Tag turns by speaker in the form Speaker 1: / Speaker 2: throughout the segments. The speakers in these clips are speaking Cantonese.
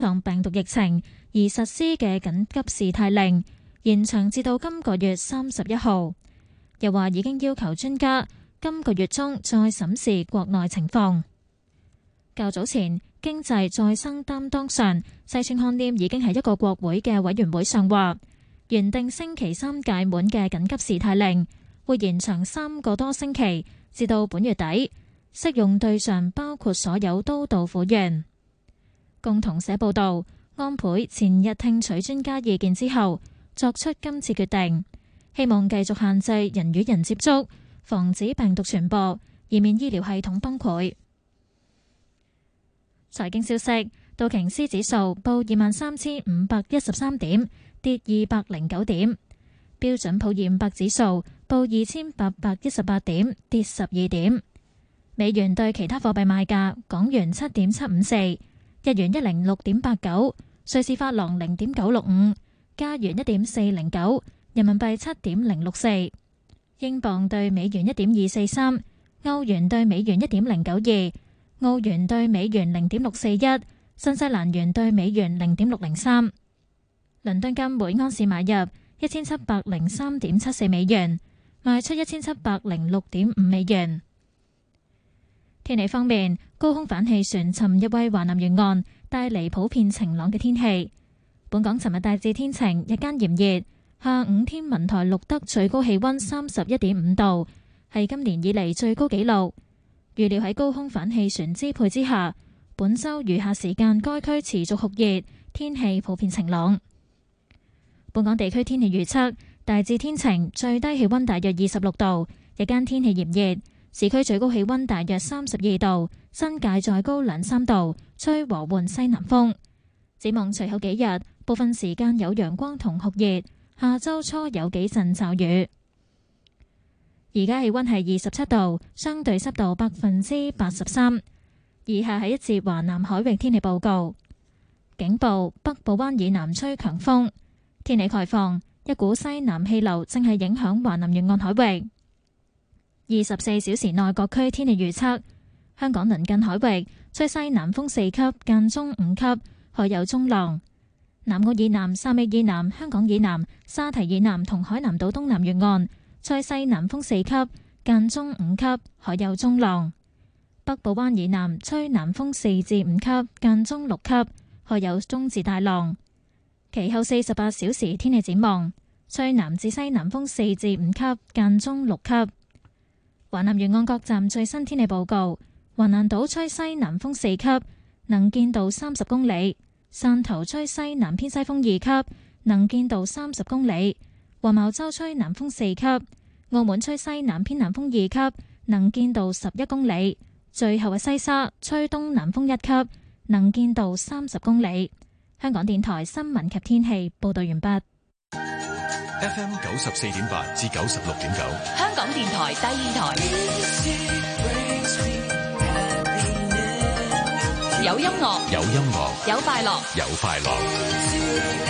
Speaker 1: 當病毒疫情而實施嘅緊急事態令延長至到今個月31號。又話已經要求專家今個月中再審視國內情況。較早前，經濟再生擔當上西村康稔已經喺一個國會嘅委員會上話，原定星期三屆滿嘅緊急事態令會延長3個多星期，至到本月底，適用對象包括所有都道府縣。共同社報道，安倍前日聽取專家意見之後，作出今次決定，希望繼續限制人與人接觸，防止病毒傳播，以免醫療系統崩潰。財經消息，道瓊斯指數報23,513點，跌209點；標準普爾500指數報2,818點，跌12點。美元對其他貨幣賣價：港元7.754，日元106.89，瑞士法郎0.965，加元1.409，人民幣7.064，英鎊對美元1.243，歐元對美元1.092。澳元兌美元0.641，新西蘭元兌美元0.603。倫敦金每安士買入1703.74美元，賣出1706.5美元。天氣方面，高空反氣旋尋日為華南沿岸帶嚟普遍晴朗嘅天氣。本港尋日大致天晴，日間炎熱，下午天文台錄得最高氣溫31.5度，係今年以嚟最高紀錄。預料喺高空反氣旋支配之下，本周餘下時間該區持續酷熱，天氣普遍晴朗。本港地區天氣預測大致天晴，最低氣溫大約26度，日間天氣炎熱，市區最高氣溫大約32度，新界再高2-3度，吹和緩西南風。展望隨後幾日，部分時間有陽光同酷熱，下周初有幾陣驟雨。而家氣溫係27度，相對濕度83%。以下係一節華南海域天氣報告。警報：北部灣以南吹強風。天氣概況：一股西南氣流正係影響華南沿岸海域。24小時內各區天氣預測：香港鄰近海域吹西南風4級，間中5級，海有中浪。南澳以南、汕尾以南、香港以南、沙堤以南同海南島東南沿岸吹西南風4級，間中5級，海有中浪。北部灣以南吹南風4至5級，間中6級，海有中至大浪。其後48小時天氣展望：吹南至西南風4至5級，間中6級。華南沿岸各站最新天氣報告：橫瀾島吹西南風4級，能見度30公里；汕頭吹西南偏西風2級，能見度30公里。黃茅洲吹南風4級，澳門吹西南偏南風2級，能見度11公里。最後係西沙吹東南風1級，能見度30公里。香港電台新聞及天氣報道完畢。
Speaker 2: FM 94.8至96.9，
Speaker 3: 香港電台第二台，有音樂，
Speaker 2: 有音樂，
Speaker 3: 有快樂，
Speaker 2: 有快樂。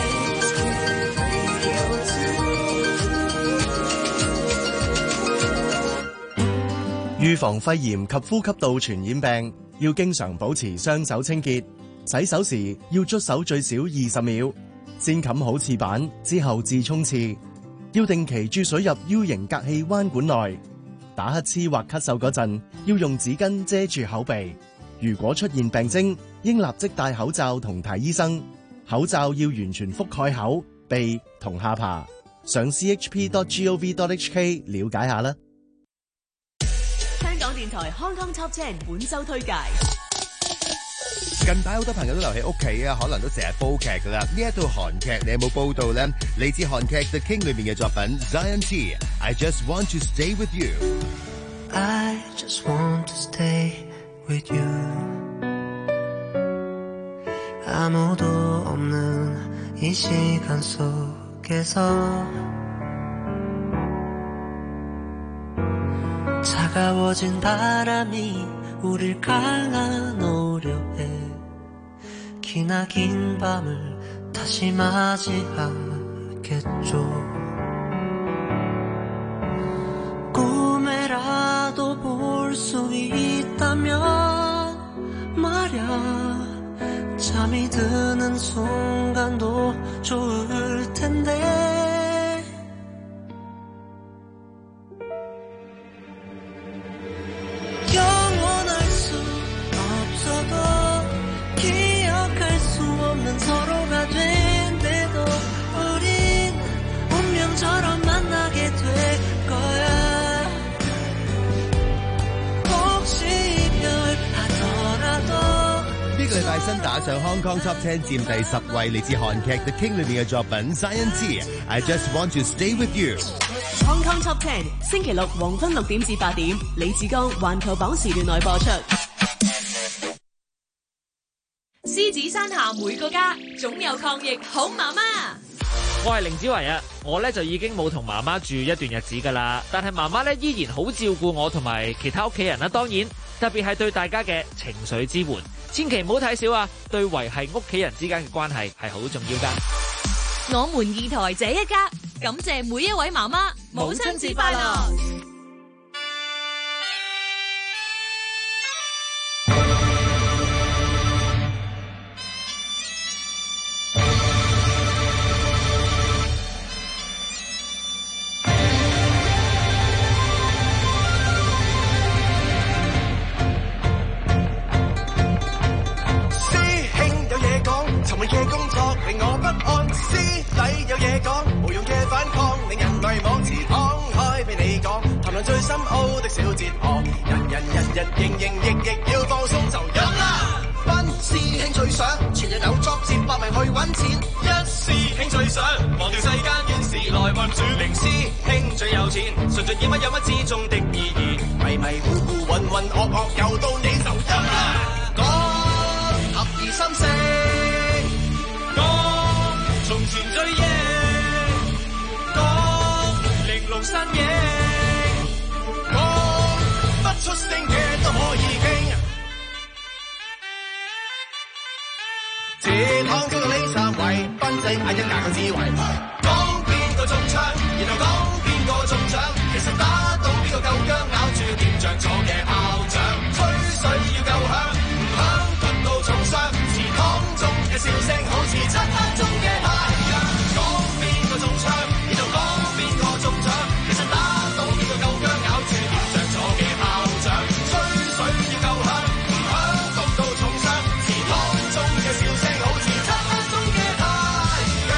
Speaker 4: 預防肺炎及呼吸道傳染病，要經常保持雙手清潔。洗手時要捽手最少20秒，先冚好廁板之後至沖廁。要定期注水入 U 型隔氣彎管內。打乞嗤或咳嗽嗰陣，要用紙巾遮住口鼻。如果出現病徵，應立即戴口罩同睇醫生。口罩要完全覆蓋口、鼻同下巴。上 chp.gov.hk 了解下啦。
Speaker 3: 香港電台 Hong Kong Top 10本周推介。
Speaker 5: 近排好多朋友都留喺屋企啊，可能都成日煲劇噶啦。呢一套韓劇你有冇煲到呢？嚟自韓劇《The King》裏面嘅作品 Zion T I Just Want to Stay With You。
Speaker 6: I just want to stay with you. 아무도 없는 이 시간 속에서 차가워진 바람이 우릴 갈라놓으려 해. 기나긴 밤을 다시 맞이하겠죠. 꿈에라도 볼 수 있다면 말야 잠이 드는 순간도 좋을 텐데 영원할 수 없어도 기억할 수 없는 서로가 된대도 우린 운명처럼 만나게 될 거야 혹시 이별하더라도
Speaker 5: 呢個禮拜新打上 Hong Kong Top 10佔第10位，嚟自韓劇《The King》裏面嘅作品 Zion T。I Just Want to Stay with You。
Speaker 3: Hong Kong Top 10星期六黃昏6點至8點，李志剛環球榜時段內播出。獅子山下每個家總有抗疫好媽媽。
Speaker 7: 我係凌子維啊，我咧就已經冇同媽媽住一段日子噶啦，但係媽媽咧依然好照顧我同埋其他屋企人啦。當然，特別係對大家嘅情緒支援，千祈唔好睇小啊！對維繫屋企人之間嘅關係係好重要噶。
Speaker 3: 我們二台這一家，感謝每一位媽媽，母親節快樂！
Speaker 8: 嘅工作令我不安，師弟有嘢講，無用嘅反抗令人迷惘，似敞開俾你講，談論最深奧的小哲學，日營役要放鬆就飲啦。班師兄最想全日有作接百名去揾錢，一師兄最想忘掉世間怨事來運轉，零師兄最有錢，純粹演乜有乜之中的意義，迷糊渾噩又到你就飲啦。講合二心四。從前最野，講玲瓏身影，講不出聲嘅都可以傾。這趟中到呢三位，賓正嗌一架個智慧，講邊個中槍，然後講邊個中獎，其實打到邊個夠薑，咬住點着咗嘅炮仗，吹水要夠響，唔響揼到重傷，祠堂中嘅笑聲好似漆黑中嘅太陽，講邊個中槍，然後講邊個中獎，其實打到邊個夠薑，咬住點着咗嘅炮仗，吹水要夠響，唔響揼到重傷，祠堂中嘅笑聲好似漆黑中嘅太陽。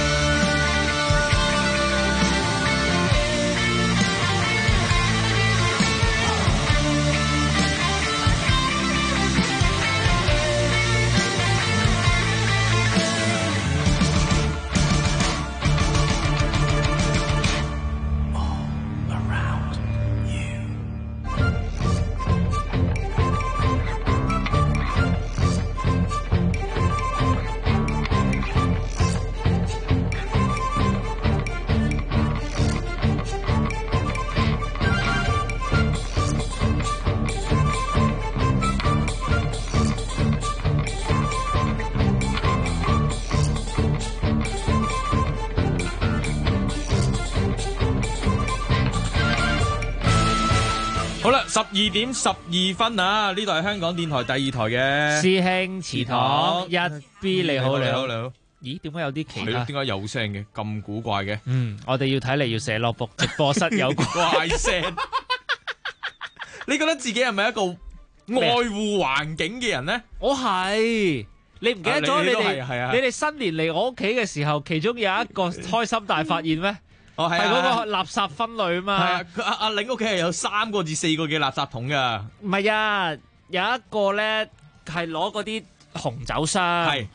Speaker 9: 好啦，12:12啊！呢度係香港電台第2台嘅
Speaker 7: 師兄祠堂一 B， 你好。咦？點解有啲奇
Speaker 9: 怪？點解有聲嘅？咁古怪嘅？
Speaker 7: 我哋要睇嚟要寫落簿，直播室有
Speaker 9: 怪聲。你覺得自己係咪一個愛護環境嘅人咧？
Speaker 7: 我係。你唔記得咗你哋新年嚟我屋企嘅時候，其中有一個開心大發現咩？係嗰個垃圾分類啊嘛。
Speaker 9: 係啊，阿玲屋企係有3個至4個嘅垃圾桶噶。
Speaker 7: 唔係啊，有一個咧係攞嗰啲紅酒箱，係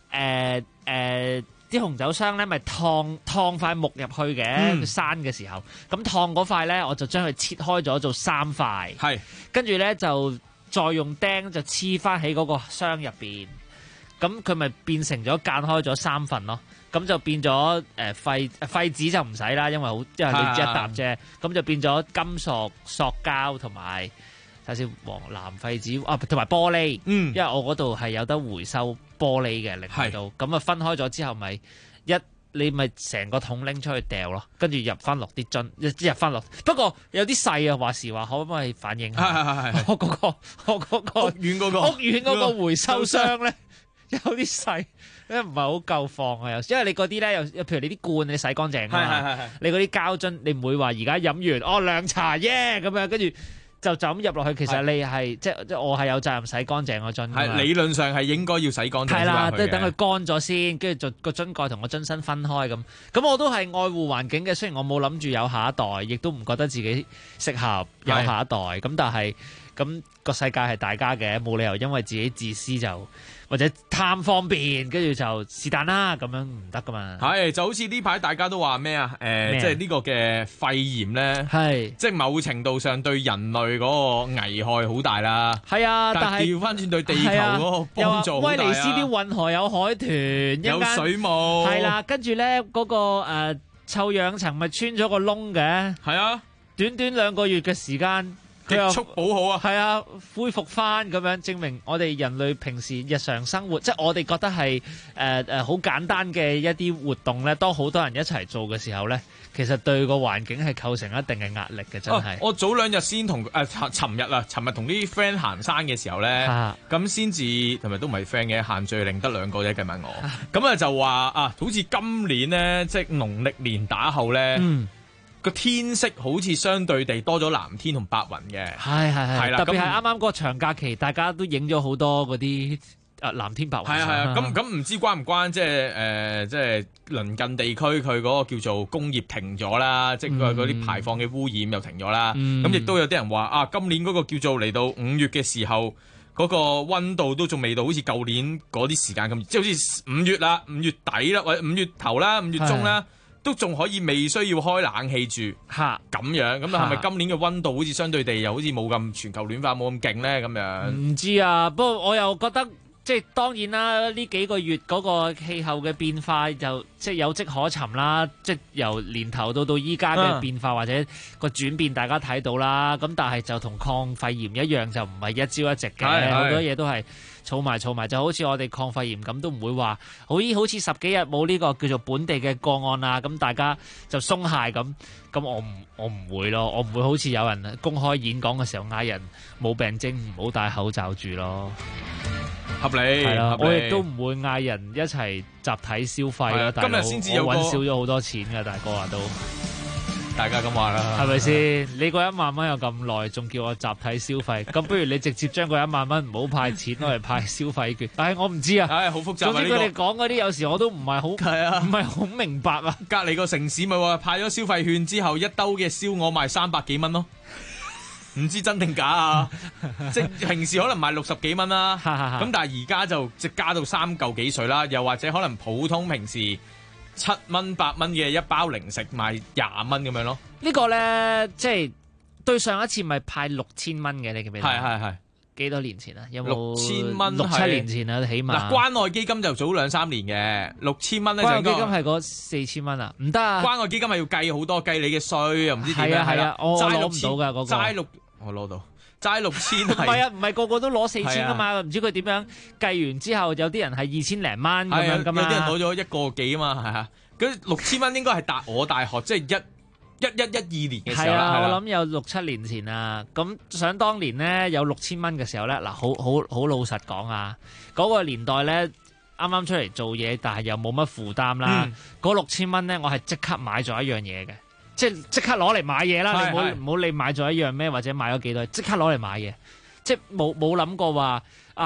Speaker 7: 啲紅酒箱咧咪燙塊木入去嘅，生嘅時候，咁燙嗰塊咧我就將佢切開咗做3塊，係跟住咧就再用釘就黐翻喺嗰個箱入邊，咁佢咪變成咗間開咗3份咯。咁就變咗廢紙就唔使啦，因為你一沓啫，咁就變咗金屬、塑膠同埋睇先黃藍廢紙啊，同埋玻璃。因為我嗰度係有得回收玻璃嘅，令到咁啊分開咗之後你咪成個桶拎出去掉咯，跟住入翻落啲樽，入翻落。不過有啲細啊，話時話可唔可以反映下？我嗰個屋苑嗰個回收箱咧。 有啲細，因為唔係好夠放啊。因為你嗰啲咧，又譬如你啲罐你洗乾淨啊嘛，你嗰啲膠樽你唔會話而家飲完涼茶耶咁樣，跟住就咁入落去。其實你係即我係有責任洗乾淨個樽㗎嘛。
Speaker 9: 係理論上係應該要洗乾淨。
Speaker 7: 係啦，都等佢乾咗先，跟住就個樽蓋同個樽身分開咁。咁我都係愛護環境嘅，雖然我冇諗住有下一代，亦都唔覺得自己適合有下一代。咁但係咁個世界係大家嘅，冇理由因為自己自私就或者貪方便，跟住就是但啦，咁樣唔得噶嘛。
Speaker 9: 係就好似呢排大家都話咩啊？即係呢個嘅肺炎咧，即係某程度上對人類嗰個危害好大啦。係啊，但係調翻轉對地球嗰個幫助好大啊。
Speaker 7: 威尼斯啲運河有海豚，
Speaker 9: 有水母，
Speaker 7: 係啦，跟住咧嗰個臭氧層咪穿咗個窿嘅。
Speaker 9: 係啊，
Speaker 7: 短短2個月嘅時間。
Speaker 9: 極速補好啊！
Speaker 7: 係啊，恢復翻咁樣，證明我哋人類平時日常生活，即係我哋覺得係好簡單嘅一啲活動咧，當好多人一齊做嘅時候咧，其實對個環境係構成一定嘅壓力嘅，真係。
Speaker 9: 我早2日先同尋日同啲 friend 行山嘅時候咧，咁先至同埋都唔係 friend 嘅，限聚令得2個啫，計埋我。咁就話好似今年咧，即係農曆年打後咧。個天色好似相對地多咗藍天同白雲嘅，係啦，
Speaker 7: 特別係啱啱嗰個長假期，大家都影咗好多嗰啲藍天白雲。係
Speaker 9: 啊，咁唔知關唔關即係鄰近地區佢嗰個叫做工業停咗啦，即係佢嗰啲排放嘅污染又停咗啦。咁亦都有啲人話今年嗰個叫做嚟到5月嘅時候，嗰個溫度都仲未到好似舊年嗰啲時間咁，即係好似5月啦、5月底啦，或者5月頭啦、5月中啦。都仲可以未需要開冷氣住咁樣，咁係咪今年嘅溫度好似相對地又好似冇咁全球暖化冇咁勁咧？咁樣
Speaker 7: 唔知啊，不過我又覺得即係當然啦，呢幾個月嗰個氣候嘅變化就即係有跡可尋啦，即係由年頭到依家嘅變化或者個轉變，大家睇到啦。咁但係就同抗肺炎一樣，就唔係一朝一夕嘅，好多嘢都係儲埋，就好似我哋抗肺炎咁，都唔會話好似10幾日冇呢個叫做本地嘅個案啊，咁大家就鬆懈咁。咁我唔會咯，我唔會好似有人公開演講嘅時候嗌人冇病徵唔好戴口罩住咯。
Speaker 9: 合理係啦，
Speaker 7: 我亦都唔會嗌人一齊集體消費啦。
Speaker 9: 今日先至有
Speaker 7: 揾少咗好多錢㗎，大哥話都。
Speaker 9: 大家咁話啦，
Speaker 7: 係咪先？你嗰1萬蚊有咁耐，仲叫我集體消費，咁不如你直接將嗰1萬蚊唔好派錢攞嚟派消費券。但係我唔知啊，
Speaker 9: 好複雜。
Speaker 7: 總之佢哋講嗰啲有時我都唔係好，唔係好明白啊。
Speaker 9: 隔離個城市咪話派咗消費券之後，1兜嘅燒鵝賣300幾蚊咯，唔知真定假啊！即係平時可能賣60幾蚊啦，咁但係而家就即加到3嚿幾水啦，又或者可能普通平時7蚊8蚊嘅一包零食賣20蚊咁樣咯。
Speaker 7: 呢個咧即係對上一次咪派6000蚊嘅，你記唔記得？
Speaker 9: 係
Speaker 7: 幾多年前啊？有冇
Speaker 9: 6000蚊
Speaker 7: ？6-7年前啊，起碼。
Speaker 9: 關愛基金就早2-3年嘅，6000蚊咧就
Speaker 7: 關愛基金係嗰4000蚊啊？唔得啊！
Speaker 9: 關愛基金係要計好多，計你嘅稅又唔知點樣。
Speaker 7: 係啊，我攞唔到㗎嗰個。
Speaker 9: 齋我攞到。齋6000
Speaker 7: 唔係啊，唔係個個都攞4000㗎嘛，唔知佢點樣計完之後，有啲人係2000零蚊咁樣㗎嘛，
Speaker 9: 有啲人攞咗1個幾啊嘛，係啊，咁6000蚊應該係我大學即係1112年嘅時候啦。
Speaker 7: 我諗有6-7年前啊，咁想當年咧有6000蚊嘅時候咧，嗱好老實講啊，嗰個年代咧啱啱出嚟做嘢，但係又冇乜負擔啦，嗰6000蚊咧我係即刻買咗一樣嘢嘅。即刻攞嚟買嘢啦！你唔好你買咗一樣咩，或者買咗幾多，即刻攞嚟買嘢。即冇諗過話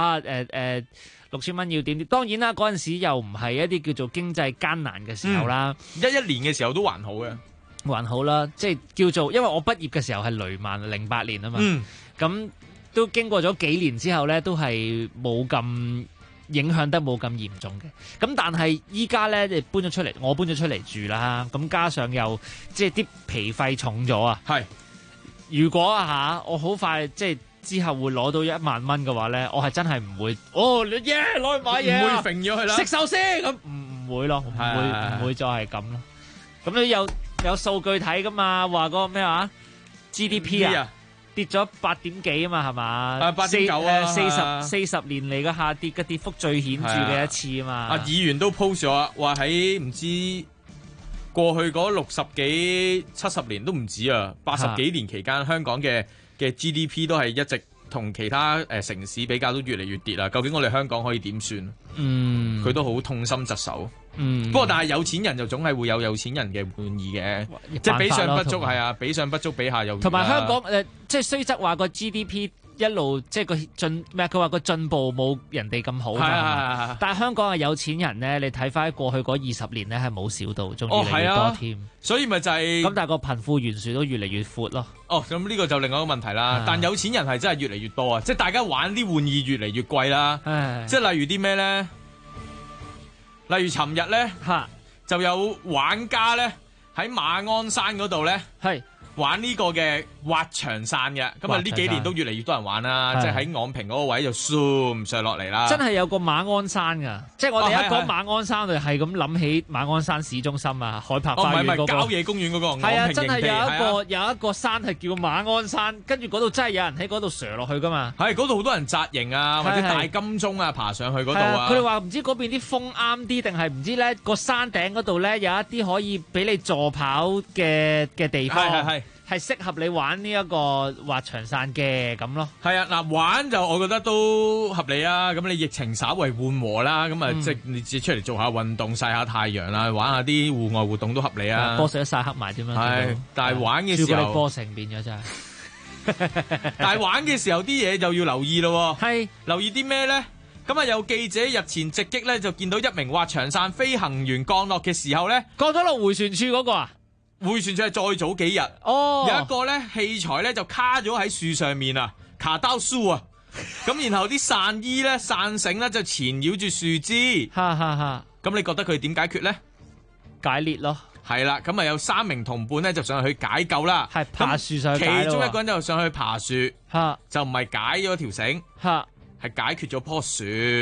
Speaker 7: 6000蚊要點？當然啦，嗰陣時又唔係一啲叫做經濟艱難嘅時候啦。
Speaker 9: 11年嘅時候都還好嘅，
Speaker 7: 還好啦。即係叫做，因為我畢業嘅時候係雷曼08年啊嘛。咁都經過咗幾年之後咧，都係冇咁影響得冇咁嚴重嘅，咁但係依家咧，你搬咗出嚟，我搬咗出嚟住啦，咁加上又即係啲皮費重咗啊。係，如果我好快即係之後會攞到1萬蚊嘅話咧，我係真係唔會攞去買嘢，
Speaker 9: 唔會揈咗佢啦，
Speaker 7: 食壽司咁唔會咯，唔會再係咁咯。咁你有數據睇噶嘛？話嗰個咩話 GDP 啊？跌咗8點幾啊嘛，係嘛？8.9啊，40年嚟嘅下跌嘅跌幅最顯著嘅一次啊嘛。
Speaker 9: 議員都 post 咗話喺唔知過去嗰60幾70年都唔止啊，80幾年期間香港嘅 GDP 都係一直同其他城市比較都越嚟越跌啦。究竟我哋香港可以點算？佢都好痛心疾首。不過但係有錢人就總係會有有錢人嘅滿意嘅，即係比上不足係啊，比上不足，比下有餘。
Speaker 7: 同埋香港即係雖則話個 GDP 一路即係個進咩？佢話個進步冇人哋咁好嘛。但係香港嘅有錢人咧，你睇翻過去嗰20年咧係冇少到，仲越嚟越多添。
Speaker 9: 所以咪就係
Speaker 7: 咁，但係個貧富懸殊都越嚟越闊咯。
Speaker 9: 咁呢個就另外一個問題啦。但有錢人係真係越嚟越多啊！即係大家玩啲玩意越嚟越貴啦。即係例如啲咩咧？例如尋日咧，就有玩家咧喺馬鞍山嗰度咧，玩呢個嘅滑翔傘嘅。咁啊呢幾年都越嚟越多人玩啦，即係喺昂坪嗰個位就 zoom 上落嚟啦。
Speaker 7: 真係有個馬鞍山㗎，即係我哋一講馬鞍山，我哋係咁諗起馬鞍山市中心啊，海柏花園嗰個
Speaker 9: 郊野公園嗰個昂坪
Speaker 7: 係啊，真係
Speaker 9: 營地
Speaker 7: 有一個山係叫馬鞍山，跟住嗰度真係有人喺嗰度上落去㗎嘛。
Speaker 9: 係嗰度好多人紮營啊，或者大金鐘啊爬上去嗰度啊。
Speaker 7: 佢哋話唔知嗰邊啲風啱啲，定係唔知咧個山頂嗰度咧有一啲可以俾你助跑嘅地方。係適合你玩呢一個滑翔傘嘅咁咯。
Speaker 9: 係啊，嗱玩就我覺得都合理啊。咁你疫情稍為緩和啦，咁啊即係你自己出嚟做下運動、曬下太陽啦，玩下啲戶外活動都合理啊。
Speaker 7: 波食得曬黑埋添啦。
Speaker 9: 係，但係玩嘅時候，
Speaker 7: 朱古力波成變咗真係。
Speaker 9: 但係玩嘅時候啲嘢就要留意咯。
Speaker 7: 係
Speaker 9: 留意啲咩咧？咁啊有記者日前直擊咧，就見到一名滑翔傘飛行員降落嘅時候咧，
Speaker 7: 降咗落迴旋處嗰個啊。
Speaker 9: 迴旋處係再早幾日，有一個咧器材咧就卡咗喺樹上面啊，卡刀樹啊，咁然後啲傘衣咧、傘繩咧就纏繞住樹枝，咁你覺得佢點解決咧？
Speaker 7: 解裂咯，
Speaker 9: 係啦，咁啊有3名同伴咧就上去解救啦，
Speaker 7: 係爬樹上去解，
Speaker 9: 其中一個人就上去爬樹，就唔係解咗條繩，係解決咗棵樹。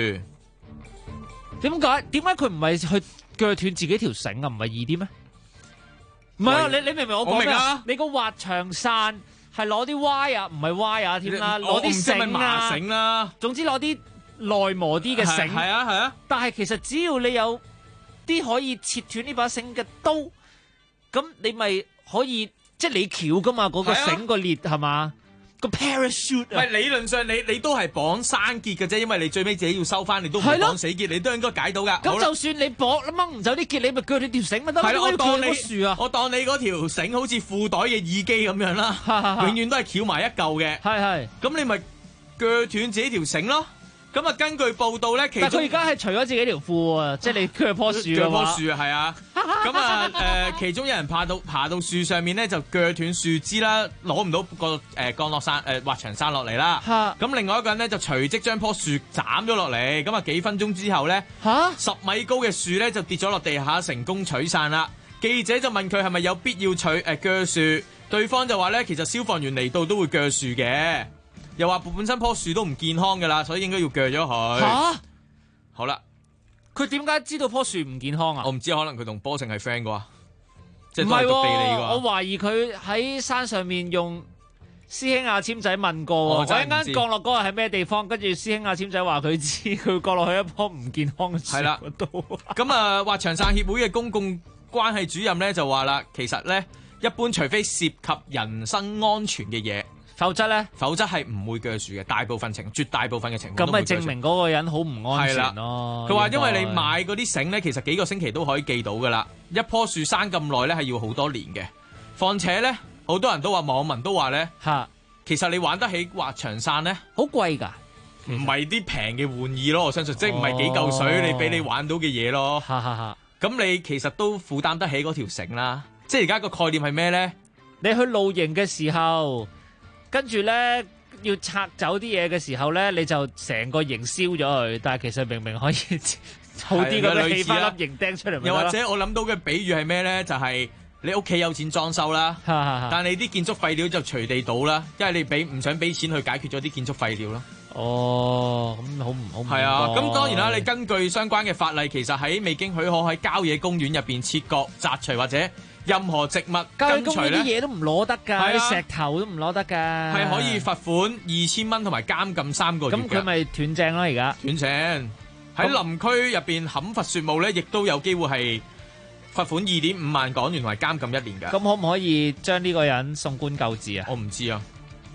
Speaker 7: 點解佢唔係去鋸斷自己條繩啊？唔係易啲咩？唔係啊！你明唔明我講咩啊？你個滑翔傘係攞啲 wire 唔係 wire 添啦，攞啲繩啊，
Speaker 9: 繩啦，
Speaker 7: 總之攞啲耐磨啲嘅繩。
Speaker 9: 係啊！
Speaker 7: 但係其實只要你有啲可以切斷呢把繩嘅刀，咁你咪可以即係你撬噶嘛？嗰個繩個裂係嘛？個 parachute 啊！
Speaker 9: 喂，理論上你都係綁生結嘅啫，因為你最尾自己要收翻，你都唔係綁死結，你都應該解到噶。
Speaker 7: 咁就算你掹唔走啲結，你咪鋸你條繩咪得咯。
Speaker 9: 係啦，
Speaker 7: 我當你
Speaker 9: 嗰條繩好似褲袋嘅耳機咁樣啦，永遠都係翹埋一嚿嘅。
Speaker 7: 係。咁
Speaker 9: 你咪鋸斷自己條繩咯。咁啊，根據報道咧，
Speaker 7: 但佢而家係除咗自己條褲啊，即係你鋸棵樹嘅話。
Speaker 9: 鋸棵樹啊，係啊。咁啊，其中有人爬到樹上面咧，就鋸斷樹枝啦，攞唔到個降落傘滑翔傘落嚟啦。咁另外一個人咧就隨即將棵樹斬咗落嚟。咁啊幾分鐘之後咧，10米高嘅樹咧就跌咗落地下，成功取傘啦。記者就問佢係咪有必要鋸樹，對方就話咧其實消防員嚟到都會鋸樹嘅。又話本身棵樹都唔健康噶啦，所以應該要鋸咗佢。好啦，
Speaker 7: 佢點解知道棵樹唔健康啊？
Speaker 9: 我唔知，可能佢同波成係 friend 啩，即係
Speaker 7: 唔係
Speaker 9: 讀地理啩。
Speaker 7: 我懷疑佢喺山上面用師兄阿籤仔問過，我一間降落嗰個係咩地方，跟住師兄阿籤仔話佢知，佢降落去一棵唔健康嘅樹嗰度。
Speaker 9: 咁啊，滑翔傘協會嘅公共關係主任咧就話啦，其實咧一般除非涉及人身安全嘅嘢。否則係唔會鋸樹嘅，絕大部分嘅情況都唔會鋸樹。咁咪證明嗰個人好唔安全咯。佢話因為你買嗰啲繩咧，其實幾個星期都可以寄到噶啦。一棵樹生咁耐咧，係要好多年嘅。況且咧，好多人都話，網民都話咧，其實你玩得起滑翔傘咧，
Speaker 7: 好貴㗎，
Speaker 9: 唔係啲平嘅玩意咯。我相信，即係唔係幾嚿水你俾你玩到嘅嘢咯。咁你其實都負擔得起嗰條繩啦。即係而家個概念係咩咧？
Speaker 7: 你去露營嘅時候。跟住咧，要拆走啲嘢嘅時候咧，你就成個營燒咗佢。但係其實明明可以好啲咁樣起翻粒營釘出嚟。
Speaker 9: 又或者我諗到嘅比喻係咩咧？就係你屋企有錢裝修啦，但係你啲建築廢料就隨地倒啦，因為你唔想俾錢去解決咗啲建築廢料咯。
Speaker 7: 哦，咁好唔
Speaker 9: 係啊，咁當然啦，你根據相關嘅法例，其實喺未經許可喺郊野公園入邊切割、摘除或者任何植物
Speaker 7: 郊野公園啲嘢都唔攞得㗎，啲石頭都唔攞得㗎，
Speaker 9: 係可以罰款2000蚊同埋監禁3個月。
Speaker 7: 咁佢咪斷正咯？而家
Speaker 9: 斷正喺林區入邊砍伐樹木咧，亦都有機會係罰款2.5萬港元同埋監禁1年㗎。
Speaker 7: 咁可唔可以將呢個人送官究治啊？
Speaker 9: 我唔知啊。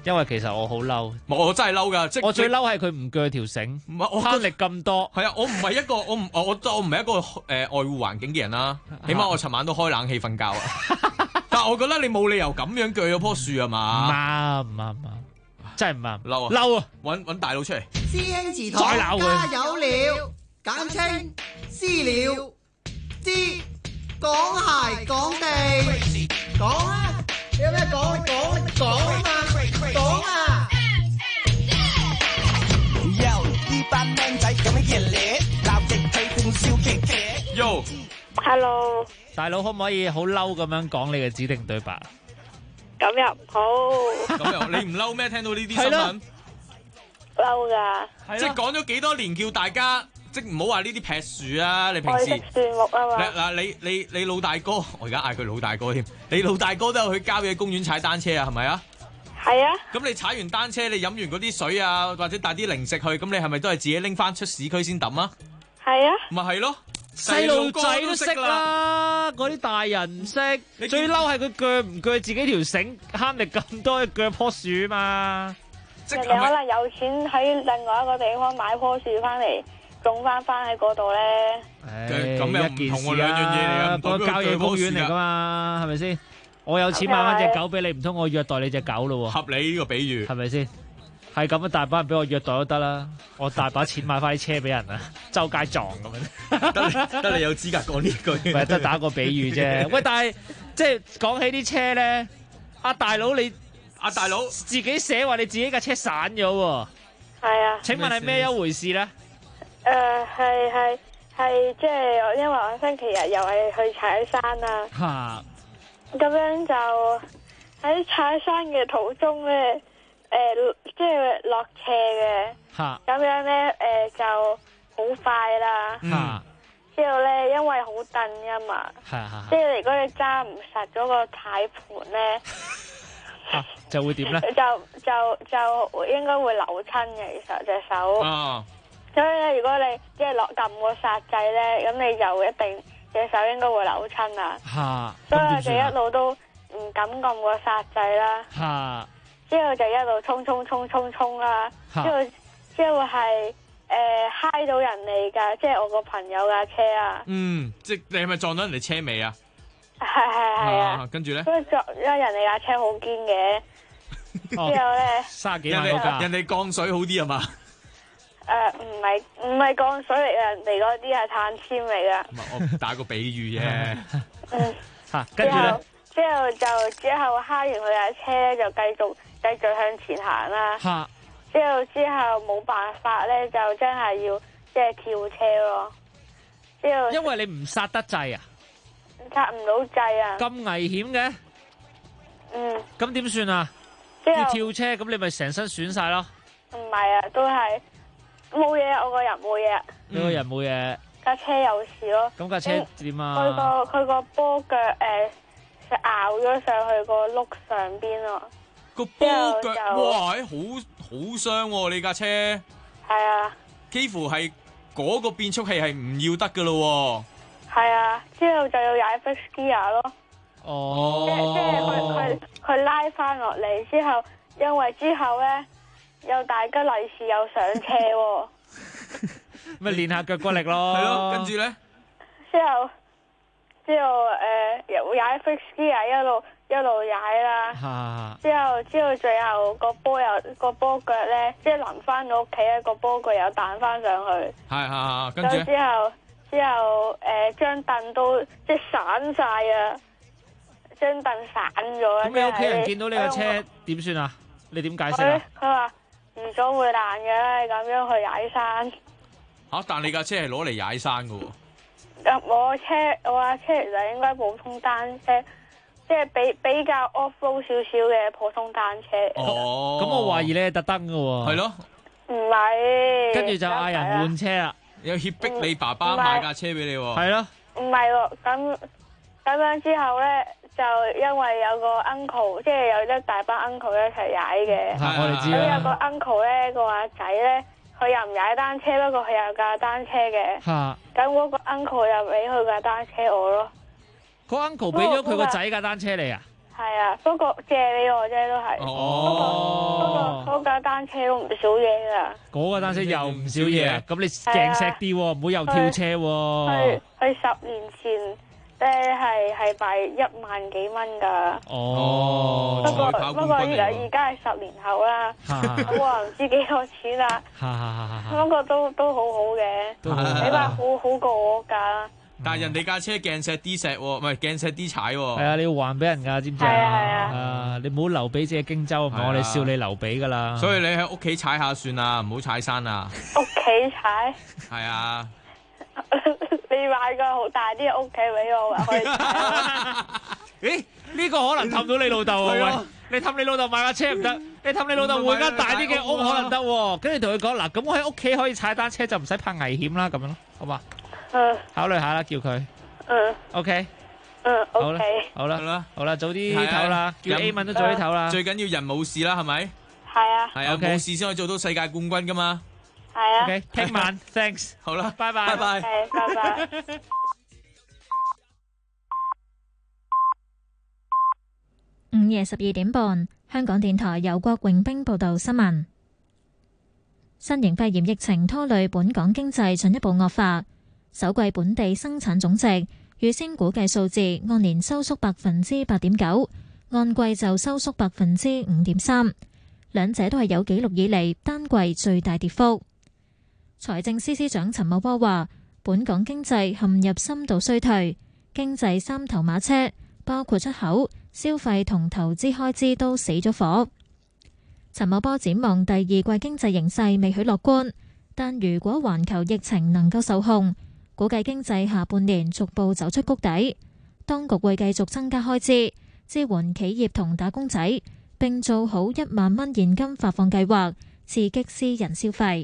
Speaker 7: 因為其實我好嬲，
Speaker 9: 我真係嬲㗎，即係
Speaker 7: 我最嬲係佢唔鋸條繩，
Speaker 9: 唔係我
Speaker 7: 慳力咁多。
Speaker 9: 係啊，我唔係一個我唔係一個愛護環境嘅人啦，起碼我尋晚都開冷氣瞓覺啊。但係我覺得你冇理由咁樣鋸咗棵樹啊嘛。
Speaker 7: 唔啱，真係唔啱，
Speaker 9: 嬲啊！
Speaker 7: 嬲啊！
Speaker 9: 揾大佬出嚟，
Speaker 10: 師兄祠
Speaker 7: 再鬧佢
Speaker 10: 家有料，簡稱私了。知講鞋講地，講啊！你有咩講？講啊嘛！講啊！
Speaker 8: 呢班僆仔咁樣熱烈，鬧極佢仲笑騎騎。
Speaker 9: Yo，
Speaker 11: Hello，
Speaker 7: 大佬可唔可以好嬲咁樣講你嘅指定對白？
Speaker 11: 咁又唔好。
Speaker 9: 咁又你唔嬲咩？聽到呢啲新聞，
Speaker 11: 嬲㗎。
Speaker 9: 即係講咗幾多年叫大家，即係唔好話呢啲劈樹啊！你平時
Speaker 11: 愛惜樹木啊嘛。
Speaker 9: 嗱，你老大哥，我而家嗌佢老大哥添。你老大哥都有去郊野公園踩單車啊？係咪啊？
Speaker 11: 係啊。
Speaker 9: 咁你踩完單車，你飲完嗰啲水啊，或者帶啲零食去，咁你係咪都係自己拎翻出市區先抌啊？
Speaker 11: 係啊。
Speaker 9: 咪係咯。
Speaker 7: 細路仔都識啦，嗰啲大人唔識。最嬲係佢鋸唔鋸自己條繩，慳力咁多，鋸棵樹嘛。
Speaker 11: 人哋可能有錢喺另外一個地方買棵樹翻嚟種翻喺嗰度咧。
Speaker 9: 咁又唔同喎，兩樣嘢嚟㗎。
Speaker 7: 個郊野公園嚟㗎嘛，係咪先？我有錢買翻隻狗俾你，唔通我虐待你隻狗咯？
Speaker 9: 合理呢個比喻，
Speaker 7: 係咪先？係咁啊，大把人俾我虐待都得啦，我大把錢買翻啲車俾人啊，周街撞咁樣。
Speaker 9: 得你有資格講呢句，
Speaker 7: 咪得打個比喻啫。喂，但係即係講起啲車咧，阿大佬自己寫話你自己架車散咗喎。係啊。請問係咩一回事咧？
Speaker 11: 係即係因為我星期日又係去踩山啦。嚇。咁樣就喺踩山嘅途中咧。即係落斜嘅，咁樣咧，就好快啦。之後咧，因為好蹬啊嘛，即係如果你揸唔實嗰個軚盤咧，
Speaker 7: 就會點咧？
Speaker 11: 就應該會扭親嘅，其實隻手。所以咧，如果你即係撳個剎掣咧，咁你就一定隻手應該會扭親啦。所以我就一路都唔敢撳個剎掣啦。之後就一路衝啦，之後係揩到人哋㗎，即係我個朋友架車啊。
Speaker 9: 即係你係咪撞到人哋車尾啊？
Speaker 11: 係啊。
Speaker 9: 跟住咧？
Speaker 11: 因為人哋架車好堅嘅。之後咧
Speaker 7: ，30幾萬嗰架。
Speaker 9: 人哋降水好啲係嘛？
Speaker 11: 唔係降水嚟嘅，人哋嗰啲係碳纖嚟㗎。
Speaker 9: 我打個比喻啫。
Speaker 7: 跟住咧？
Speaker 11: 之後揩完佢架車咧，就繼續向前行啦。之後冇辦法咧，就真係要即係跳車咯。之後
Speaker 7: 因為你唔剎得掣啊，
Speaker 11: 剎唔到掣啊，
Speaker 7: 咁危險嘅。咁點算啊？要跳車，咁你咪成身損晒咯。
Speaker 11: 唔係啊，都係冇嘢，我個人冇嘢。
Speaker 7: 你個人冇嘢，
Speaker 11: 架車有事咯。咁
Speaker 7: 架車點啊？
Speaker 11: 佢個波腳拗咗上去個轆上邊咯。
Speaker 9: 個波腳哇，好傷喎！你架車
Speaker 11: 係啊，
Speaker 9: 幾乎係嗰個變速器係唔要得噶咯。
Speaker 11: 係啊，之後就要踩 fixed gear 咯。即係佢拉翻落嚟之後，因為之後咧有大吉利是又上車，
Speaker 7: 咪練下腳骨力咯。
Speaker 9: 係咯，跟住咧
Speaker 11: 之後又踩 fixed gear 一路踩啦，之後最後個波腳咧，即係臨翻到屋企咧，個波腳又彈翻上去。
Speaker 9: 係，跟住
Speaker 11: 之後張凳都即係散晒啊，張凳散咗。
Speaker 7: 咁你屋企人見到呢個車點算啊？你點解釋啊？
Speaker 11: 佢話預咗會爛嘅，咁樣去踩山。
Speaker 9: 但你架車係攞嚟踩山噶喎。
Speaker 11: 我架車其實應該普通單車。即係比較 off road 少少嘅普通單車。
Speaker 7: 咁我懷疑你係特登㗎喎。
Speaker 9: 係咯。
Speaker 11: 唔係。
Speaker 7: 跟住就嗌人換車啦。
Speaker 9: 有脅迫你爸爸買架車俾你喎。
Speaker 7: 係咯。
Speaker 11: 唔係喎，咁樣之後咧，就因為有個 uncle， 即係有一大班 uncle 一齊踩嘅。
Speaker 7: 我哋知啦。
Speaker 11: 咁有個 uncle 咧，個阿仔咧，佢又唔踩單車，不過佢有架單車嘅。咁嗰個 uncle 又俾佢架單車我咯。
Speaker 7: 個 uncle 俾咗佢個仔架單車嚟啊？
Speaker 11: 係係啊，不過借俾我啫都係。不過嗰架單車都唔少嘢噶。
Speaker 7: 嗰架單車又唔少嘢啊！咁你鏡石啲喎，唔好又跳車喎。
Speaker 11: 佢10年前係賣1萬幾蚊噶。不過而家係10年後啦，咁我唔知幾多錢啦。不過都好好嘅，起碼好過我架。
Speaker 9: 但係人哋架車鏡石啲石喎，唔係鏡石啲踩喎。
Speaker 7: 係啊，你要還俾人㗎，知唔知啊？係啊，你唔好留俾自己荊州，唔係我哋笑你留俾㗎啦。
Speaker 9: 所以你喺屋企踩下算啦，唔好踩山啊。
Speaker 11: 屋企踩？
Speaker 9: 係啊。
Speaker 11: 你買個好大啲嘅屋企俾我，可以踩。
Speaker 7: 咦？呢個可能氹到你老豆喎，喂！你氹你老豆買架車唔得，你氹你老豆換間大啲嘅屋可能得喎。跟住同佢講嗱，咁我喺屋企可以踩單車，就唔使怕危險啦，咁樣咯，好嘛？考慮下啦，叫佢。OK。好啦，好啦，好啦，早啲唞啦，叫 A 文都早啲唞啦。
Speaker 9: 最緊要人冇事啦，係咪？
Speaker 11: 係啊。
Speaker 9: 係啊，冇事先可以做到世界冠軍噶嘛。
Speaker 11: 係啊。
Speaker 7: OK，聽晚 ，thanks。
Speaker 9: 好啦，
Speaker 7: 拜拜。
Speaker 9: 拜拜。
Speaker 11: 係，拜拜。
Speaker 1: 午夜12點半，香港電台由郭榮冰報道新聞。新型肺炎疫情拖累本港經濟進一步惡化，首季本地生產總值預先估計數字按年收縮8.9%，按季就收縮5.3%，兩者都係有紀錄以嚟單季最大跌幅。財政司司長陳茂波話，本港經濟陷入深度衰退，經濟三頭馬車包括出口、消費同投資開支都死咗火。陳茂波展望第二季經濟形勢未許樂觀，但如果環球疫情能夠受控，估計經濟下半年逐步走出谷底。當局會繼續增加開支，支援企業同打工仔，並做好1萬蚊現金發放計劃，刺激私人消費。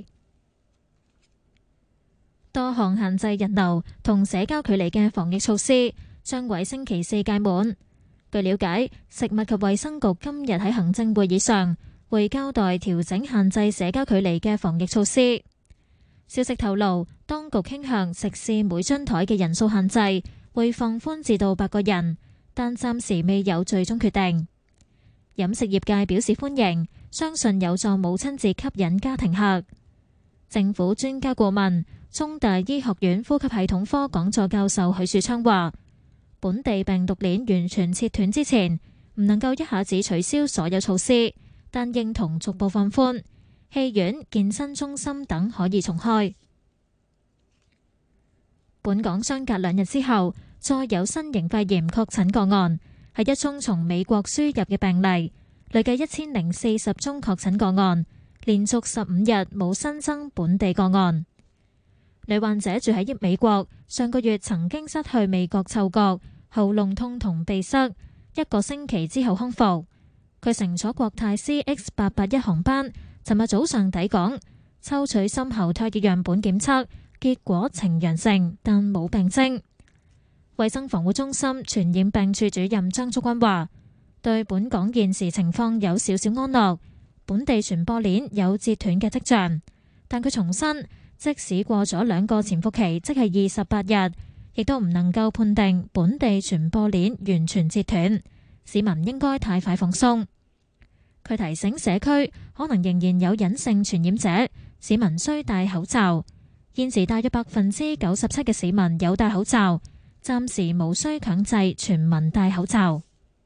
Speaker 1: 多項限制人流同社交距離嘅防疫措施將喺星期4屆滿。據了解，食物及衛生局今日喺行政會議上會交代調整限制社交距離嘅防疫措施。消息透露，當局傾向食肆每張台嘅人數限制會放寬至到8個人，但暫時未有最終決定。飲食業界表示歡迎，相信有助母親節吸引家庭客。政府專家顧問、中大醫學院呼吸系統科講座教授許樹昌話，本地病毒鏈完全切斷之前，唔能夠一下子取消所有措施，但認同逐步放寬。戲院、健身中心等可以重開。本港相隔2日之後，再有新型肺炎確診個案，係一宗從美國輸入嘅病例，累計1040宗確診個案，連續15日冇新增本地個案。女患者住喺美國，上個月曾經失去味覺嗅覺，喉嚨痛同鼻塞，1個星期之後康復。佢乘坐國泰 CX881 航班，尋日早上抵港，抽取深喉唾液樣本檢測，結果呈陽性，但冇病徵。衛生防護中心傳染病處主任張竹君話，對本港現時情況有少少安樂，本地傳播鏈有截斷嘅跡象，但佢重申，即使過咗2個潛伏期，即係28日，亦都唔能夠判定本地傳播鏈完全截斷，市民應該太快放鬆。佢提醒社區可能仍然有隱性傳染者，市民需戴口罩。現時大約97%嘅市民有戴口罩，暫時無需強制全民戴口罩。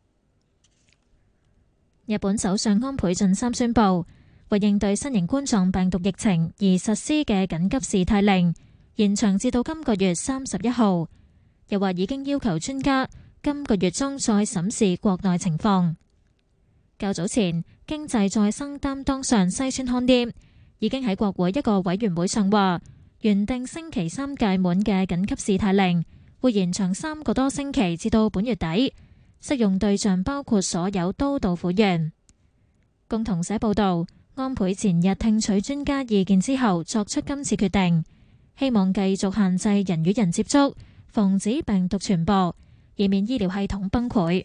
Speaker 1: 日本首相安倍晉三宣布，為應對新型冠狀病毒疫情而實施嘅緊急事態令延長至到今個月31號，又話已經要求專家今個月中再審視國內情況。較早前，經濟再生擔當上西村康稔已經喺國會一個委員會上話，原定星期3屆滿嘅緊急事態令會延長3個多星期至到本月底，適用對象包括所有都道府縣。共同社報道，安倍前日聽取專家意見之後作出今次決定，希望繼續限制人與人接觸，防止病毒傳播，以免醫療系統崩潰。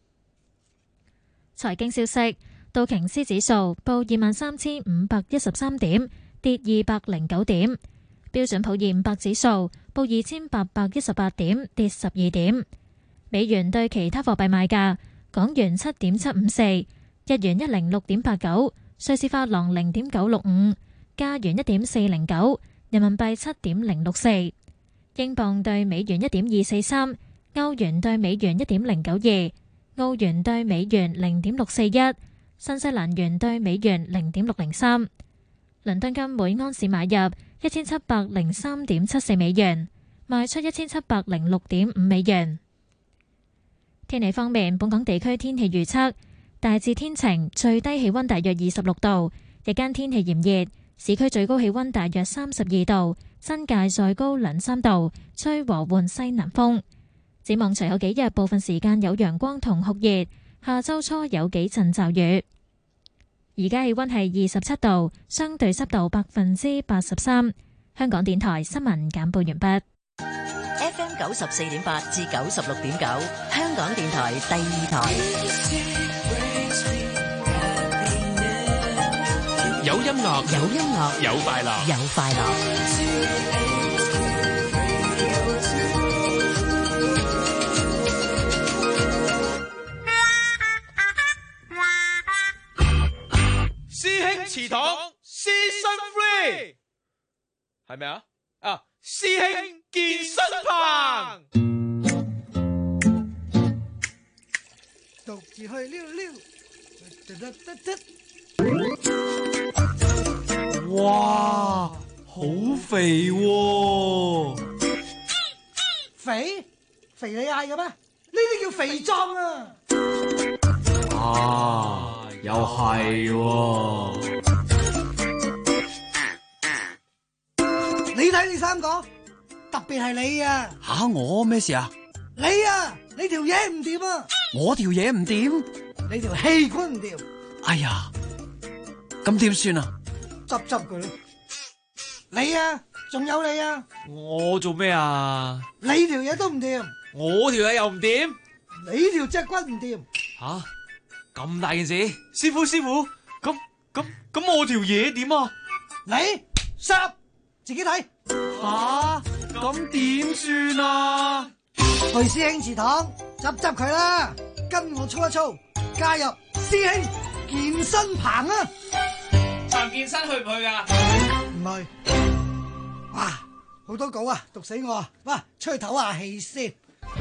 Speaker 1: 財經消息，道瓊斯指數報23,513點，跌209點；標準普爾500指數報2818點，跌12點。美元對其他貨幣賣價： 港元7.754，日元106.89，瑞士法郎0.965，加元1.409，人民幣7.064，英鎊對美元1.243，歐元對美元1.092，澳元對美元0.641，新西蘭元對美元0.603。倫敦金每安士買入1703.74美元，賣出1706.5美元。天氣方面，本港地區天氣預測大致天晴，最低氣溫大約26度，日間天氣炎熱，市區最高氣溫大約32度，新界再高2-3度，吹和緩西南風。展望隨後幾日，部分時間有陽光同酷熱，下周初有幾陣驟雨。而家氣溫係27度，相對濕度83%。香港電台新聞簡報完畢。
Speaker 12: FM 94.8至96.9，香港電台第二台。
Speaker 8: 有音樂，
Speaker 12: 有音樂，
Speaker 8: 有快樂，
Speaker 12: 有快樂。
Speaker 9: 師兄祠堂 Season 3係咪啊？啊，師兄健身棚，
Speaker 10: 獨自去溜溜。
Speaker 13: 哇，好肥喎！
Speaker 10: 肥？肥你嗌嘅咩？呢啲叫肥壯啊！
Speaker 13: 啊，又係喎！
Speaker 10: 你睇你三個，特別係你啊！
Speaker 13: 吓，我咩事啊？
Speaker 10: 你啊，你條嘢唔掂啊！
Speaker 13: 我條嘢唔掂，
Speaker 10: 你條氣管唔掂。
Speaker 13: 哎呀，咁點算啊？
Speaker 10: 執佢咯！你啊，仲有你啊！
Speaker 7: 我做咩啊？
Speaker 10: 你條嘢都唔掂，
Speaker 7: 我條嘢又唔掂，
Speaker 10: 你條脊骨唔掂。
Speaker 7: 吓，咁大件事？
Speaker 13: 師傅，咁我條嘢點啊？
Speaker 10: 你濕，自己睇。
Speaker 13: 吓，咁點算啊？
Speaker 10: 去師兄祠堂執佢啦，跟我操一操，加入師兄健身棚啊！
Speaker 7: 陳健身去唔去噶？
Speaker 10: 唔去。哇，好多稿啊，讀死我啊！哇，出去唞下氣先。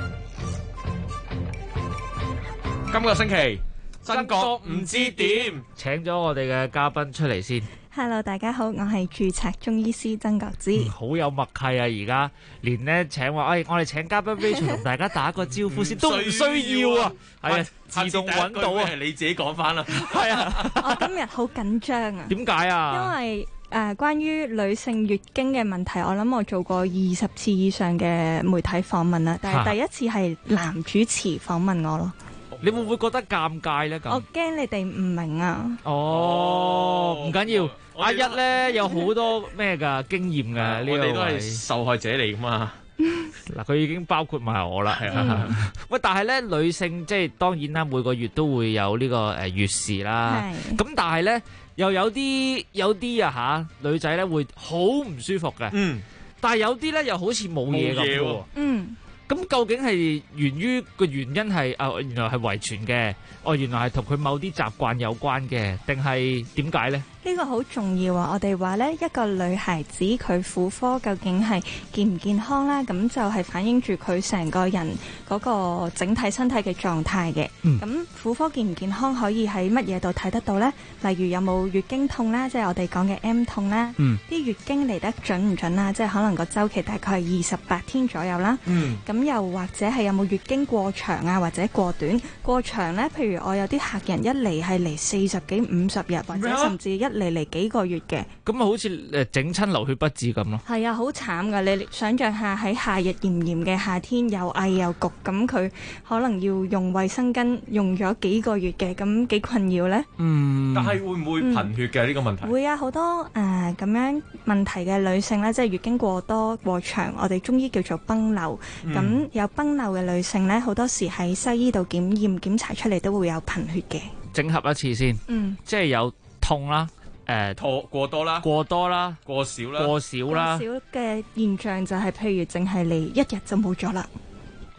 Speaker 9: 今個星期真覺唔知點，
Speaker 7: 請咗我哋嘅嘉賓出嚟先。
Speaker 14: Hello， 大家好，我係註冊中醫師曾國芝。
Speaker 7: 好有默契啊！而家連呢請話，我哋請嘉賓 Rachel 同大家打個招呼先，都唔需要啊！係啊，自動揾到啊！
Speaker 9: 你自己講翻啦。
Speaker 7: 係啊，
Speaker 14: 我今日好緊張啊！
Speaker 7: 點解啊？
Speaker 14: 因為關於女性月經嘅問題，我諗我做過20次以上嘅媒體訪問啦，但係第一次係男主持訪問我咯。
Speaker 7: 你會唔會覺得尷尬咧？咁
Speaker 14: 我驚你哋唔明啊！
Speaker 7: 哦，唔緊要，阿一咧有好多咩噶經驗噶，
Speaker 9: 我哋都係受害者嚟噶嘛。
Speaker 7: 嗱，佢已經包括埋我啦。喂，但係咧，女性即係當然啦，每個月都會有呢個月事啦。咁但係咧，又有啲啊吓，女仔咧會好唔舒服嘅。嗯。但係有啲咧又好似冇嘢咁喎。嗯。咁究竟係源於個原因係原來係遺傳嘅，原來係同佢某啲習慣有關嘅，定係點解呢？
Speaker 14: 呢個好重要啊！我哋話呢，一個女孩子佢婦科究竟係健唔健康啦，咁就係反映住佢成個人嗰個整體身體嘅狀態嘅。咁婦科健唔健康可以喺乜嘢度睇得到呢？例如有冇月經痛啦，即係我哋講嘅 M 痛啦。啲月經嚟得準唔準啦？即係可能個週期大概係28天左右啦。咁又或者係有冇月經過長啊，或者過短？過長呢，譬如我有啲客人一嚟係嚟40幾50日，或者甚至嚟幾個月嘅，
Speaker 7: 咁啊好似整親流血不止咁咯。係
Speaker 14: 啊，好慘噶！你想象下喺夏日炎炎嘅夏天，又翳又焗，咁佢可能要用衛生巾用咗幾個月嘅，咁幾困擾呢？
Speaker 9: 但係會唔會貧血嘅呢個問題？
Speaker 14: 會啊，好多咁樣問題嘅女性呢，即係月經過多過長，我哋中醫叫做崩漏。咁有崩漏嘅女性呢，好多時喺西醫度檢查出嚟都會有貧血嘅。
Speaker 7: 整合一次先，即係有痛啦。
Speaker 9: 過多啦，過少啦，
Speaker 7: 過少啦。
Speaker 14: 過少嘅現象就係譬如淨係嚟1日就冇咗啦。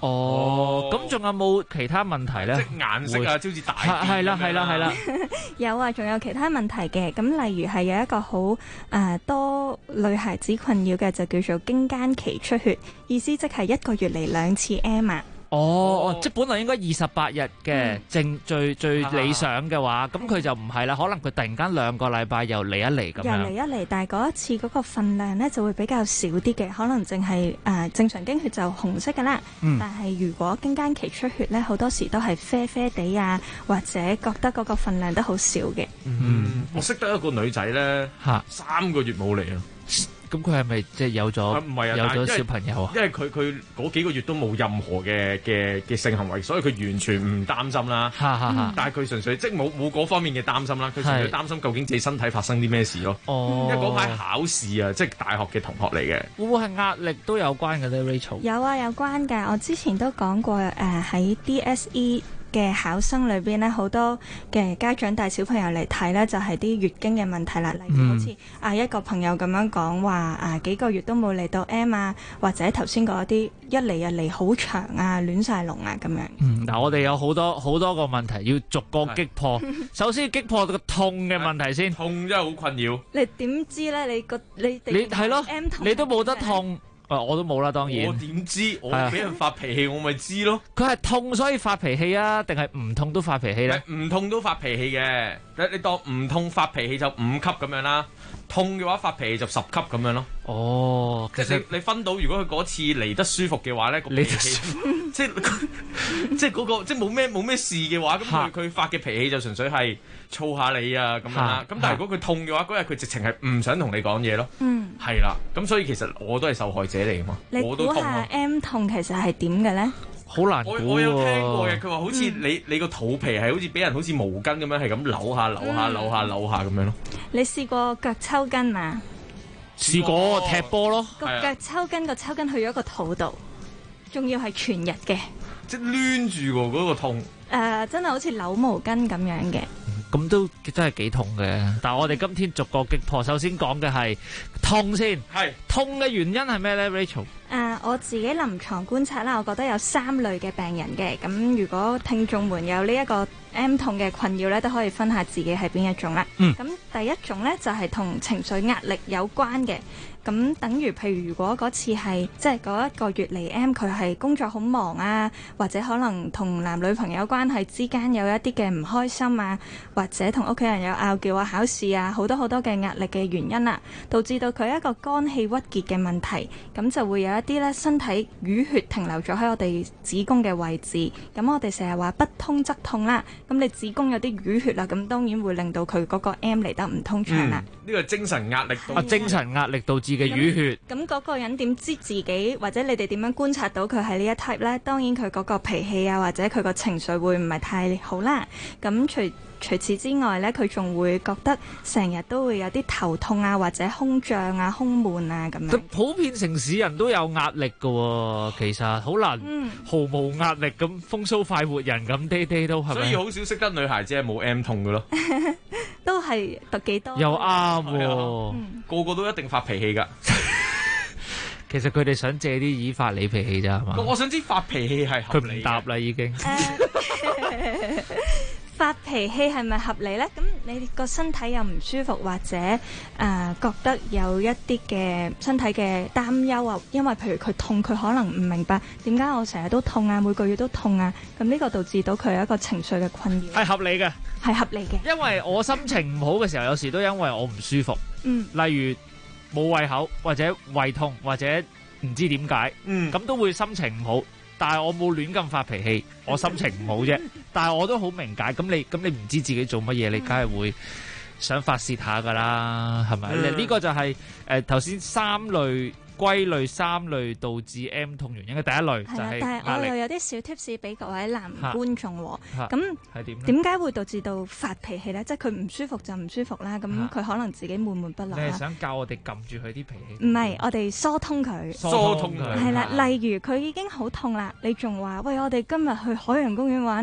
Speaker 7: 哦，咁仲有冇其他問題咧？
Speaker 9: 即係顏色啊，好似大
Speaker 7: 係啦。
Speaker 14: 有啊，仲有其他問題嘅。咁例如係有一個好多女孩子困擾嘅，就叫做經間期出血，意思即係1個月嚟2次 M 啊。
Speaker 7: 即係本來應該28日嘅最理想嘅話，咁佢就唔係啦，可能佢突然間2個禮拜又嚟一嚟咁樣。
Speaker 14: 又嚟一嚟，但係嗰一次嗰個分量咧就會比較少啲嘅，可能淨係正常經血就紅色㗎啦。但係如果經間期出血咧，好多時都係啡啡地啊，或者覺得嗰個分量都好少嘅。
Speaker 9: 我識得一個女仔咧，3個月冇嚟啊。
Speaker 7: 咁佢係咪即係有咗有咗小朋友啊？
Speaker 9: 因為佢嗰幾個月都冇任何嘅性行為，所以佢完全唔擔心啦。但係佢純粹即係冇嗰方面嘅擔心啦。佢純粹擔心究竟自己身體發生啲咩事咯。因為嗰排考試啊，即係大學嘅同學嚟嘅。
Speaker 7: 會唔會係壓力都有關嘅咧 ，Rachel？
Speaker 14: 有啊，有關㗎。我之前都講過喺DSE嘅考生裏邊咧，好多嘅家長帶小朋友嚟睇咧，就係啲月經嘅問題啦。例如好似一個朋友咁樣講話幾個月都冇嚟到 M 啊，或者頭先嗰啲一嚟就嚟好長啊，亂晒龍啊咁樣。
Speaker 7: 嗱，我哋有好多個問題要逐個擊破。首先擊破個痛嘅問題先。
Speaker 9: 痛真係好困擾。
Speaker 14: 你點知咧？你
Speaker 7: 係咯
Speaker 14: M 痛，
Speaker 7: 你都冇得痛。我都冇啦，當然。
Speaker 9: 我點知？我俾人發脾氣，我咪知咯。
Speaker 7: 佢係痛所以發脾氣啊，定係唔痛都發脾氣咧？
Speaker 9: 唔痛都發脾氣嘅，你當唔痛發脾氣就5級咁樣啦，痛嘅話發脾氣就10級咁樣咯。其實你分到，如果佢嗰次嚟得舒服嘅話咧，個脾氣即係嗰個即係冇咩事嘅話，咁佢發嘅脾氣就純粹係燥下你啊咁樣啦。咁但係如果佢痛嘅話，嗰日佢直情係唔想同你講嘢咯。係啦，咁所以其實我都係受害者嚟㗎嘛。
Speaker 14: 你估下 M 痛其實係點嘅咧？
Speaker 7: 好難估喎。
Speaker 9: 我有聽過嘅，佢話好似你個肚皮係好似俾人好似毛巾咁樣係咁扭下咁樣咯。
Speaker 14: 你試過腳抽筋嘛？
Speaker 7: 試過踢波咯。
Speaker 14: 個腳抽筋，個抽筋去咗個肚度，仲要係全日嘅。
Speaker 9: 即係攣住喎嗰個痛。
Speaker 14: 真係好似扭毛巾咁樣嘅。
Speaker 7: 咁都真係幾痛嘅，但係我哋今天逐個擊破。首先講嘅係痛先，痛嘅原因係咩呢 Rachel？
Speaker 14: 我自己臨床觀察啦，我覺得有3類嘅病人嘅。咁如果聽眾們有呢一個 M 痛嘅困擾咧，都可以分下自己係邊一種啦。咁第一種咧就係同情緒壓力有關嘅。咁等於譬如果嗰次係即係嗰1個月嚟 M， 佢係工作好忙啊，或者可能同男女朋友關係之間有一啲嘅唔開心啊，或者同屋企人有拗撬啊、考試啊，好多嘅壓力嘅原因啊，導致到佢一個肝氣鬱結嘅問題，咁就會有一啲咧身體淤血停留咗喺我哋子宮嘅位置。咁我哋成日話不通則痛啦，咁你子宮有啲淤血啦，咁當然會令到佢嗰個 M 嚟得唔通暢啦。
Speaker 9: 呢個精神壓力
Speaker 7: 精神壓力導致嘅淤血。
Speaker 14: 咁嗰個人點知自己，或者你哋點樣觀察到佢係呢一 type 呢？當然佢嗰個脾氣啊，或者佢個情緒會唔係太好啦。咁除此之外呢，佢仲會覺得成日都會有啲頭痛啊，或者胸脹啊、胸悶啊咁樣。
Speaker 7: 普遍城市人都有壓力㗎喎，其實好難毫無壓力咁風騷快活人咁day都係咪？
Speaker 9: 所以好少識得女孩子係冇 M 痛嘅咯。
Speaker 14: 都係幾多？
Speaker 7: 又啱喎，
Speaker 9: 個個都一定發脾氣㗎。
Speaker 7: 其實佢哋想借啲意發你脾氣咋係嘛？
Speaker 9: 我想知發脾氣係合理嘅。佢唔答
Speaker 7: 啦已經。
Speaker 14: 發脾氣係咪合理呢？咁你個身體又唔舒服，或者覺得有一啲嘅身體嘅擔憂啊，因為譬如佢痛，佢可能唔明白點解我成日都痛啊，每個月都痛啊，咁呢個導致到佢有一個情緒嘅困擾。
Speaker 7: 係合理嘅，
Speaker 14: 係合理嘅。
Speaker 7: 因為我心情唔好嘅時候，有時都因為我唔舒服。例如冇胃口，或者胃痛，或者唔知點解，咁都會心情唔好。但係我冇亂咁發脾氣，我心情唔好啫。但係我都好明解，咁你唔知自己做乜嘢，你梗係會想發泄下噶啦，係咪？呢個就係頭先歸類3類導致 M 痛原因嘅第一類，就係壓力。
Speaker 14: 但係我又有啲小 tips 俾各位男觀眾喎。
Speaker 7: 咁
Speaker 14: 點解會導致到發脾氣呢？即係佢唔舒服就唔舒服啦。咁佢可能自己悶悶不樂啦。
Speaker 7: 你係想教我哋撳住佢啲脾氣？
Speaker 14: 唔係，我哋疏通佢。
Speaker 7: 疏通佢。
Speaker 14: 係啦，例如佢已經好痛啦，你仲話喂，我哋今日去海洋公園玩啊？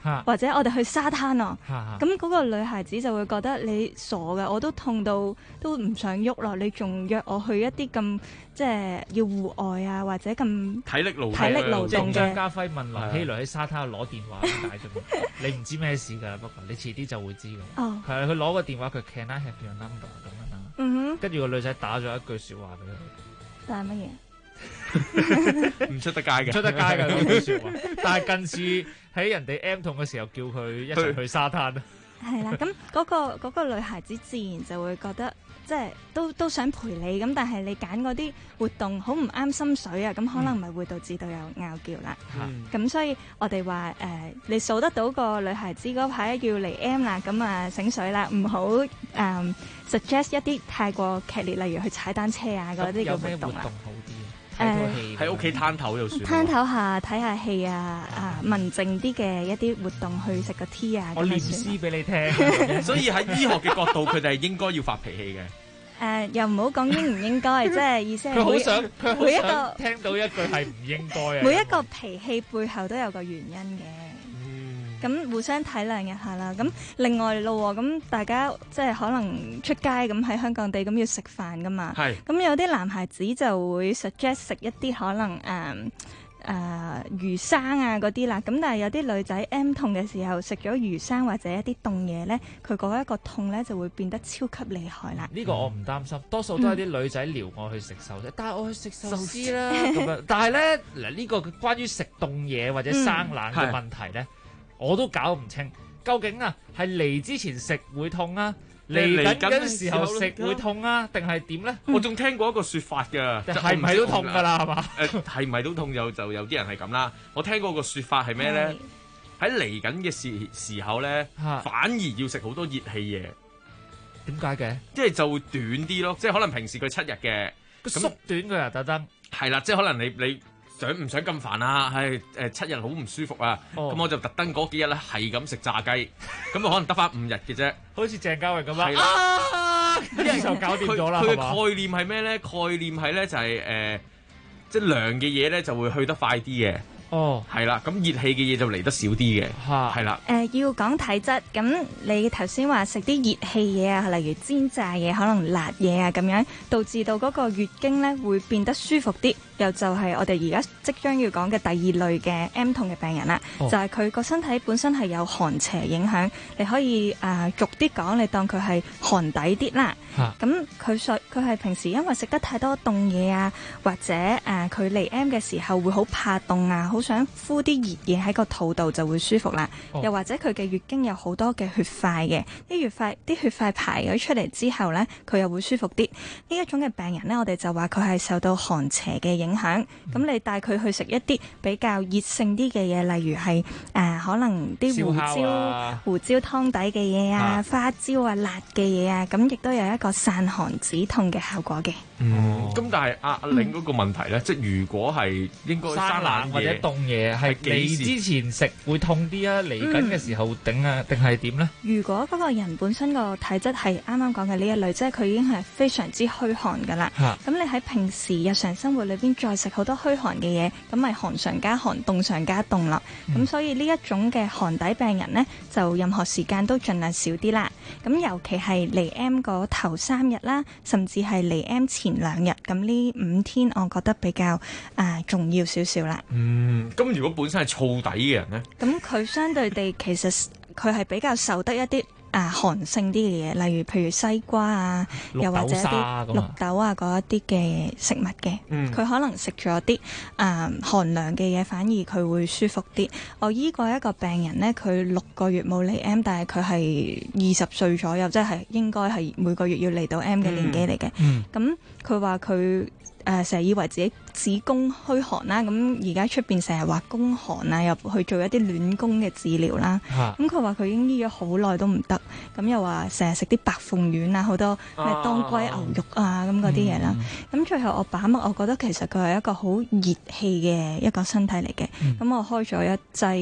Speaker 14: 或者我哋去沙灘啊，咁嗰個女孩子就會覺得你傻嘅，我都痛到都唔想喐咯，你仲約我去一啲咁即係要戶外啊，或者咁
Speaker 9: 體力勞
Speaker 14: 動嘅。
Speaker 7: 張家輝問林希蕾喺沙灘度攞電話點解啫嘛？你唔知咩事㗎，不過你遲啲就會知㗎。哦，係啊，佢攞個電話，佢 Can I have your number 咁樣啦。跟住個女仔打咗一句説話俾佢。
Speaker 14: 但係乜嘢？
Speaker 9: 唔出得街嘅，
Speaker 7: 出得街嘅嗰句説話。但係近似喺人哋 M 痛嘅時候叫佢一齊去沙灘。
Speaker 14: 係啦，咁嗰個女孩子自然就會覺得即係都想陪你，咁但係你揀嗰啲活動好唔啱心水啊，咁可能咪會導致到有拗撬啦。咁所以我哋話你數得到個女孩子嗰排要嚟 M 啦，咁啊醒水啦，唔好suggest 一啲太過劇烈，例如去踩單車啊嗰啲嘅活動啦。
Speaker 9: 喺屋企攤頭就算。
Speaker 14: 攤頭下睇下戲啊，文靜啲嘅一啲活動，去食個 tea 啊。
Speaker 7: 我念詩俾你聽。
Speaker 9: 所以喺醫學嘅角度，佢哋係應該要發脾氣嘅。
Speaker 14: 又唔好講應唔應該，即係意思係
Speaker 7: 佢好想
Speaker 14: 每一個
Speaker 7: 聽到一句係唔應該啊。
Speaker 14: 每一個脾氣背後都有個原因嘅。咁互相體諒一下啦。咁另外咯，咁大家即係可能出街咁喺香港地咁要食飯噶嘛。係。咁有啲男孩子就會 suggest 食一啲可能魚生啊嗰啲啦。咁但係有啲女仔 M 痛嘅時候食咗魚生或者一啲凍嘢咧，佢嗰一個痛咧就會變得超級厲害啦。
Speaker 7: 呢個我唔擔心，多數都係啲女仔撩我去食壽司，帶我去食壽司啦咁樣。但係咧嗱，呢個關於食凍嘢或者生冷嘅問題咧。我都搞唔清，究竟啊係嚟之前食會痛啊，嚟緊嘅時候食會痛啊，定係點咧？
Speaker 9: 我仲聽過一個説法㗎，
Speaker 7: 係唔係都痛㗎啦？係嘛？
Speaker 9: 係唔係都痛就有啲人係咁啦。我聽過個説法係咩咧？喺嚟緊嘅時候咧，反而要食好多熱氣嘢。
Speaker 7: 點解嘅？
Speaker 9: 即係就會短啲咯，即係可能平時佢7日嘅，
Speaker 7: 縮短佢啊特登。
Speaker 9: 係啦，即係可能你。想唔想咁煩啊？係7日好唔舒服啊！咁我就特登嗰幾日咧係咁食炸雞，咁可能得翻5日嘅啫。
Speaker 7: 好似鄭嘉穎咁啊！一日就搞掂咗啦。
Speaker 9: 佢嘅概念係咩咧？概念係咧就係即係涼嘅嘢咧就會去得快啲嘅。哦，係啦，咁熱氣嘅嘢就嚟得少啲嘅，係啦。
Speaker 14: 要講體質，咁你頭先話食啲熱氣嘢啊，例如煎炸嘢，可能辣嘢啊，咁樣導致到嗰個月經咧會變得舒服啲。又就係我哋而家即將要講嘅第二類嘅 M 痛嘅病人啦，就係佢個身體本身係有寒邪影響，你可以俗啲講，你當佢係寒底啲啦。咁佢係平時因為食得太多凍嘢啊，或者佢嚟 M 嘅時候會好怕凍啊，好想敷啲熱嘢喺個肚度就會舒服啦。又或者佢嘅月經有好多嘅血塊嘅，啲血塊排咗出嚟之後呢，佢又會舒服啲。呢一種嘅病人呢，我哋就話佢係受到寒邪嘅影響。咁你帶佢去食一啲比較熱性啲嘅嘢，例如係可能啲胡椒湯底嘅嘢啊、花椒啊、辣嘅嘢啊，咁亦都有一個散寒止痛嘅效果嘅。
Speaker 9: 咁但係阿玲嗰個問題咧，即係如果係應該生冷
Speaker 7: 或者凍嘢，係嚟之前食會痛啲啊，嚟緊嘅時候頂啊，定係點咧？
Speaker 14: 如果嗰個人本身個體質係啱啱講嘅呢一類，即係佢已經係非常之虛寒噶啦。咁你喺平時日常生活裏邊再食好多虛寒嘅嘢，咁咪寒上加寒，凍上加凍啦。咁所以呢一種嘅寒底病人呢，就任何時間都盡量少啲啦。咁尤其係嚟 M 嗰頭3日啦，甚至係嚟 M 前2日，咁呢5天我覺得比較重要少少啦。
Speaker 9: 咁如果本身係燥底嘅人呢？咁
Speaker 14: 佢相對地其實佢係比較受得一啲寒性啲嘅嘢，例如譬如西瓜啊，又或者一啲綠豆啊嗰一啲嘅食物嘅，佢可能食咗啲寒涼嘅嘢，反而佢會舒服啲。我醫過一個病人呢，佢6個月冇嚟 M， 但係佢係20歲左右，即係應該係每個月要嚟到 M 嘅年紀嚟嘅。咁佢話佢成日以為自己子宮虛寒啦，咁而家出邊成日話宮寒啊，又去做一啲暖宮嘅治療啦。咁佢話佢已經醫咗好耐都唔得，咁又話成日食啲白鳳丸啊，好多咩當歸牛肉啊咁嗰啲嘢啦。咁最後我把脈，我覺得其實佢係一個好熱氣嘅一個身體嚟嘅。咁我開咗一劑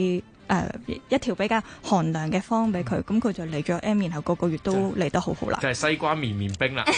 Speaker 14: 一條比較寒涼嘅方俾佢，咁佢就嚟咗 M， 然後個個月都嚟得好好啦。
Speaker 9: 就係西關綿綿冰啦，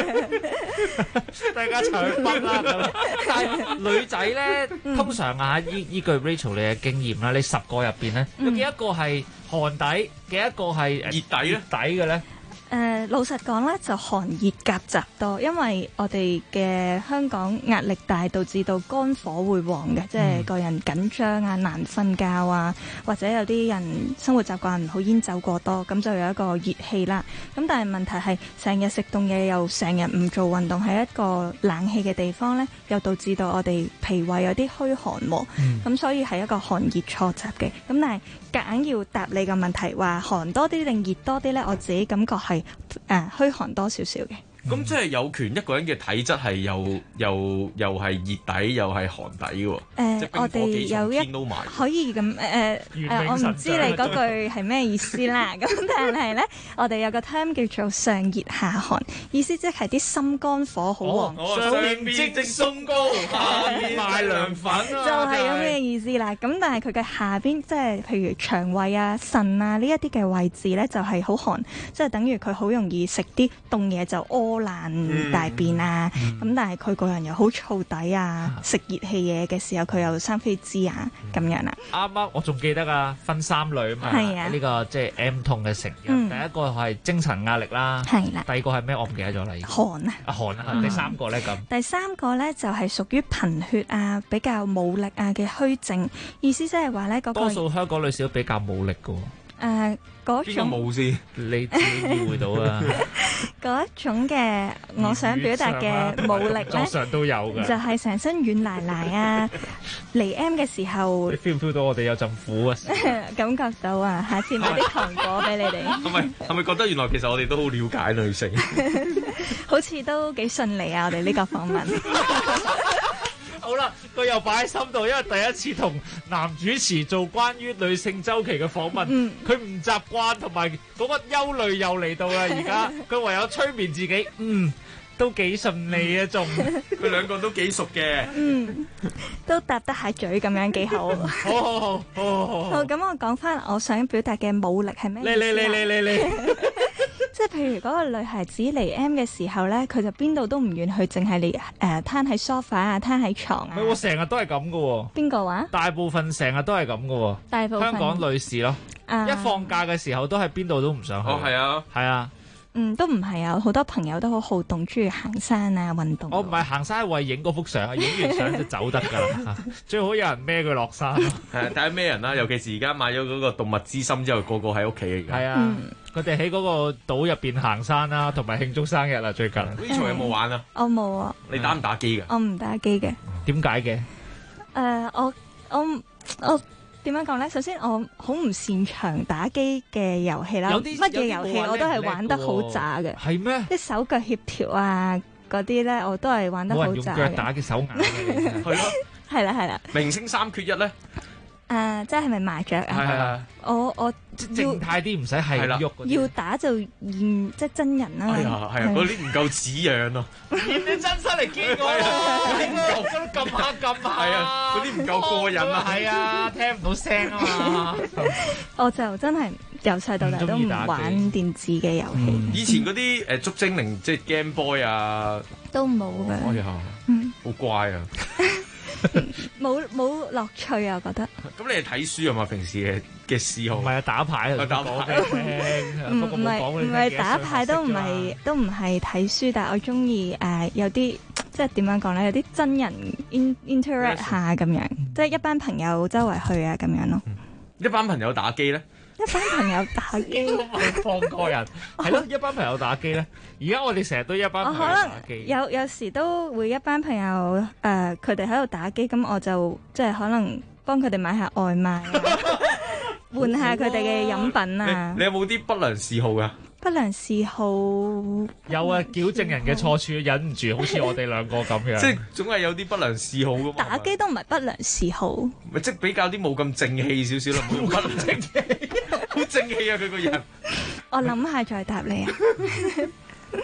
Speaker 7: 大家搶分啦咁。但係女仔咧，通常啊，依據 Rachel 你嘅經驗啦，你10個入邊咧，有幾多個係寒底，幾多個係熱底嘅咧？
Speaker 14: 老實講咧，就寒熱夾雜多，因為我哋嘅香港壓力大，導致到肝火會旺嘅，即係個人緊張啊、難瞓覺啊，或者有啲人生活習慣唔好，煙酒過多，咁就有一個熱氣啦。咁但係問題係成日食凍嘢，又成日唔做運動，喺一個冷氣嘅地方咧，又導致到我哋脾胃有啲虛寒喎。咁所以係一個寒熱錯雜嘅。咁但係夾硬要答你個問題，話寒多啲定熱多啲咧？我自己感覺係虛寒多少少嘅。
Speaker 9: 咁即係有權一個人嘅體質係又係熱底又係寒底嘅喎。
Speaker 14: 我哋有一可以咁我唔知你嗰句係咩意思啦。咁但係咧，我哋有個 term 叫做上熱下寒，意思即係啲心肝火好旺。
Speaker 9: 上面即鬆糕，下面賣涼粉啊，
Speaker 14: 就係咁嘅意思啦。咁但係佢嘅下邊，即係譬如腸胃啊、腎啊呢一啲嘅位置咧，就係好寒，即係等於佢好容易食啲凍嘢就屙爛大便啊。咁但係佢個人又好燥底啊，食熱氣嘢嘅時候佢又生飛滋啊咁樣啦。
Speaker 7: 啱啱我仲記得啊，分3類啊嘛。係啊，呢個即係 M 痛嘅成因。第一個係精神壓力啦。係啦。第二個係咩？我唔記得咗啦。
Speaker 14: 寒啊。
Speaker 7: 寒啊。第3個咧咁。
Speaker 14: 第3個咧就係屬於貧血啊，比較冇力啊嘅虛症。意思即係話咧嗰個
Speaker 7: 多數香港女士都比較冇力㗎喎。
Speaker 14: 嗰種
Speaker 9: 冇先，
Speaker 7: 你自己意會到啊！
Speaker 14: 嗰一種嘅我想表達嘅冇力咧，
Speaker 7: 上都有嘅，
Speaker 14: 就係成身軟賴賴啊！嚟 M 嘅時候，
Speaker 7: 你 feel 唔 feel 到我哋有陣苦啊？
Speaker 14: 感覺到啊！下次買啲糖果俾你哋。
Speaker 9: 係咪覺得原來其實我哋都好了解女性？
Speaker 14: 好似都幾順利啊！我哋呢個訪問。
Speaker 7: 好啦，佢又擺喺心度，因為第一次同男主持做關於女性週期嘅訪問，佢唔習慣，同埋嗰個憂慮又嚟到啦。而家佢唯有催眠自己，都幾順利啊，仲
Speaker 9: 佢兩個都幾熟嘅，
Speaker 14: 都搭得下嘴咁樣幾好。好，咁我講翻我想表達嘅冇力係咩？
Speaker 7: 你。
Speaker 14: 即係譬如嗰個女孩子嚟 M 嘅時候咧，佢就邊度都唔願去，淨係嚟攤喺 sofa 啊，攤喺床啊。
Speaker 7: 我成日都係咁噶喎。邊
Speaker 14: 個話？
Speaker 7: 大部分成日都係咁噶喎。
Speaker 14: 大部分
Speaker 7: 香港女士咯，一放假嘅時候都係邊度都唔想去。
Speaker 9: 係啊，
Speaker 7: 係啊。
Speaker 14: 都唔係啊，好多朋友都好好動，中意行山啊，運動。
Speaker 7: 我唔係行山，係為影嗰幅相，影完相就走得㗎啦。最好有人孭佢落山。
Speaker 9: 係睇下咩人啦，尤其是而家買咗嗰個動物之心之後，個個喺屋企嘅。
Speaker 7: 係啊，佢哋喺嗰個島入邊行山啦，同埋慶祝生日啊，最近。
Speaker 9: Rachel 有冇玩啊？
Speaker 14: 我冇啊。
Speaker 9: 你打唔打機㗎？
Speaker 14: 我唔打機嘅。
Speaker 7: 點解嘅？
Speaker 14: 我點樣講咧？首先我好唔擅長打機嘅遊戲啦，乜嘢遊戲我都係玩得好渣嘅。
Speaker 7: 係咩？
Speaker 14: 啲手腳協調啊嗰啲咧，我都係玩得好渣嘅。
Speaker 7: 冇人用腳打嘅手眼嘅。
Speaker 9: 係咯。
Speaker 14: 係啦。
Speaker 9: 明星3缺1咧？
Speaker 14: 即係咪麻雀啊？
Speaker 9: 係啊。
Speaker 14: 我
Speaker 7: 靜態啲，唔使係喐。
Speaker 14: 要打就現即係真人啦。
Speaker 9: 係啊，嗰啲唔夠似樣咯。
Speaker 7: 現你真身嚟見我咯，嗰啲唔夠撳下。
Speaker 9: 係啊，嗰啲唔夠過癮啊。
Speaker 7: 係啊，聽唔到聲啊嘛。
Speaker 14: 我就真係由細到大都唔玩電子嘅遊戲。
Speaker 9: 以前嗰啲捉精靈即係 Game Boy 啊，
Speaker 14: 都冇嘅。
Speaker 9: 哎呀，好乖啊！
Speaker 14: 冇樂趣啊，我覺得。
Speaker 9: 咁你係睇書啊嘛？平時嘅嗜好？
Speaker 7: 唔係啊，打牌啊，
Speaker 9: 打牌。
Speaker 14: 唔係打牌，都唔係睇書，但係我中意有啲即係點樣講咧？有啲真人 interact 下咁樣，即係一班朋友周圍去啊咁樣咯。
Speaker 9: 一班朋友打機咧？
Speaker 14: 一班朋友打機，
Speaker 7: 放過人係咯。一班朋友打機咧，而家我哋成日都一班朋友打機。
Speaker 14: 有時都會一班朋友佢哋喺度打機，咁我就即係可能幫佢哋買下外賣啊，換下佢哋嘅飲品啊。
Speaker 9: 你有冇啲不良嗜好噶？
Speaker 14: 不良嗜好
Speaker 7: 有啊，矯正人嘅錯處忍唔住，好似我哋兩個咁樣。
Speaker 9: 即係總係有啲不良嗜好噶嘛。
Speaker 14: 打機都唔係不良嗜好，
Speaker 9: 咪即係比較啲冇咁正氣少少啦，冇咁正氣，好正氣啊佢個人。
Speaker 14: 我諗下再答你啊。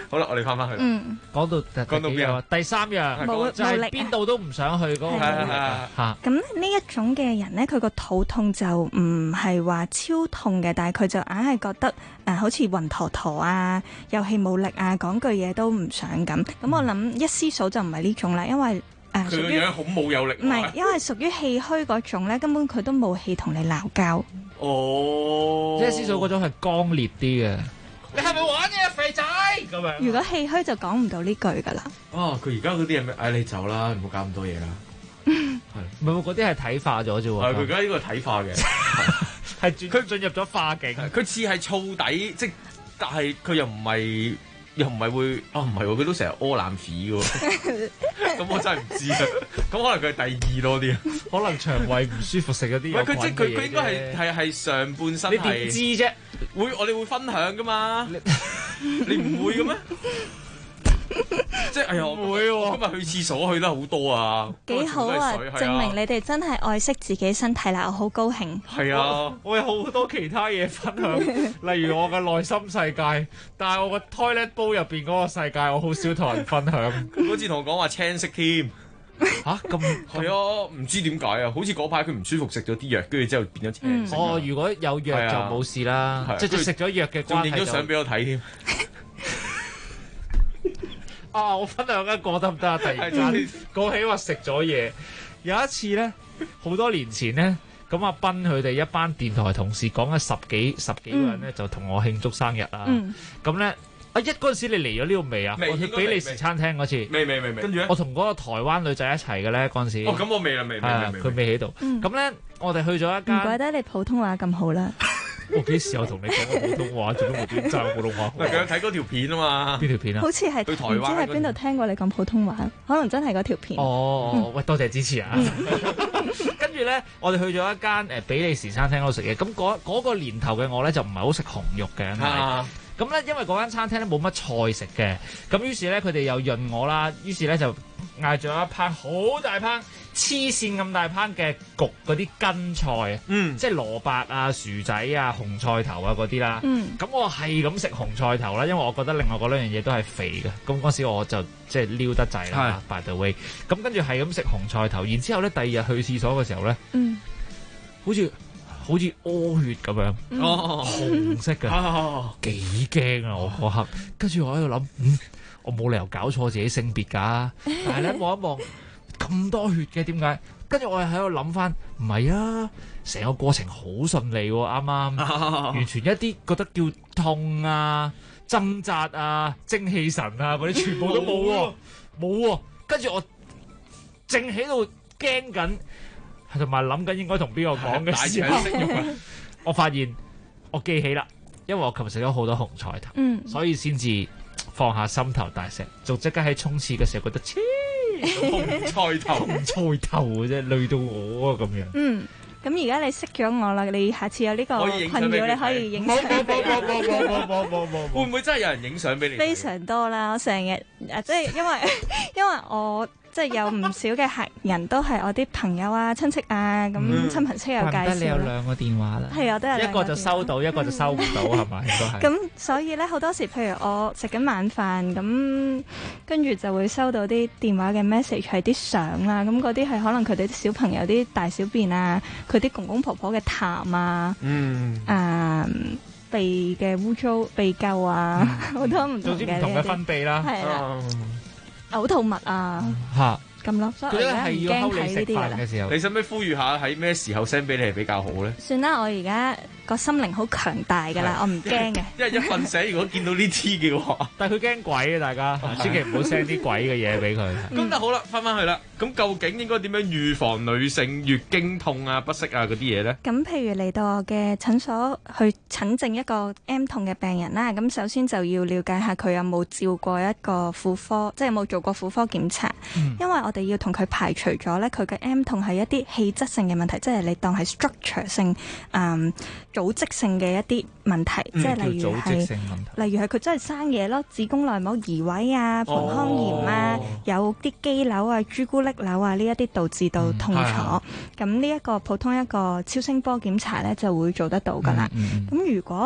Speaker 9: 好啦，我哋翻返去。
Speaker 7: 講到邊啊？第三樣就係邊度都唔想去嗰個嚇。
Speaker 14: 咁呢一種嘅人咧，佢個肚痛就唔係話超痛嘅，但係佢就硬係覺得好似暈陀陀啊，有氣冇力啊，講句嘢都唔想咁。咁我諗一絲數就唔係呢種啦，因為
Speaker 9: 佢個樣好冇有力。
Speaker 14: 唔係，因為屬於氣虛嗰種咧，根本佢都冇氣同你鬧交。
Speaker 7: 哦，一絲數嗰種係剛烈啲嘅。你係咪玩嘢肥仔咁樣？
Speaker 14: 如果氣虛就講唔到呢句噶啦。
Speaker 9: 哦，佢而家嗰啲係咩？唉，你走啦，唔好搞咁多嘢啦。
Speaker 7: 係，唔係嗰啲係體化咗啫喎。
Speaker 9: 係佢而家呢個體化嘅，
Speaker 7: 係佢進入咗化境。
Speaker 9: 佢似係燥底，即但係佢又唔係會唔係喎？佢都成日屙冷屎嘅喎。咁我真係唔知啊。咁可能佢係第二多啲啊。
Speaker 7: 可能腸胃唔舒服食嗰啲。
Speaker 9: 唔係佢即係佢應該係上半身。
Speaker 7: 你點知啫？
Speaker 9: 我哋會分享噶嘛？你唔會嘅咩？即係哎呀，唔會喎！今日去廁所去得好多啊！
Speaker 14: 幾好啊！證明你哋真係愛惜自己身體啦，我好高興。
Speaker 9: 係啊，
Speaker 7: 我有好多其他嘢分享，例如我嘅內心世界，但係我個 toilet bowl 入邊嗰個世界，我好少同人分享。
Speaker 9: 嗰次同我講話青色添。
Speaker 7: 嚇咁
Speaker 9: 係啊，唔知點解啊，好似嗰排佢唔舒服食咗啲藥，跟住之後變咗青色。
Speaker 7: 哦，如果有藥就冇事啦，即係食咗藥嘅關係就。
Speaker 9: 仲影咗相俾我睇添。
Speaker 7: 啊！我分享一個得唔得啊？突然間講起話食咗嘢，有一次咧，好多年前咧，咁阿斌佢哋一班電台同事講緊十幾個人咧，就同我慶祝生日啦。咁咧。嗰陣時你嚟咗呢度未啊？我去比利時餐廳嗰次。
Speaker 9: 未。跟住咧，
Speaker 7: 我同嗰個台灣女仔一齊嘅咧嗰陣時。
Speaker 9: 哦，咁我未啦，未。
Speaker 7: 佢未喺度。咁咧，我哋去咗一間。
Speaker 14: 唔怪得你普通話咁好啦。
Speaker 7: 我幾時有同你講過普通話？做咩無端爭普通話？
Speaker 9: 佢有睇嗰條片啊嘛。邊
Speaker 7: 條片啊？
Speaker 14: 好似係
Speaker 9: 去台灣。
Speaker 14: 唔知喺邊度聽過你講普通話？可能真係嗰條片。
Speaker 7: 哦，喂，多謝支持啊！跟住咧，我哋去咗一間比利時餐廳嗰度食嘢。咁嗰個年頭嘅我咧就唔係好食紅肉嘅。咁咧，因為嗰間餐廳咧冇乜菜食嘅，咁於是咧佢哋又潤我啦，於是咧就嗌咗一烹好大烹黐線咁大烹嘅焗嗰啲根菜，即係蘿蔔啊、薯仔啊、紅菜頭啊嗰啲啦。咁我係咁食紅菜頭啦，因為我覺得另外嗰兩樣嘢都係肥嘅。咁嗰時我就即係撩得滯啦，by the way。咁跟住係咁食紅菜頭，然之後咧第二日去廁所嘅時候咧，好似屙血咁樣，紅色嘅，幾驚啊！我嗰刻，跟住我喺度諗，我冇理由搞錯自己性別㗎。但係咧望一望咁多血嘅，點解？跟住我又喺度諗翻，唔係啊，成個過程好順利喎，啱啱，完全一啲覺得叫痛啊、掙扎啊、精氣神啊嗰啲全部都冇喎，冇喎。跟住我正喺度驚緊。同埋諗緊應該同邊個講嘅時候，我發現我記起啦，因為我琴日食咗好多紅菜頭，所以先至放下心頭大石，仲即刻喺沖廁嘅時候覺得
Speaker 9: 紅菜頭
Speaker 7: 嘅啫，累到我啊咁樣。
Speaker 14: 咁而家你識咗我啦，你下次有呢個困擾，你可以影相。
Speaker 9: 冇，會唔會真係有人影相俾你？
Speaker 14: 非常多啦，我成日即係因為我。即係有唔少嘅客人都係我啲朋友啊、親戚啊，咁親朋戚友介紹。
Speaker 7: 你有兩個電話啦，
Speaker 14: 係我都有
Speaker 7: 一個就收到，一個就收唔到，係咪？應該係。
Speaker 14: 咁所以咧，好多時譬如我食緊晚飯，咁跟住就會收到啲電話嘅 message 係啲相啦，咁嗰啲係可能佢哋啲小朋友啲大小便啊，佢啲公公婆婆嘅痰啊，鼻嘅污糟、鼻垢啊，好多唔同嘅。
Speaker 7: 總之唔同嘅分泌啦。
Speaker 14: 係啦。嘔吐物啊，咁咯，所以我而家唔驚睇呢啲嘅時候。
Speaker 9: 你使唔使呼籲下喺咩時候 send 俾你係比較好咧？
Speaker 14: 算啦，我而家個心靈好強大㗎啦，我唔驚嘅。
Speaker 9: 因為一瞓醒如果見到呢啲嘅話，
Speaker 7: 但係佢驚鬼啊！大家千祈唔好 send 啲鬼嘅嘢俾佢。
Speaker 9: 咁但好啦，翻去啦。咁究竟應該點樣預防女性月經痛啊、不適啊嗰啲嘢咧？
Speaker 14: 咁譬如嚟到我嘅診所去診症一個 M 痛嘅病人啦，咁首先就要了解下佢有冇照過一個婦科，即係有冇做過婦科檢查。因為我哋要同佢排除咗咧，佢嘅 M 痛係一啲氣質性嘅問題，即係你當係 structure 性、組織性嘅一啲問題，即係例如係佢真係生嘢咯，子宮內膜移位啊、盆腔炎啊，有啲肌瘤啊、朱古力瘤啊呢一啲導致到痛楚。咁呢一個普通一個超聲波檢查咧就會做得到噶啦。咁如果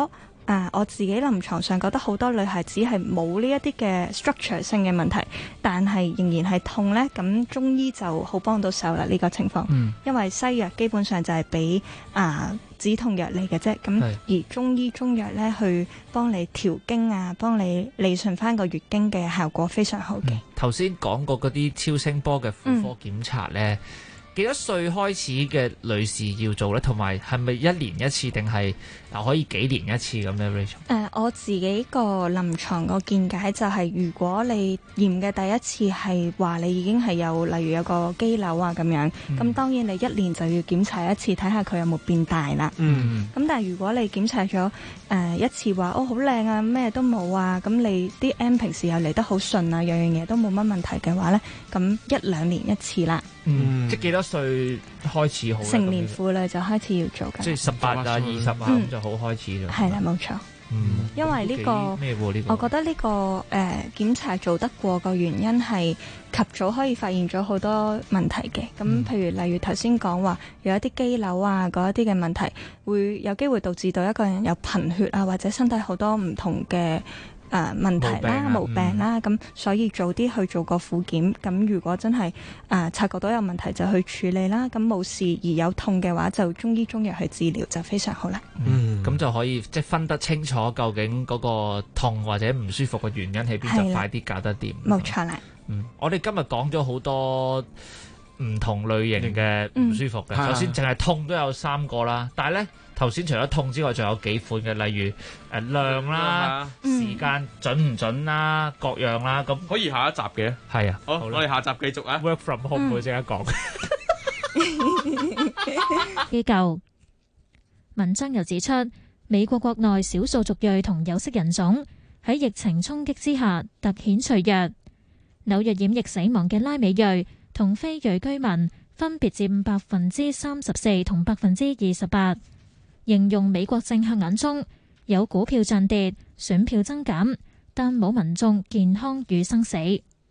Speaker 14: 我自己臨床上覺得好多女孩子係冇呢一啲嘅 structure 性嘅問題，但係仍然係痛呢。咁中醫就好幫到手啦呢個情況，因為西藥基本上就係俾止痛藥嚟嘅啫，咁而中藥呢，去幫你調經啊，幫你理順翻個月經嘅效果非常好嘅。
Speaker 7: 頭先講過嗰啲超聲波嘅婦科檢查呢，幾多歲開始嘅女士要做呢？同埋係咪一年一次定係可以幾年一次咁呢 Rachel？
Speaker 14: 我自己個臨床個見解就係，如果你驗嘅第一次係話你已經係有，例如有個肌瘤啊咁樣，咁當然你一年就要檢查一次，睇下佢有冇變大啦。咁但係如果你檢查咗一次話好靚啊，咩都冇啊，咁你啲 M 平時又嚟得好順啊，樣樣嘢都冇乜問題嘅話呢，咁1-2年一次啦。
Speaker 7: 即係幾多歲開始好？
Speaker 14: 成年婦女就開始要做㗎。
Speaker 7: 即係18啊、20啊咁就好開始咗。
Speaker 14: 係啦，冇錯。因為呢個我覺得呢個檢查做得過個原因係及早可以發現咗好多問題嘅。咁譬如例如頭先講話有一啲肌瘤啊嗰一啲嘅問題，會有機會導致到一個人有貧血啊，或者身體好多唔同嘅問題啦、毛病啦，咁所以早啲去做個婦檢。咁如果真係察覺到有問題就去處理啦。咁冇事而有痛嘅話，就中醫中藥去治療就非常好啦。
Speaker 7: 咁就可以即係分得清楚究竟嗰個痛或者唔舒服嘅原因喺邊，就快啲搞得掂。
Speaker 14: 冇錯啦。
Speaker 7: 我哋今日講咗好多唔同類型嘅唔舒服嘅，首先淨係痛都有3個啦，但係咧頭先除咗痛之外，仲有幾款嘅，例如量啦、時間準唔準啦、各樣啦，咁
Speaker 9: 可以下一集嘅。
Speaker 7: 係啊，
Speaker 9: 好，我哋下集繼續啊。
Speaker 7: Work from home 會即刻講。
Speaker 1: 機構文章又指出，美國國內少數族裔同有色人種喺疫情衝擊之下突顯脆弱。紐約染疫死亡嘅拉美裔同非裔居民分別佔34%同28%，形容美國政客眼中有股票漲跌、選票增減，但冇民眾健康與生死。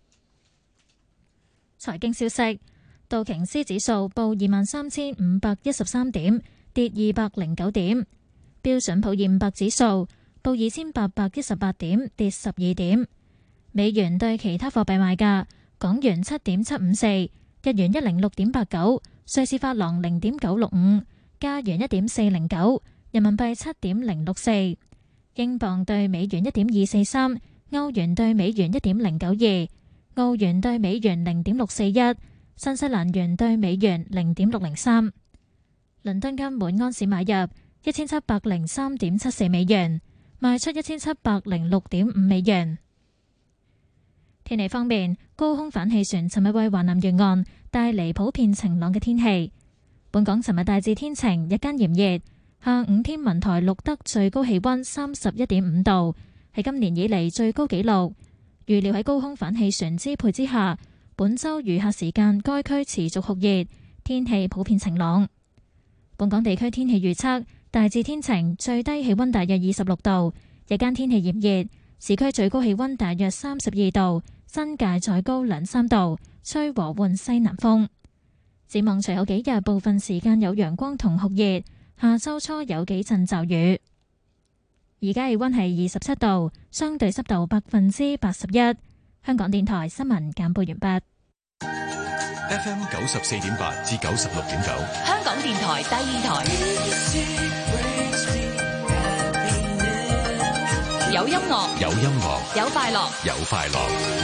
Speaker 1: 財經消息，道瓊斯指數報23,513點，跌209點；標準普爾500指數報2,818點，跌12點。美元對其他貨幣賣價：港元7.754，日元106.89，瑞士法郎0.965，加元1.409，人民幣7.064，英鎊對美元1.243，歐元對美元1.092，澳元對美元0.641，新西蘭元對美元0.603。倫敦金每安士買入1703.74美元，賣出1706.5美元。天氣方面，高空反氣旋尋日為華南沿岸帶嚟普遍晴朗嘅天氣。本港尋日大致天晴，日間炎熱，下午天文台錄得最高氣溫31.5度，係今年以嚟最高紀錄。預料喺高空反氣旋支配之下，本週餘下時間該區持續酷熱，天氣普遍晴朗。本港地區天氣預測大致天晴，最低氣溫大約26度，日間天氣炎熱，市區最高氣溫大約32度。新界再高2-3度，吹和緩西南風。展望隨後幾日，部分時間有陽光同酷熱，下周初有幾陣驟雨。而家氣溫係27度，相對濕度81%。香港電台新聞簡報完畢。
Speaker 2: FM 94.8至96.9，
Speaker 12: 香港電台第二台。有音樂，
Speaker 2: 有音樂，
Speaker 12: 有快樂，
Speaker 2: 有快樂。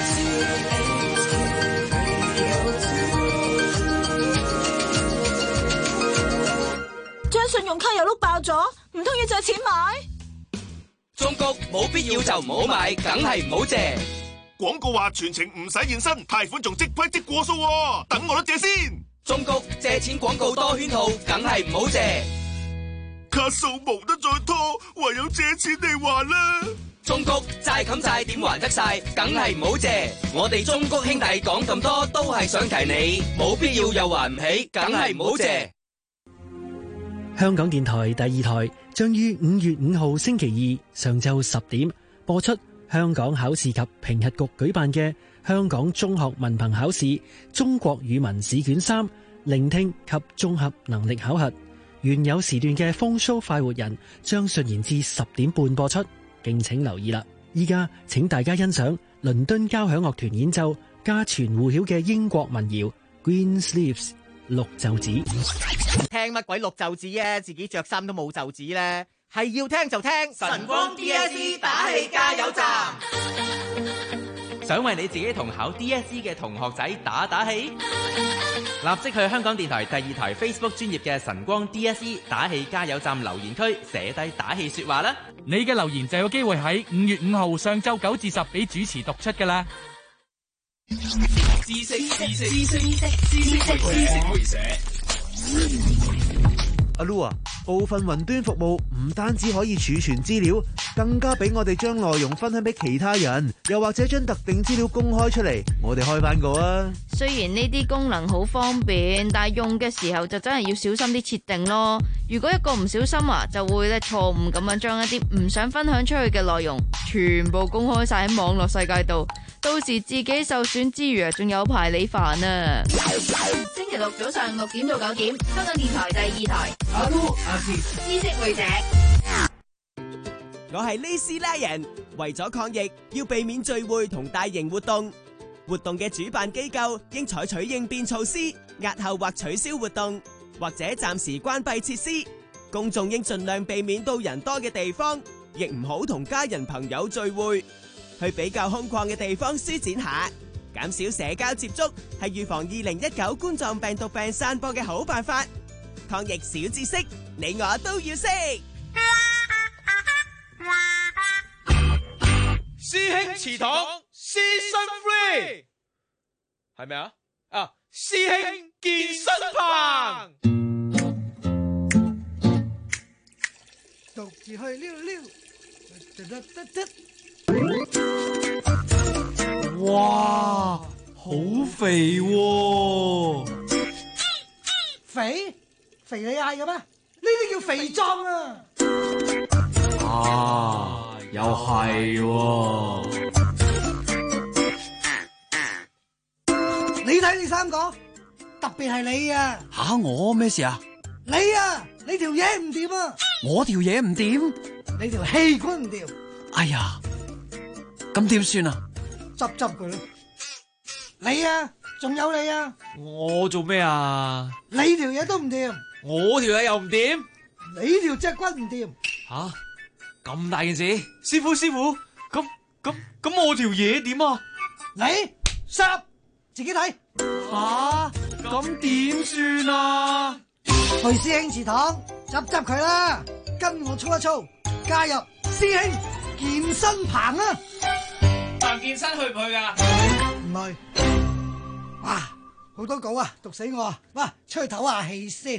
Speaker 15: 張信用卡又碌爆咗，唔通要借錢買？
Speaker 16: 中谷冇必要就唔好買，梗係唔好借。
Speaker 17: 廣告話全程唔使現身，貸款仲即批即過數，等我都借先。
Speaker 16: 中谷借錢廣告多圈套，梗係唔好借。
Speaker 17: 卡數冇得再拖，唯有借錢嚟還啦。
Speaker 16: 中谷債冚債點還得晒，梗係唔好借。我哋中谷兄弟講咁多，都係想提你，冇必要又還唔起，梗係唔好借。
Speaker 18: 香港電台第二台將於5月5號星期二上晝10點播出香港考試及評核局舉辦嘅香港中學文憑考試中國語文試卷3聆聽及綜合能力考核。 原有時段嘅風騷快活人將順延至10點半播出，敬請留意啦。依家請大家欣賞倫敦交響樂團演奏家傳戶曉嘅英國民謠 Green Sleeves 綠袖子。
Speaker 10: 聽乜鬼綠袖子啊？自己着衫都冇袖子咧，係要聽就聽
Speaker 16: 晨光 DSE 打氣加油站。想為你自己同考 DSE 嘅同學仔打打氣，立即去香港電台第2台 Facebook 專頁嘅晨光 DSE 打氣加油站留言區寫低打氣說話啦。
Speaker 19: 你嘅留言就有機會喺5月5號上晝9至10俾主持讀出㗎啦。
Speaker 16: 知識會社。
Speaker 20: 阿 Lu 啊，部分雲端服務唔單止可以儲存資料，更加俾我哋將內容分享俾其他人，又或者將特定資料公開出嚟。我哋開翻個啊！
Speaker 21: 雖然呢啲功能好方便，但係用嘅時候就真係要小心啲設定咯。如果一個唔小心啊，就會咧錯誤咁樣將一啲唔想分享出去嘅內容全部公開晒喺網絡世界度，到時自己受損之餘，仲有排你煩啊！
Speaker 22: 星期六早上6點到9點，香港電台第2台，阿都阿知識會社。
Speaker 23: 我係呢斯拉人，為咗抗疫，要避免聚會同大型活動。活動嘅主辦機構應採取應變措施，押後或取消活動，或者暫時關閉設施。公眾應盡量避免到人多嘅地方，亦唔好同家人朋友聚會。去比較空曠嘅地方舒展下，減少社交接觸，係預防2019冠狀病毒病散播嘅好辦法。抗疫小知識，你我都要識。
Speaker 9: 師兄祠堂 Season 3係咪啊？啊，師兄健身棚，
Speaker 10: 獨自去溜溜。
Speaker 13: 哇，好肥喎！
Speaker 10: 肥你嗌嘅咩？呢啲叫肥壯啊！
Speaker 13: 啊，又係喎！
Speaker 10: 你睇你三個，特別係你啊！
Speaker 13: 吓，我咩事啊？
Speaker 10: 你啊，你條嘢唔掂啊！
Speaker 13: 我條嘢唔掂？
Speaker 10: 你條氣管唔掂？
Speaker 13: 哎呀，咁點算啊？
Speaker 10: 執佢啦！你啊，仲有你啊！
Speaker 7: 我做咩啊？
Speaker 10: 你條嘢都唔掂，
Speaker 7: 我條嘢又唔掂，
Speaker 10: 你條脊骨唔掂。
Speaker 7: 吓，咁大件事？
Speaker 13: 師傅，咁我條嘢點啊？
Speaker 10: 你濕，自己睇。
Speaker 13: 吓，咁點算啊？
Speaker 10: 去師兄祠堂執佢啦，跟我操一操，加入師兄健身棚啊！
Speaker 7: 彭健身去唔去噶？
Speaker 10: 唔去。哇，好多稿啊，讀死我啊！哇，出去唞下氣先。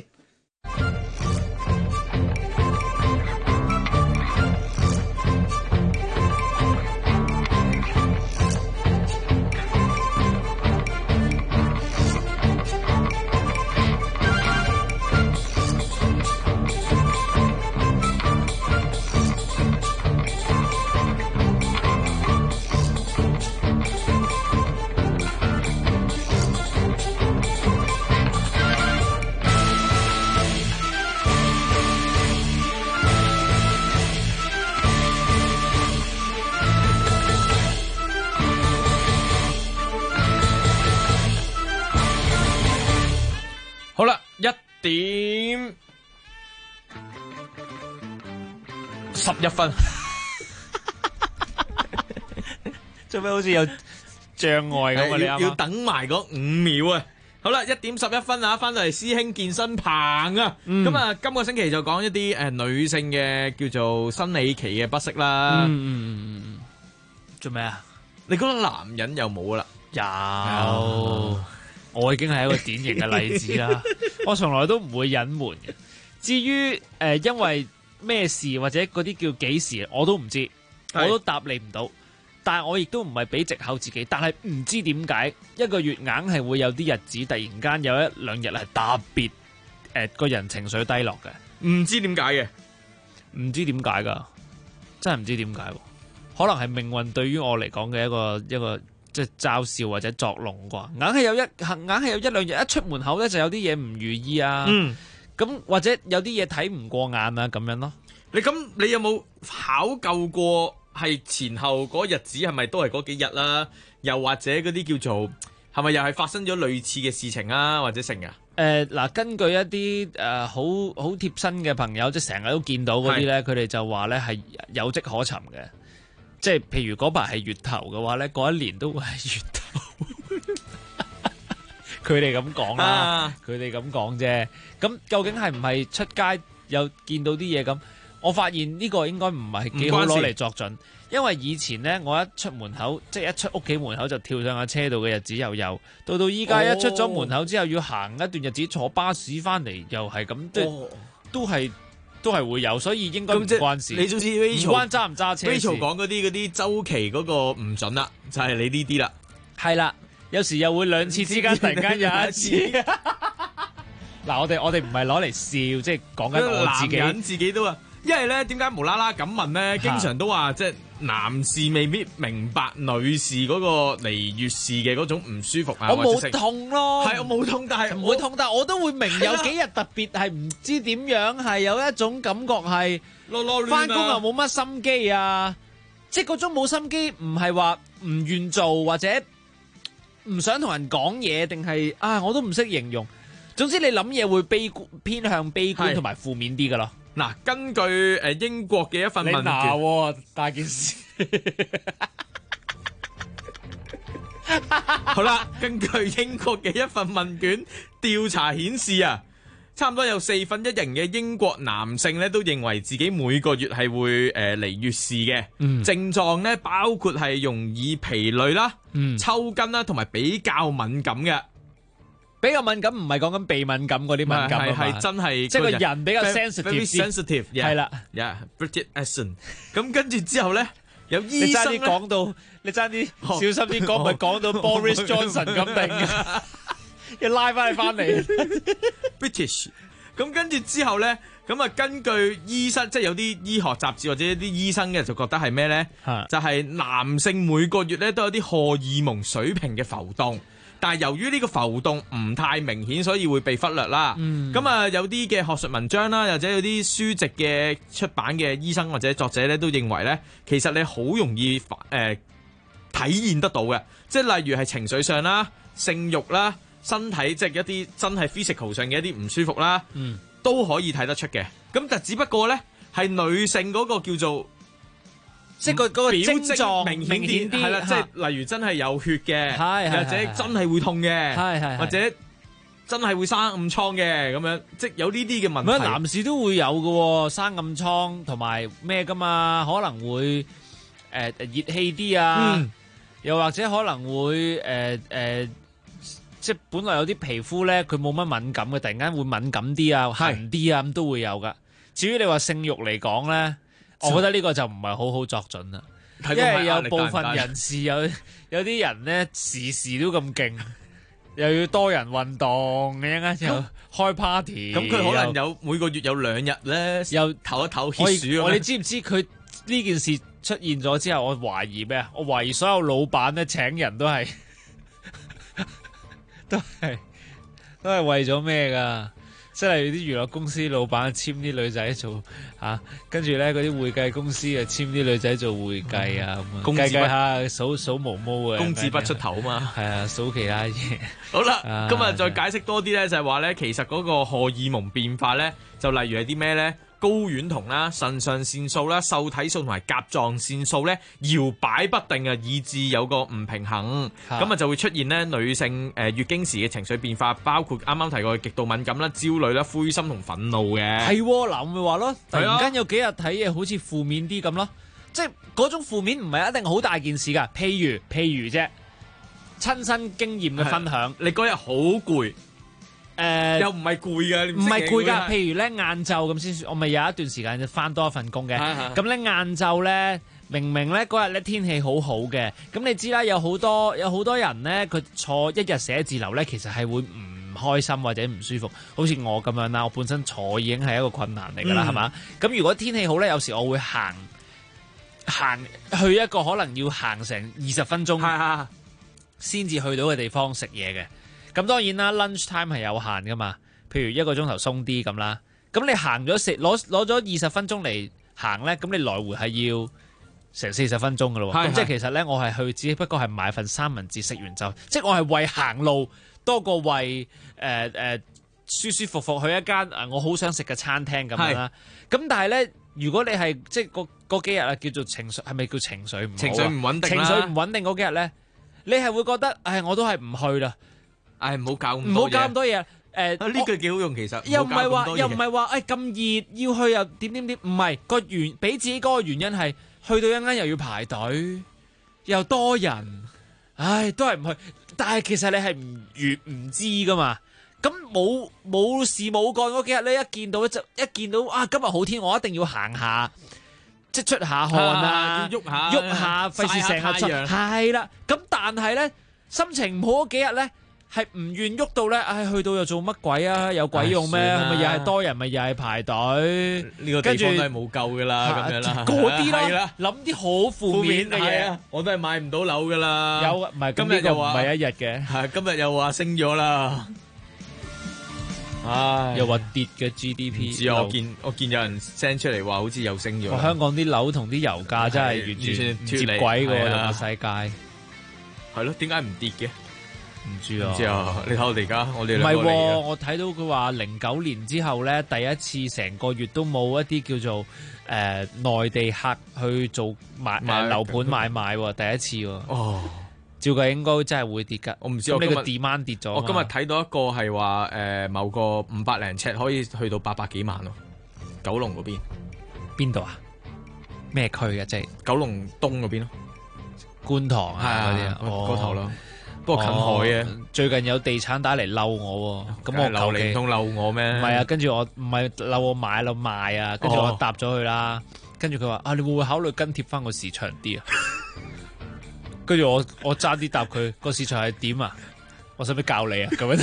Speaker 9: 好啦，1點11分，
Speaker 7: 做咩好似有障礙咁啊？你
Speaker 9: 要等埋嗰5秒啊！好啦，1點11分啊，翻到嚟師兄健身棚啊！咁啊，今個星期就講一啲女性嘅叫做生理期嘅不適啦。
Speaker 7: 做咩啊？
Speaker 9: 你覺得男人有冇啦？
Speaker 7: 有。我已經係一個典型嘅例子啦，我從來都唔會隱瞞嘅。至於因為咩事或者嗰啲叫幾時，我都唔知，我都答你唔到。但係我亦都唔係俾藉口自己，但係唔知點解一個月硬係會有啲日子，突然間有1、2日係特別個人情緒低落嘅，
Speaker 9: 唔知點解嘅，
Speaker 7: 唔知點解㗎，真係唔知點解。可能係命運對於我嚟講嘅一個。即係嘲笑或者作弄啩，硬係有1、2日一出門口咧就有啲嘢唔如意啊， 咁或者有啲嘢睇唔過眼啊咁樣咯。
Speaker 9: 你有冇考究過係前後嗰日子係咪都係嗰幾日啦？又或者嗰啲叫做係咪又係發生咗類似嘅事情啊？或者成啊？
Speaker 7: 嗱，根據一啲好貼身嘅朋友，即係成日都見到嗰啲咧，佢哋就話咧係有跡可尋嘅。即係譬如嗰排係月頭嘅話咧，嗰一年都會係月頭。佢哋咁講啦，佢哋咁講啫。咁究竟係唔係出街又見到啲嘢咁？我發現呢個應該唔係幾好攞嚟作準，因為以前呢，我一出門口，即係一出屋企門口就跳上架車度嘅日子又有，到依家一出咗門口之後要行一段日子坐巴士翻嚟又係咁，即係都係會有，所以應該唔關事。
Speaker 9: 你總之
Speaker 7: 唔關揸唔揸車。
Speaker 9: Rachel 講嗰啲周期嗰個唔準啦，就係你呢啲啦。
Speaker 7: 係啦，有時又會兩次之間突然間有一次。嗱，我哋唔係攞嚟笑，即係講緊我自己。
Speaker 9: 男人自己都話。因為咧，點解無啦啦咁問咧？經常都話即係男士未必明白女士嗰個嚟月事嘅嗰種唔舒服啊。
Speaker 7: 我冇痛咯，
Speaker 9: 係我冇痛，但係
Speaker 7: 唔會痛，但係我都會明有幾日特別係唔知點樣，係有一種感覺係返工又冇乜心機啊！即係嗰種冇心機，唔係話唔願做或者唔想同人講嘢，定係我都唔識形容。總之你諗嘢會偏向悲觀同埋負面啲㗎咯。
Speaker 9: 嗱，根據英國嘅一份問卷，
Speaker 7: 大件事。
Speaker 9: 好啦，根據英國嘅一份問卷調查顯示啊，差唔多有4分1人嘅英國男性咧都認為自己每個月係會嚟月事嘅。症狀咧包括係容易疲累啦、抽筋啦，同埋比較敏感嘅。
Speaker 7: 比較敏感唔係講緊鼻敏感嗰啲敏感啊嘛，
Speaker 9: 係真係
Speaker 7: 即係個人比較
Speaker 9: sensitive，
Speaker 7: 係啦
Speaker 9: ，British accent。咁跟住之後咧，有醫生咧，
Speaker 7: 你爭啲小心啲講，咪講到 Boris Johnson 咁定嘅，要拉翻你翻嚟
Speaker 9: British。咁跟住之後咧，咁啊根據醫生，即係有啲醫學雜誌或者一啲醫生嘅就覺得係咩咧？就係男性每個月咧都有啲荷爾蒙水平嘅浮動。但係由於呢個浮動唔太明顯，所以會被忽略啦。咁啊，有啲嘅學術文章啦，或者有啲書籍嘅出版嘅醫生或者作者咧，都認為咧，其實你好容易體現得到嘅，即係例如係情緒上啦、性慾啦、身體即係一啲真係 physical 上嘅一啲唔舒服啦，都可以睇得出嘅。咁但只不過咧，係女性嗰個叫做。
Speaker 7: 即係嗰個
Speaker 9: 症
Speaker 7: 狀
Speaker 9: 明顯啲，係啦，即係例如真係有血嘅，或者真係會痛嘅，或者真係會生暗瘡嘅咁樣，即係有呢啲嘅問題。
Speaker 7: 男士都會有嘅，生暗瘡同埋咩噶嘛，可能會熱氣啲啊，又或者可能會即係本來有啲皮膚咧，佢冇乜敏感嘅，突然間會敏感啲啊、痕啲啊，咁都會有噶。至於你話性慾嚟講咧。我覺得呢個就唔係好好作準啦，因為有部分人士有啲人咧時時都咁勁，又要多人運動，一陣間又開 party，
Speaker 9: 咁佢可能有每個月有2日咧，又唞一唞歇暑。
Speaker 7: 你知唔知佢呢件事出現咗之後，我懷疑咩啊？我懷疑所有老闆咧請人都係都係為咗咩噶？即係啲娛樂公司老闆簽啲女仔做跟住咧嗰啲會計公司簽啲女仔做會計啊，咁計下數毛毛啊，
Speaker 9: 工字不出頭嘛，
Speaker 7: 係啊，數其他嘢。
Speaker 9: 好啦，今日再解釋多啲咧，就係話咧，其實嗰個荷爾蒙變化咧，就例如係啲咩咧？睾丸酮啦、腎上腺素啦、受體素同埋甲狀腺素咧搖擺不定啊，以致有個唔平衡，咁啊就會出現咧女性月經時嘅情緒變化，包括啱啱提過嘅極度敏感啦、焦慮啦、灰心同憤怒嘅。
Speaker 7: 係嗱，我咪話咯，突然間有幾日睇嘢好似負面啲咁咯，即係嗰種負面唔係一定好大件事噶，譬如啫，親身經驗嘅分享，
Speaker 9: 你嗰日好攰。又唔係攰㗎，
Speaker 7: 唔係攰㗎。譬如咧晏晝咁先算，我咪有一段時間就返多一份工嘅。咁咧晏晝咧，明明咧嗰日咧天氣好好嘅，咁你知啦，有好多人咧，佢坐一日寫字樓咧，其實係會唔開心或者唔舒服。好似我咁樣啦，我本身坐已經係一個困難嚟㗎啦，係嘛？咁如果天氣好咧，有時我會行去一個可能要行成20分鐘先至去到嘅地方食嘢嘅。咁當然啦 ，lunch time 係有限噶嘛。 譬如1個鐘頭鬆啲咁啦，咁你行咗攞咗20分鐘嚟行咧，咁你來回係要成40分鐘噶咯喎。咁即係其實咧，我係去只不過係買份三文治食完就，即係我係為行路多過為舒舒服服去一間我好想食嘅餐廳咁樣啦。咁但係咧，如果你係即係嗰幾日啊，叫做情緒係咪叫情緒唔好啊？
Speaker 9: 情緒唔穩定，
Speaker 7: 情緒唔穩定嗰幾日咧，你係會覺得我都係唔去啦。
Speaker 9: 唔好搞咁多嘢。呢句幾好用，其實
Speaker 7: 又唔係話咁熱要去又點，唔係俾自己嗰個原因係去到一間又要排隊又多人，都係唔去。但係其實你係唔知噶嘛。咁冇事冇幹嗰幾日咧，一見到今日好天，我一定要行下，即係出下汗啊，喐下，費事成日出。係啦，咁但係咧心情唔好嗰幾日咧。係唔願喐到咧，去到又做乜鬼啊？有鬼用咩？咪又係多人，咪又係排隊。
Speaker 9: 呢個地方都係冇救噶啦，咁樣啦。
Speaker 7: 嗰啲啦，諗啲好負面嘅嘢，
Speaker 9: 我都係買唔到樓噶啦。
Speaker 7: 有唔係今日又話唔係一日嘅，
Speaker 9: 係今日又話升咗啦。
Speaker 7: 又話跌嘅 GDP。
Speaker 9: 唔知啊，我見有人 send 出嚟話好似又升咗。
Speaker 7: 香港啲樓同啲油價真係完全唔接軌嘅喎，個世界。
Speaker 9: 係咯，點解唔跌嘅？
Speaker 7: 唔知啊！
Speaker 9: 你睇我哋而家，我哋
Speaker 7: 唔係喎，我睇到佢話09年之後咧，第一次成個月都冇一啲叫做內地客去做樓盤買賣喎，第一次喎。
Speaker 9: 哦，
Speaker 7: 照計應該真係會跌㗎。
Speaker 9: 我唔知
Speaker 7: 呢個 demand 跌咗。
Speaker 9: 我今日睇到一個係話某個500零尺可以去到800幾萬咯，九龍嗰
Speaker 7: 邊度啊？咩區嘅？即係
Speaker 9: 九龍東嗰邊咯，
Speaker 7: 觀塘啊嗰啲啊，
Speaker 9: 嗰頭咯。不過近海嘅，
Speaker 7: 最近有地產打嚟嬲我喎，咁我
Speaker 9: 留你唔通嬲我咩？
Speaker 7: 唔係啊，跟住我唔係嬲我買咯賣啊，跟住我答咗佢啦，跟住佢話你會唔會考慮跟貼翻個市場啲啊？跟住我爭啲答佢個市場係點啊？我使唔使教你啊？咁樣，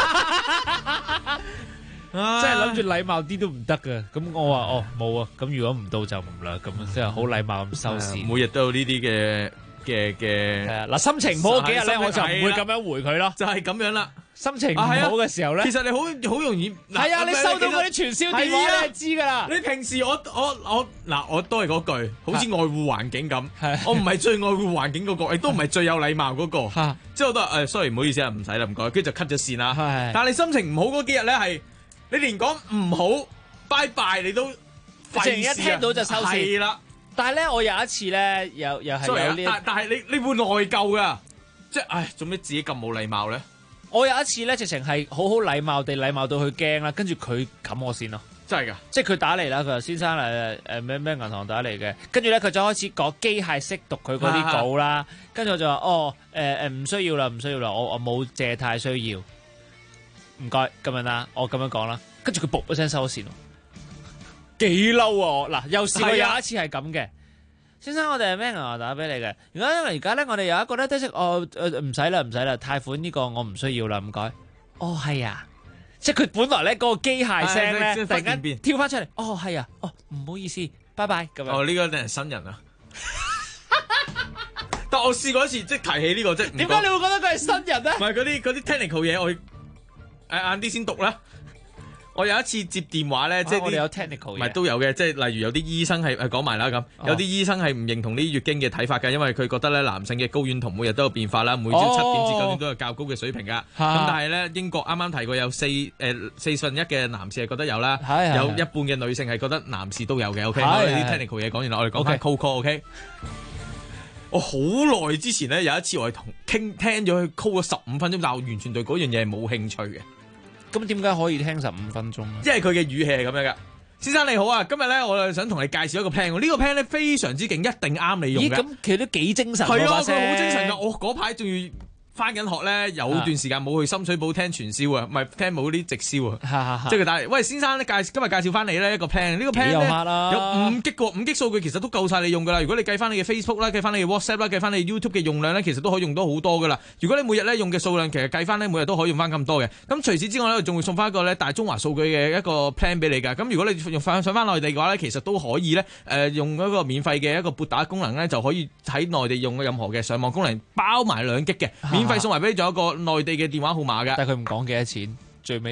Speaker 7: 即係諗住禮貌啲都唔得㗎。咁我話冇啊，咁如果唔到就唔啦，咁即係好禮貌咁收線。
Speaker 9: 每日都有呢啲嘅。
Speaker 7: 嗱，心情唔好嗰幾日咧，我就唔會咁樣回佢咯，
Speaker 9: 就係咁樣啦。
Speaker 7: 心情唔好嘅時候咧，
Speaker 9: 其實你好容易
Speaker 7: 係啊，你收到嗰啲傳銷電話你係知噶啦。
Speaker 9: 你平時我都係嗰句，好似愛護環境咁，我唔係最愛護環境嗰個，亦都唔係最有禮貌嗰個。即係我都話，sorry 唔好意思啊，唔使啦，唔該，跟住就 cut 咗線啦。但係你心情唔好嗰幾日咧，係你連講唔好拜拜你都費事啊，
Speaker 7: 一聽到就收線。
Speaker 9: 係啦。
Speaker 7: 但係咧，我有一次咧，又係有呢，
Speaker 9: 但係你會內疚噶，即係做咩自己咁冇禮貌咧？
Speaker 7: 我有一次咧，直情係好好禮貌地禮貌到佢驚啦，跟住佢冚我線咯，
Speaker 9: 真係噶，
Speaker 7: 即係佢打嚟啦，佢話先生咩銀行打嚟嘅，跟住咧佢就開始講機械識讀佢嗰啲稿啦，跟住我就話唔需要啦，我冇借貸需要，唔該咁樣啦，我咁樣講啦，跟住佢噗一聲收咗線。幾嬲啊！嗱，又試過有一次係咁嘅，先生，我哋係咩銀行打俾你嘅？而家咧，我哋有一個咧，都識唔使啦，貸款呢個我唔需要啦，唔該。係啊，即係佢本來咧嗰個機械聲咧，突然間跳翻出嚟。係啊，唔好意思，拜拜咁樣。
Speaker 9: 呢個定係新人啊？但我試過一次，即係提起呢個，即係
Speaker 7: 點解你會覺得佢係新人咧？
Speaker 9: 唔係嗰啲 technical 嘢，我晏啲先讀啦。我有一次接電話咧，即係
Speaker 7: 我哋有 technical 嘢，
Speaker 9: 唔係都有嘅，即係例如有啲醫生係講埋啦咁，有啲醫生係唔認同呢啲月經嘅睇法嘅，因為佢覺得咧男性嘅睾丸酮每日都有變化啦，每朝7點至9點都有較高嘅水平噶。咁但係咧英國啱啱提過有4分一嘅男士係覺得有啦，有一半嘅女性係覺得男士都有嘅。OK， 我哋啲 technical 嘢講完啦，我哋講翻 cold call。OK， 我好耐之前咧有一次我係聽咗佢 call 咗15分鐘，但我完全對嗰樣嘢係冇興趣嘅。
Speaker 7: 咁點解可以聽15分鐘咧？
Speaker 9: 因為佢嘅語氣係咁樣噶。先生你好啊，今日咧我想同你介紹一個 plan， 呢個 plan 咧非常之勁，一定啱你用嘅。
Speaker 7: 咦，咁其實都幾精神。
Speaker 9: 係啊，佢好精神噶。我嗰排仲要翻緊學咧，有段時間冇去深水埗聽傳銷啊，唔係聽冇啲直銷啊，即係佢打嚟，喂先生咧今日介紹翻你咧一個 plan， 呢個 plan 咧有5 G 個5 G 數據，其實都夠晒你用噶啦。如果你計翻你嘅 Facebook 啦，計翻你嘅 WhatsApp 啦，計翻你 YouTube 嘅用量咧，其實都可以用到好多噶啦。如果你每日咧用嘅數量，其實計翻咧每日都可以用翻咁多嘅。咁除此之外咧，仲會送翻一個咧大中華數據嘅一個 plan 俾你噶。咁如果你上翻內地嘅話咧，其實都可以咧用一個免費嘅一個撥打功能咧，就可以喺內地用任何嘅上網功能，包埋2 G 嘅，免費送埋俾你，仲有一個內地嘅電話號碼㗎。
Speaker 7: 但係佢唔講幾多錢，最尾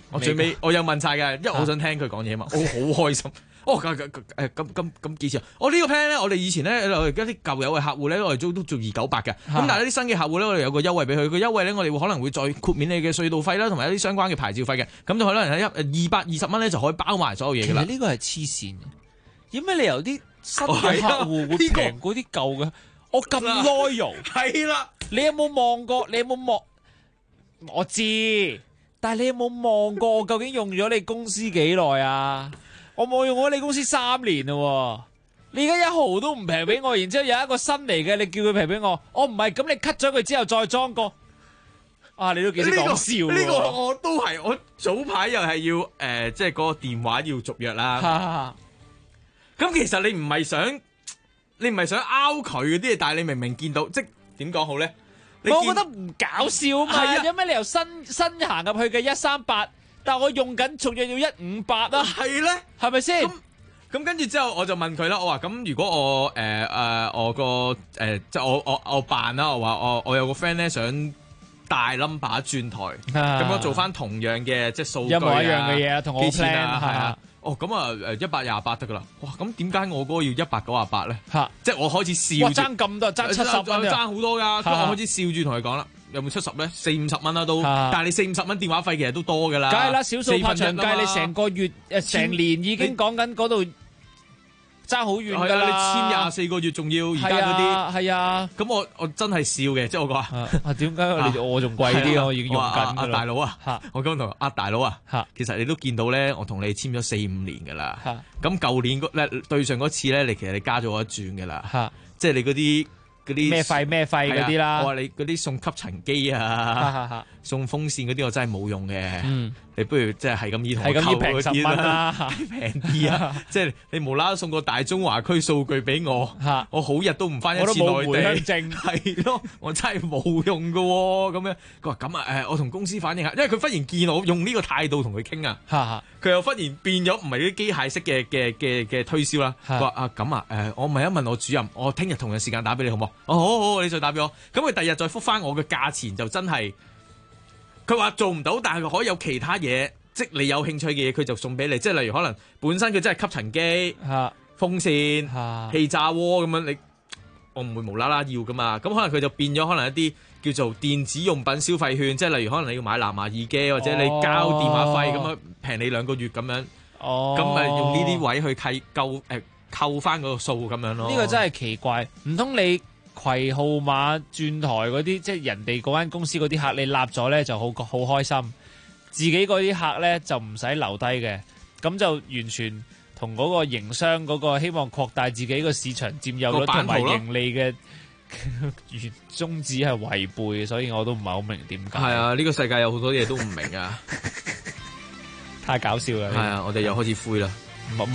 Speaker 9: 我最尾我有問晒㗎，因為我想聽佢講嘢嘛，我好開心。咁幾錢？我呢個 plan 咧，我哋以前咧，我哋一啲舊有嘅客戶咧，我哋都做298嘅。咁但係啲新嘅客戶咧，我哋有個優惠俾佢。個優惠咧，我哋會可能會再豁免你嘅隧道費啦，同埋一啲相關嘅牌照費嘅。咁就可能係220蚊咧，就可以包埋所有嘢㗎啦。
Speaker 7: 其實呢個係黐線嘅，有咩理由啲新嘅客戶會平過啲舊嘅？我咁 loyal
Speaker 9: 係啦，
Speaker 7: 你有冇望過？你有冇望？我知，但係你有冇望過？我究竟用咗你公司幾耐啊？我冇用過你公司3年啦，你而家1毫都唔平俾我，然之後有一個新嚟嘅，你叫佢平俾我，我唔係咁，你 cut 咗佢之後再裝個，你都幾識講笑。
Speaker 9: 呢個我都係，我早排又係要即係嗰個電話要續約啦。咁其實你唔係想拗佢嗰啲嘢，但係你明明見到，即係點講好咧？
Speaker 7: 我覺得唔搞笑啊嘛，有咩理由新行入去嘅138？但我用緊續約要158啊，
Speaker 9: 係咧，
Speaker 7: 係咪先？
Speaker 9: 咁跟住之後我就問佢啦，我話咁如果我我個即係我辦啦，我話我有個 friend 咧想大 number 轉台，咁我做翻同樣嘅即係數據
Speaker 7: 一模一樣嘅嘢啊，同我 plan
Speaker 9: 係啊。咁啊128得噶啦，哇！咁點解我嗰個要198咧？即係我開始笑。哇！爭
Speaker 7: 咁多，爭70蚊，
Speaker 9: 爭好多㗎。我開始笑住同佢講啦，有冇70咧？40-50蚊啦都，但係你40-50蚊電話費其實都多㗎啦。
Speaker 7: 梗係啦，小數拍長計，你成個月成年已經講緊嗰度爭好遠㗎啦。
Speaker 9: 你簽24個月仲要而家嗰啲
Speaker 7: 係啊。
Speaker 9: 咁我真係笑嘅，即係我講
Speaker 7: 點解我仲貴啲啊？我已經用緊㗎啦。
Speaker 9: 大佬啊，我咁同大佬啊，其實你都見到咧，我同你簽咗4-5年㗎啦。咁舊年對上嗰次咧，其實你加咗我一轉㗎啦。即係你嗰啲咩
Speaker 7: 費嗰啲啦。
Speaker 9: 我話你嗰啲送吸塵機啊，送風扇嗰啲我真係冇用嘅。你不如即係咁意同我扣嗰啲啦，平啲啊！即係你無啦啦送個大中華區數據俾我，我好日都唔翻一次內地，係咯，我真係冇用噶咁樣。佢話咁啊，我同公司反映下，因為佢忽然見我用呢個態度同佢傾啊，佢又忽然變咗唔係啲機械式嘅推銷啦。佢話咁啊，我問一問我主任，我聽日同樣時間打俾你好唔好？好，你再打俾我。咁佢第日再覆翻我嘅價錢就真係。佢話做唔到，但係佢可以有其他嘢，即係你有興趣嘅嘢，佢就送俾你。即係例如可能本身佢真係吸塵機、風扇、氣炸鍋咁樣，我唔會無啦啦要噶嘛。咁可能佢就變咗可能一啲叫做電子用品消費券，即係例如可能你要買藍牙耳機或者你交電話費咁樣平你2個月咁樣。咁咪用呢啲位去扣翻嗰個數咁樣咯。
Speaker 7: 呢個真係奇怪，唔通你攜號碼轉台嗰啲，即係人哋嗰間公司嗰啲客，你立咗咧就好開心，自己嗰啲客咧就唔使留低嘅，咁就完全同嗰個營商嗰個希望擴大自己個市場佔有率同埋盈利嘅原宗旨係違背，所以我都唔係好明點解。
Speaker 9: 係啊，呢個世界有好多嘢都唔明啊，
Speaker 7: 太搞笑啦！
Speaker 9: 係啊，我哋又開始灰啦，
Speaker 7: 冇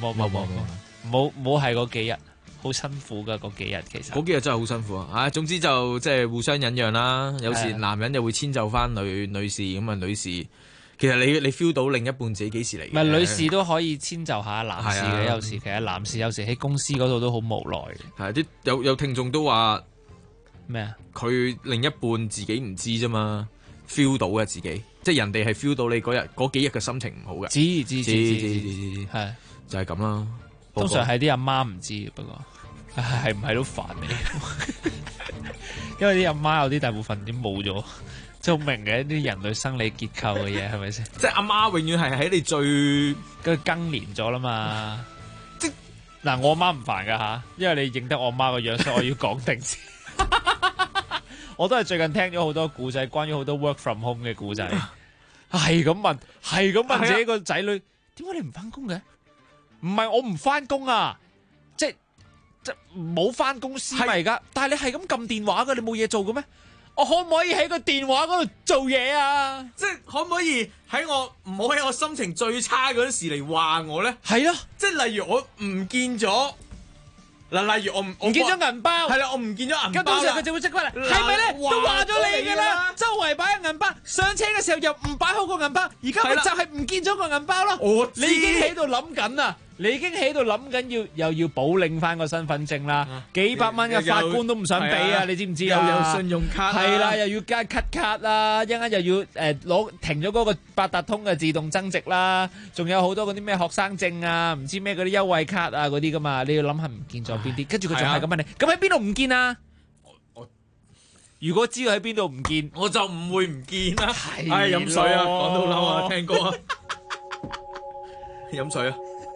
Speaker 7: 係嗰幾日。好辛苦噶嗰幾日，其實
Speaker 9: 嗰幾日真係好辛苦啊！總之就即係互相忍讓啦。有時男人又會遷就翻女士咁啊，女士其實你 feel 到另一半自己幾時嚟？
Speaker 7: 唔係女士都可以遷就下男士嘅，有時其實男士有時喺公司嗰度都好無奈。
Speaker 9: 係啲有聽眾都話
Speaker 7: 咩啊？
Speaker 9: 佢另一半自己唔知啫嘛 ，feel 到嘅自己，即係人哋係 feel 到你嗰幾日嘅心情唔好嘅。
Speaker 7: 知
Speaker 9: 係就係咁啦。
Speaker 7: 通常係啲阿媽唔知，不過係唔係都煩你，因為啲阿媽有啲大部分都冇咗，即係好明嘅一啲人類生理結構嘅嘢，係咪先？
Speaker 9: 即係阿媽永遠係喺你最
Speaker 7: 嘅更年咗啦嘛。即嗱，我阿媽唔煩噶吓，因為你認得我阿媽個樣，所以我要講定先。我都係最近聽咗好多故仔，關於好多 work from home 嘅故仔，係咁問自己個仔女，點解你唔翻工嘅？唔係我唔翻工啊，即係冇翻公司咪而家，但係你係咁撳電話噶，你冇嘢做嘅咩？我可唔可以喺個電話嗰度做嘢啊？
Speaker 9: 即係可唔可以喺我唔好喺我心情最差嗰陣時嚟話我咧？
Speaker 7: 係咯，
Speaker 9: 即係例如我唔見咗嗱，例如我唔
Speaker 7: 見咗銀包，
Speaker 9: 係啦，我唔見咗銀包，
Speaker 7: 咁到時佢就會即刻嚟，係咪咧？都話咗你㗎啦，周圍擺銀包，上車嘅時候又唔擺好個銀包，而家咪就係唔見咗個銀包咯。
Speaker 9: 我知
Speaker 7: 你已經喺度諗緊啊！ 你已經喺度諗緊又要補領翻個身份證啦，幾百蚊嘅法官都唔想俾啊！你知唔知啊？
Speaker 9: 又有信用卡，
Speaker 7: 係啦，又要加 cut 卡啦，一陣間又要攞停咗嗰個八達通嘅自動增值啦，仲有好多嗰啲咩學生證啊，唔知咩嗰啲優惠卡啊嗰啲噶嘛，你要諗下唔見咗邊啲，跟住佢仲係咁問你，咁喺邊度唔見啊？如果知道喺邊度唔見，
Speaker 9: 我就唔會唔見啦。係飲水啊，講到嬲啊，聽歌啊，飲水啊。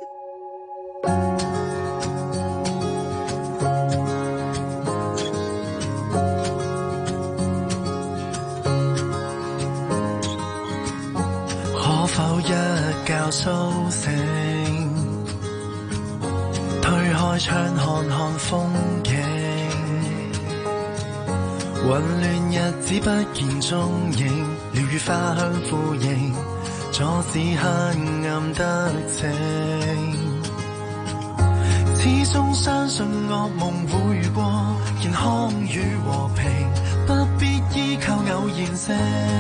Speaker 4: 可否一覺甦醒，推開窗看看風景，混亂日子不見蹤影，鳥語花香呼應，阻止黑暗得逞。始終相信惡夢會過，健康與和平，不必依靠偶然性。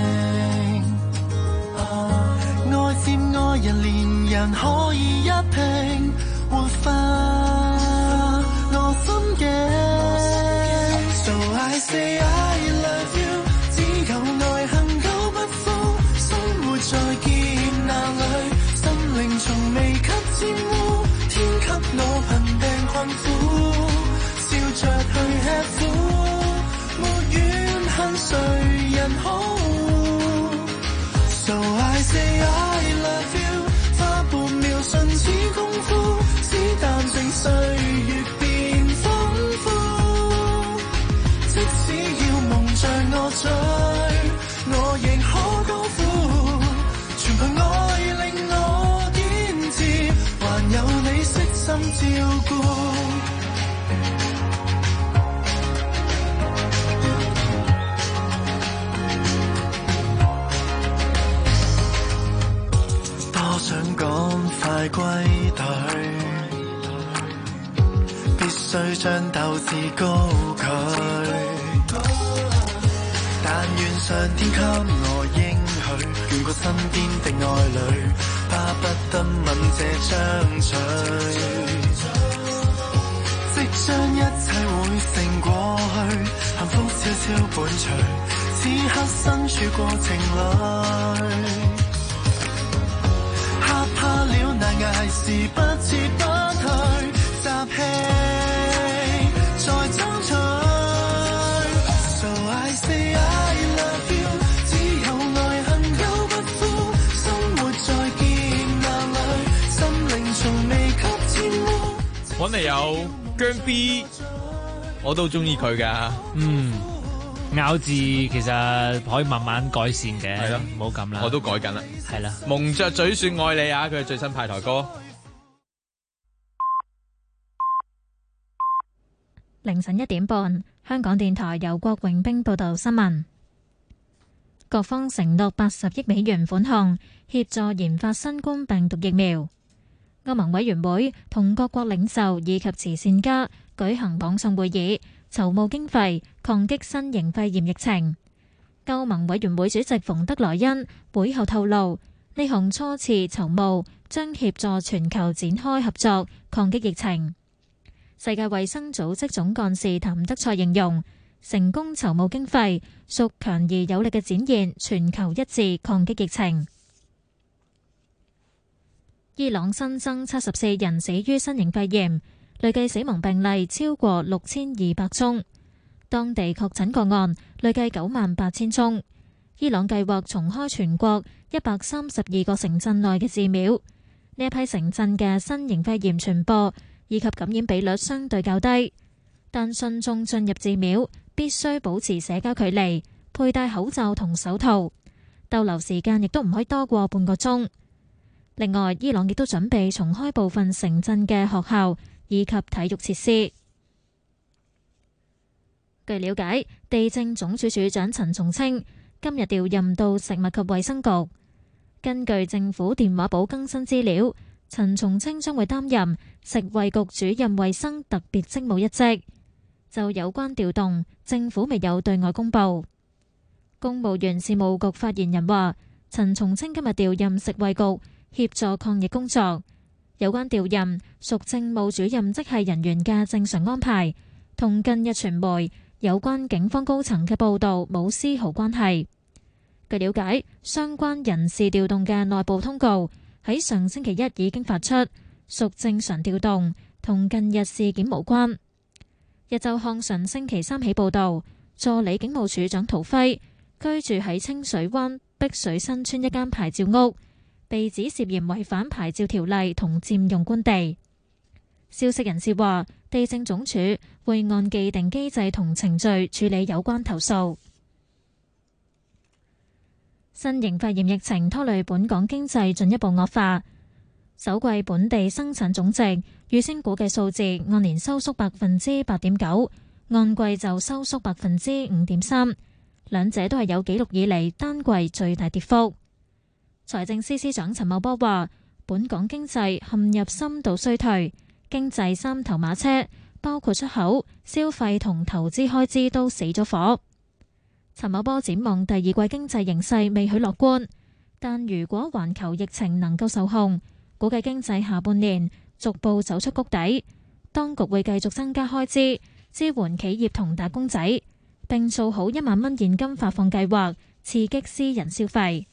Speaker 4: 愛接愛人，連人可以一拼，活化我心境。So I say I love you， 只有愛恨都不負，生活在劫難裏，心靈從未給沾污，天給我貧病困苦，笑着去吃苦，沒怨恨誰人好。So I say I love you， 花半秒瞬似功夫，只淡靜歲月變豐富。即使要夢着我醉，我仍可高呼，全憑愛令我堅持，還有你悉心照顧。想趕快歸隊，必須將鬥志高舉。但願上天給我應許，眷顧身邊的愛侶，巴不得吻這張嘴，即將一切會成過去，幸福悄悄伴隨，此刻身處過程裏。怕了難捱時不撤不退，集氣再爭取。So I say I love you， 只有愛恨都不負，生活在劫難裏，心靈從未給沾污。
Speaker 9: 揾嚟有姜 B， 我都中意佢噶。
Speaker 7: 咬字其實可以慢慢改善嘅，
Speaker 9: 係咯，
Speaker 7: 唔好咁啦。
Speaker 9: 我都改緊啦，
Speaker 7: 係啦。
Speaker 9: 蒙着嘴說愛你啊！佢係最新派台歌。
Speaker 1: 凌晨1點半，香港電台由郭榮兵報道新聞。各方承諾80億美元款項協助研發新冠病毒疫苗。歐盟委員會同各國領袖以及慈善家舉行網上會議，籌募經費抗擊新型肺炎疫情。歐盟委員會主席馮德萊恩會後透露，呢項初次籌募將協助全球展開合作抗擊疫情。世界衛生組織總幹事譚德塞形容，成功籌募經費屬強而有力嘅展現全球一致抗擊疫情。伊朗新增74人死於新型肺炎，累計死亡病例超過6200宗，當地確診個案累計98000宗。伊朗計劃重開全國132個城鎮內嘅寺廟，呢一批城鎮嘅新型肺炎傳播以及感染比率相對較低，但信眾進入寺廟必須保持社交距離，佩戴口罩同手套，逗留時間亦都唔可以多過半個鐘。另外，伊朗亦都準備重開部分城鎮嘅學校以及體育設施。據了解，地政總署署長陳松青今日調任到食物及衛生局。根據政府電話簿更新資料，陳松青將會擔任食衛局主任衛生特別職務一職。就有關調動，政府未有對外公佈。公務員事務局發言人話，陳松青今日調任食衛局協助抗疫工作， 有關調任屬政務主任職系人員嘅正常安排，同近日傳媒有關警方高層嘅報導冇絲毫關係。據了解，相關人事調動嘅內部通告喺上星期一已經發出，屬正常調動，同近日事件無關。日週刊上星期三起報導，助理警務處長陶輝居住喺清水灣碧水新村一間牌照屋，被指涉嫌違反牌照條例同佔用官地。消息人士話，地政總署會按既定機制同程序處理有關投訴。新型肺炎疫情拖累本港經濟進一步惡化，首季本地生產總值預先估計數字按年收縮8.9%，按季就收縮5.3%，兩者都係有紀錄以嚟單季最大跌幅。財政司司長陳茂波話，本港經濟陷入深度衰退，經濟三頭馬車包括出口、消費同投資開支都死咗火。陳茂波展望第二季經濟形勢未許樂觀，但如果環球疫情能夠受控，估計經濟下半年逐步走出谷底。當局會繼續增加開支，支援企業同打工仔，並做好1萬蚊現金發放計劃，刺激私人消費。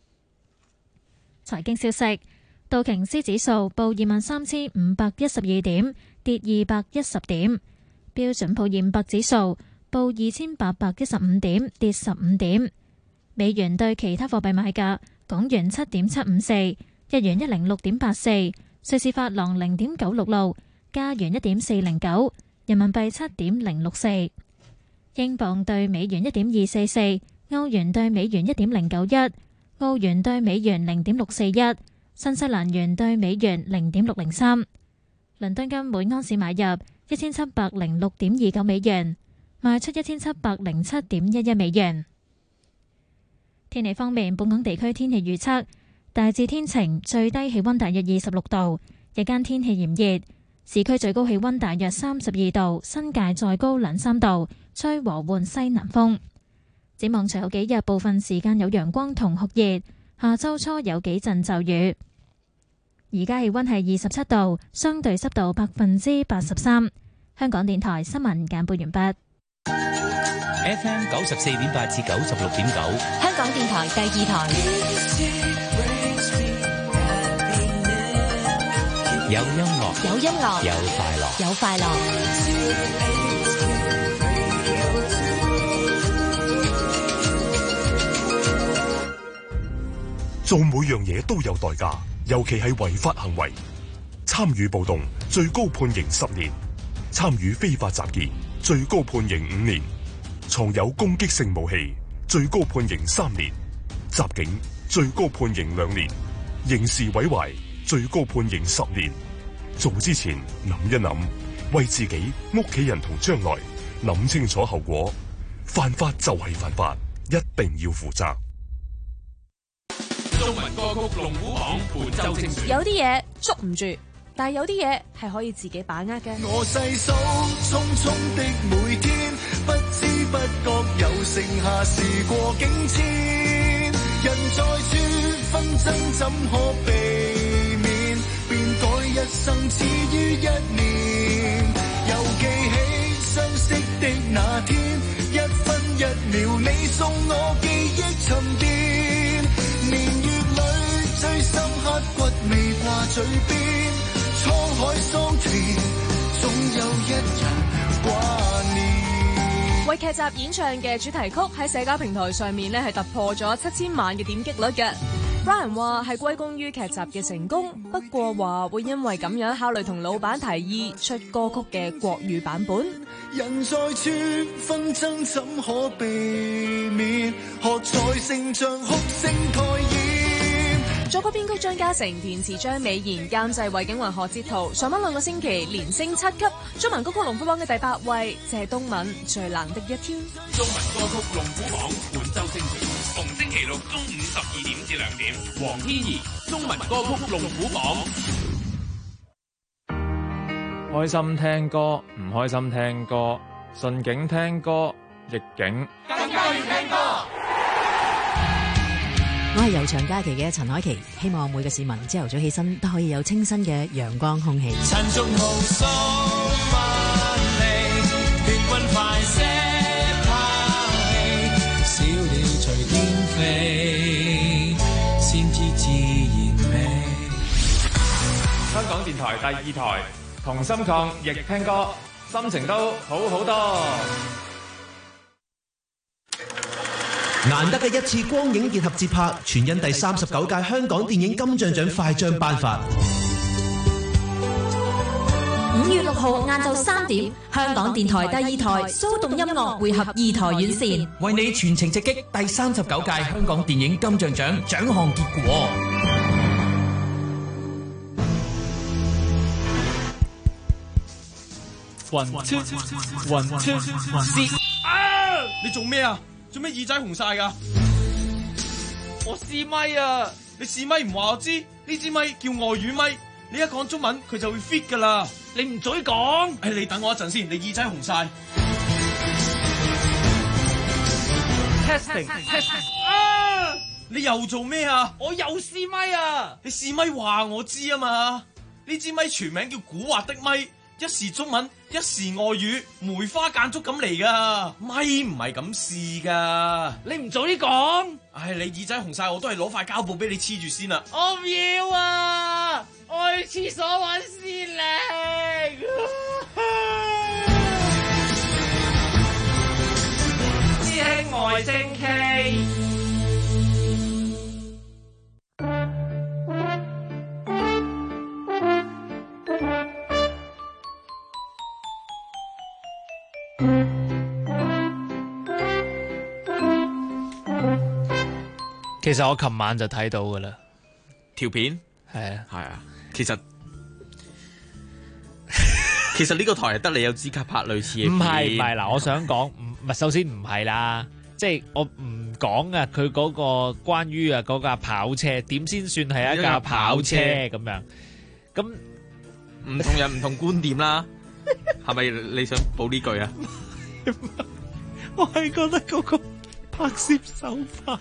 Speaker 1: 財經消息，道瓊斯指數報23,512點，跌210點；標準普爾500指數報2,815點，跌15點。美元對其他貨幣買價：港元7.754，日元106.84，瑞士法郎0.966，加元1.409，人民幣7.064，英鎊對美元1.244，歐元對美元1.091，澳元對美元0.641，新西蘭元對美元0.603。倫敦金每安士買入1706.29美元，賣出1707.11美元。天氣方面，本港地區天氣預測大致天晴，最低氣溫大約26度，日間天氣炎熱，市區最高氣溫大約32度，新界再高2-3度，吹和緩西南風。展望隨後幾日，部分時間有陽光同酷熱，下周初有幾陣驟雨。而家氣溫係27度，相對濕度83%。香港電台新聞簡報完畢。
Speaker 3: FM 94.8至96.9，
Speaker 22: 香港電台第2台。
Speaker 3: 有音樂，
Speaker 22: 有音樂，
Speaker 3: 有快樂，
Speaker 22: 有快樂。
Speaker 5: 做每樣嘢都有代價，尤其係違法行為。參與暴動最高判刑10年，參與非法集結最高判刑5年，藏有攻擊性武器最高判刑3年，襲警最高判刑2年，刑事毀壞最高判刑10年。做之前諗一諗，為自己、屋企人同將來諗清楚後果。犯法就係犯法，一定要負責。
Speaker 8: 中文歌曲龍虎榜本周精選。
Speaker 6: 有啲嘢捉唔住，但係有啲嘢係可以自己把握嘅。
Speaker 4: 我細數匆匆的每天，不知不覺又剩下時過境遷。人在處，紛爭怎可避免？變改一生只於1年。又記起相識的那天，一分一秒你送我記憶沉澱。年月裏最深刻骨未掛嘴邊，滄海桑田，總有一人掛念。
Speaker 6: 為劇集演唱嘅主題曲喺社交平台上面係突破咗7000萬嘅點擊率嘅。Brian 話係歸功於劇集嘅成功，不過話會因為咁樣考慮同老闆提議出歌曲嘅國語版本。
Speaker 4: 人在處，紛爭怎可避免？學在成長哭聲蓋掩。
Speaker 6: 作曲編曲張家誠，填詞張美賢，監製衛景雲、何哲圖。上返2個星期連升7級，中文歌曲龍虎榜嘅第8位，謝東閔最冷的一天。
Speaker 8: 中文歌曲龍虎榜本周精選，逢星期六中午12點至2點。黃天怡，中文歌曲龍虎榜。
Speaker 9: 開心聽歌，唔開心聽歌，順境聽歌，逆境
Speaker 8: 更加要聽歌。
Speaker 11: 我係悠長假期嘅陳凱琪，希望每個市民朝頭早起身都可以有清新嘅陽光空氣。
Speaker 8: 塵俗無數萬里，血滾快些拋棄，小鳥隨天飛，先知自然美。
Speaker 12: 香港電台第2台同心抗疫聽歌，心情都好好多。
Speaker 14: 難得嘅一次光影結合節拍，全因第39屆香港電影金像獎快將頒發。
Speaker 22: 5月6號晏晝3點，香港電台第2台騷動音樂匯合2台院線，
Speaker 12: 為你全程直擊第39屆香港電影金像獎獎項結果。
Speaker 13: One two one two three 啊！你做咩啊？做咩耳仔紅晒噶？我試咪啊！你試咪唔話我知？呢支咪叫外語咪，你一講中文佢就會 fit 噶啦。你唔嘴講？你等我一陣先，你耳仔紅晒。Testing 啊！你又做咩啊？我又試咪啊！你試咪話我知啊嘛？呢支咪全名叫古惑的咪。一時中文，一時外語，梅花間竹咁嚟噶，咪唔係咁試噶。你唔早啲講，你耳仔紅晒，我都係攞塊膠布俾你黐住先啦。我唔要啊，我去廁所搵先嚟。師兄外星 K。
Speaker 7: 其實我琴晚就睇到噶啦，
Speaker 9: 條片
Speaker 7: 係
Speaker 9: 啊，其實呢個台係得你有資格拍類似嘅片。
Speaker 7: 唔係嗱，我想講唔係，首先唔係啦，即係我唔講啊，佢嗰個關於啊嗰架跑車點先算係一架跑車咁樣，咁
Speaker 9: 唔同人唔同觀點啦，係咪你想補呢句啊？
Speaker 7: 我係覺得嗰個拍攝手法。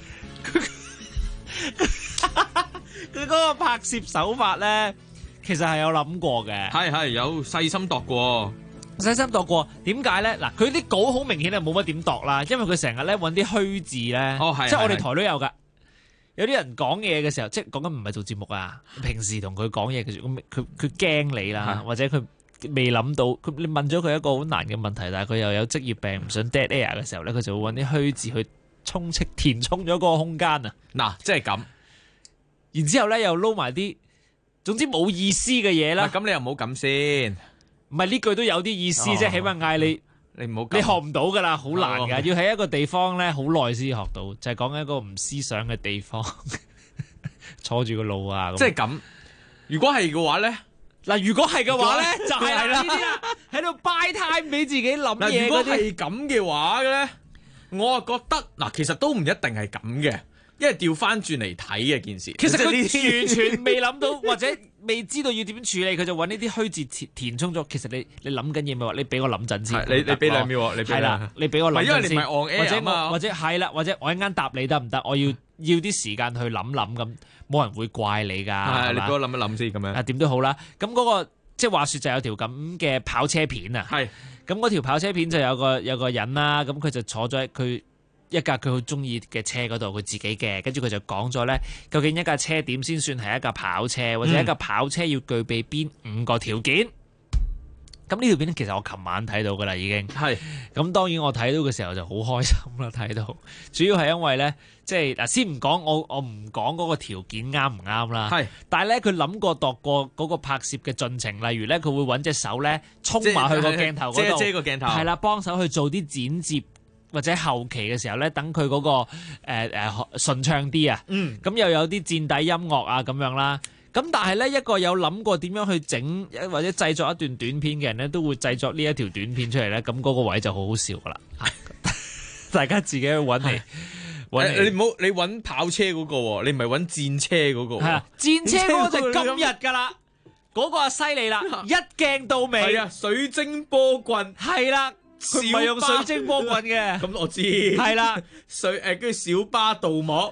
Speaker 7: 佢嗰個拍攝手法咧，其實係有諗過嘅，
Speaker 9: 係有細心度過。
Speaker 7: 點解咧？嗱，佢啲稿好明顯係冇乜點度啦，因為佢成日咧揾啲虛字咧，即係我哋台都有噶。有啲人講嘢嘅時候，即係講緊唔係做節目啊，平時同佢講嘢嘅時候，佢驚你啦，或者佢未諗到，你問咗佢一個好難嘅問題，但係佢又有職業病，唔想 dead air 嘅時候咧，佢就會揾啲虛字去填充咗嗰個空間啊！
Speaker 9: 嗱，即係咁，
Speaker 7: 然之後咧又撈埋啲，總之冇意思嘅嘢啦。
Speaker 9: 咁你又唔好咁先，
Speaker 7: 唔係呢句都有啲意思，即係起碼嗌你
Speaker 9: 唔好，
Speaker 7: 你學唔到噶啦，好難噶，要喺一個地方咧好耐先學到，就係講緊一個唔思想嘅地方，坐住個腦啊！
Speaker 9: 即係咁，如果係嘅話咧，
Speaker 7: 嗱，如果係嘅話咧，就係啦，呢啲啦，喺度 buy time 俾自己諗嘢嗰啲。
Speaker 9: 如果係咁嘅話咧，我啊覺得嗱，其實都唔一定係咁嘅，因為調翻轉嚟睇嘅件事。
Speaker 7: 其實佢完全未諗到或者未知道要點處理，佢就揾呢啲虛字填充咗。其實你諗緊嘢咪話，你俾我諗陣先。
Speaker 9: 你俾2秒，你係啦，
Speaker 7: 你俾我諗陣先。
Speaker 9: 因為你唔係 on air 啊嘛，
Speaker 7: 或者係啦，或者我一間答你得唔得？我要啲時間去諗咁，冇人會怪你㗎。
Speaker 9: 係你俾我諗一諗先咁樣。
Speaker 7: 啊，點都好啦。咁嗰個即係話説就有條咁嘅跑車片啊。
Speaker 9: 係。咁
Speaker 7: 嗰條跑車片就有個人啦，咁佢就坐咗喺佢一架佢好中意嘅車嗰度，佢自己嘅，跟住佢就講咗咧，究竟一架車點先算係一架跑車，或者一架跑車要具備邊5個條件？咁呢條片其實我琴晚睇到噶啦，已經係。咁當然我睇到嘅時候就好開心啦，睇到。主要係因為咧，即係嗱，先唔講我唔講嗰個條件啱唔啱啦。係。但係咧，佢諗過度過嗰個拍攝嘅進程，例如咧，佢會揾隻手咧衝埋去個鏡頭嗰度，
Speaker 9: 遮個鏡頭。係
Speaker 7: 啦，幫手去做啲剪接或者後期嘅時候咧，等佢嗰個順暢啲啊。咁又有啲墊底音樂啊咁樣啦。咁但係咧，一個有諗過點樣去整或者製作一段短片嘅人咧，都會製作呢一條短片出嚟咧。咁嗰個位就好好笑噶啦，大家自己去揾嚟。
Speaker 9: 你唔好你揾跑車嗰個，你唔係揾戰車嗰個。係啊，
Speaker 7: 戰車嗰個就今日噶啦，嗰個啊犀利啦，一鏡到尾。
Speaker 9: 係啊，水晶波棍。
Speaker 7: 係啦，佢唔係用水晶波棍嘅。
Speaker 9: 咁我知。
Speaker 7: 係啦，
Speaker 9: 跟住小巴鍍膜。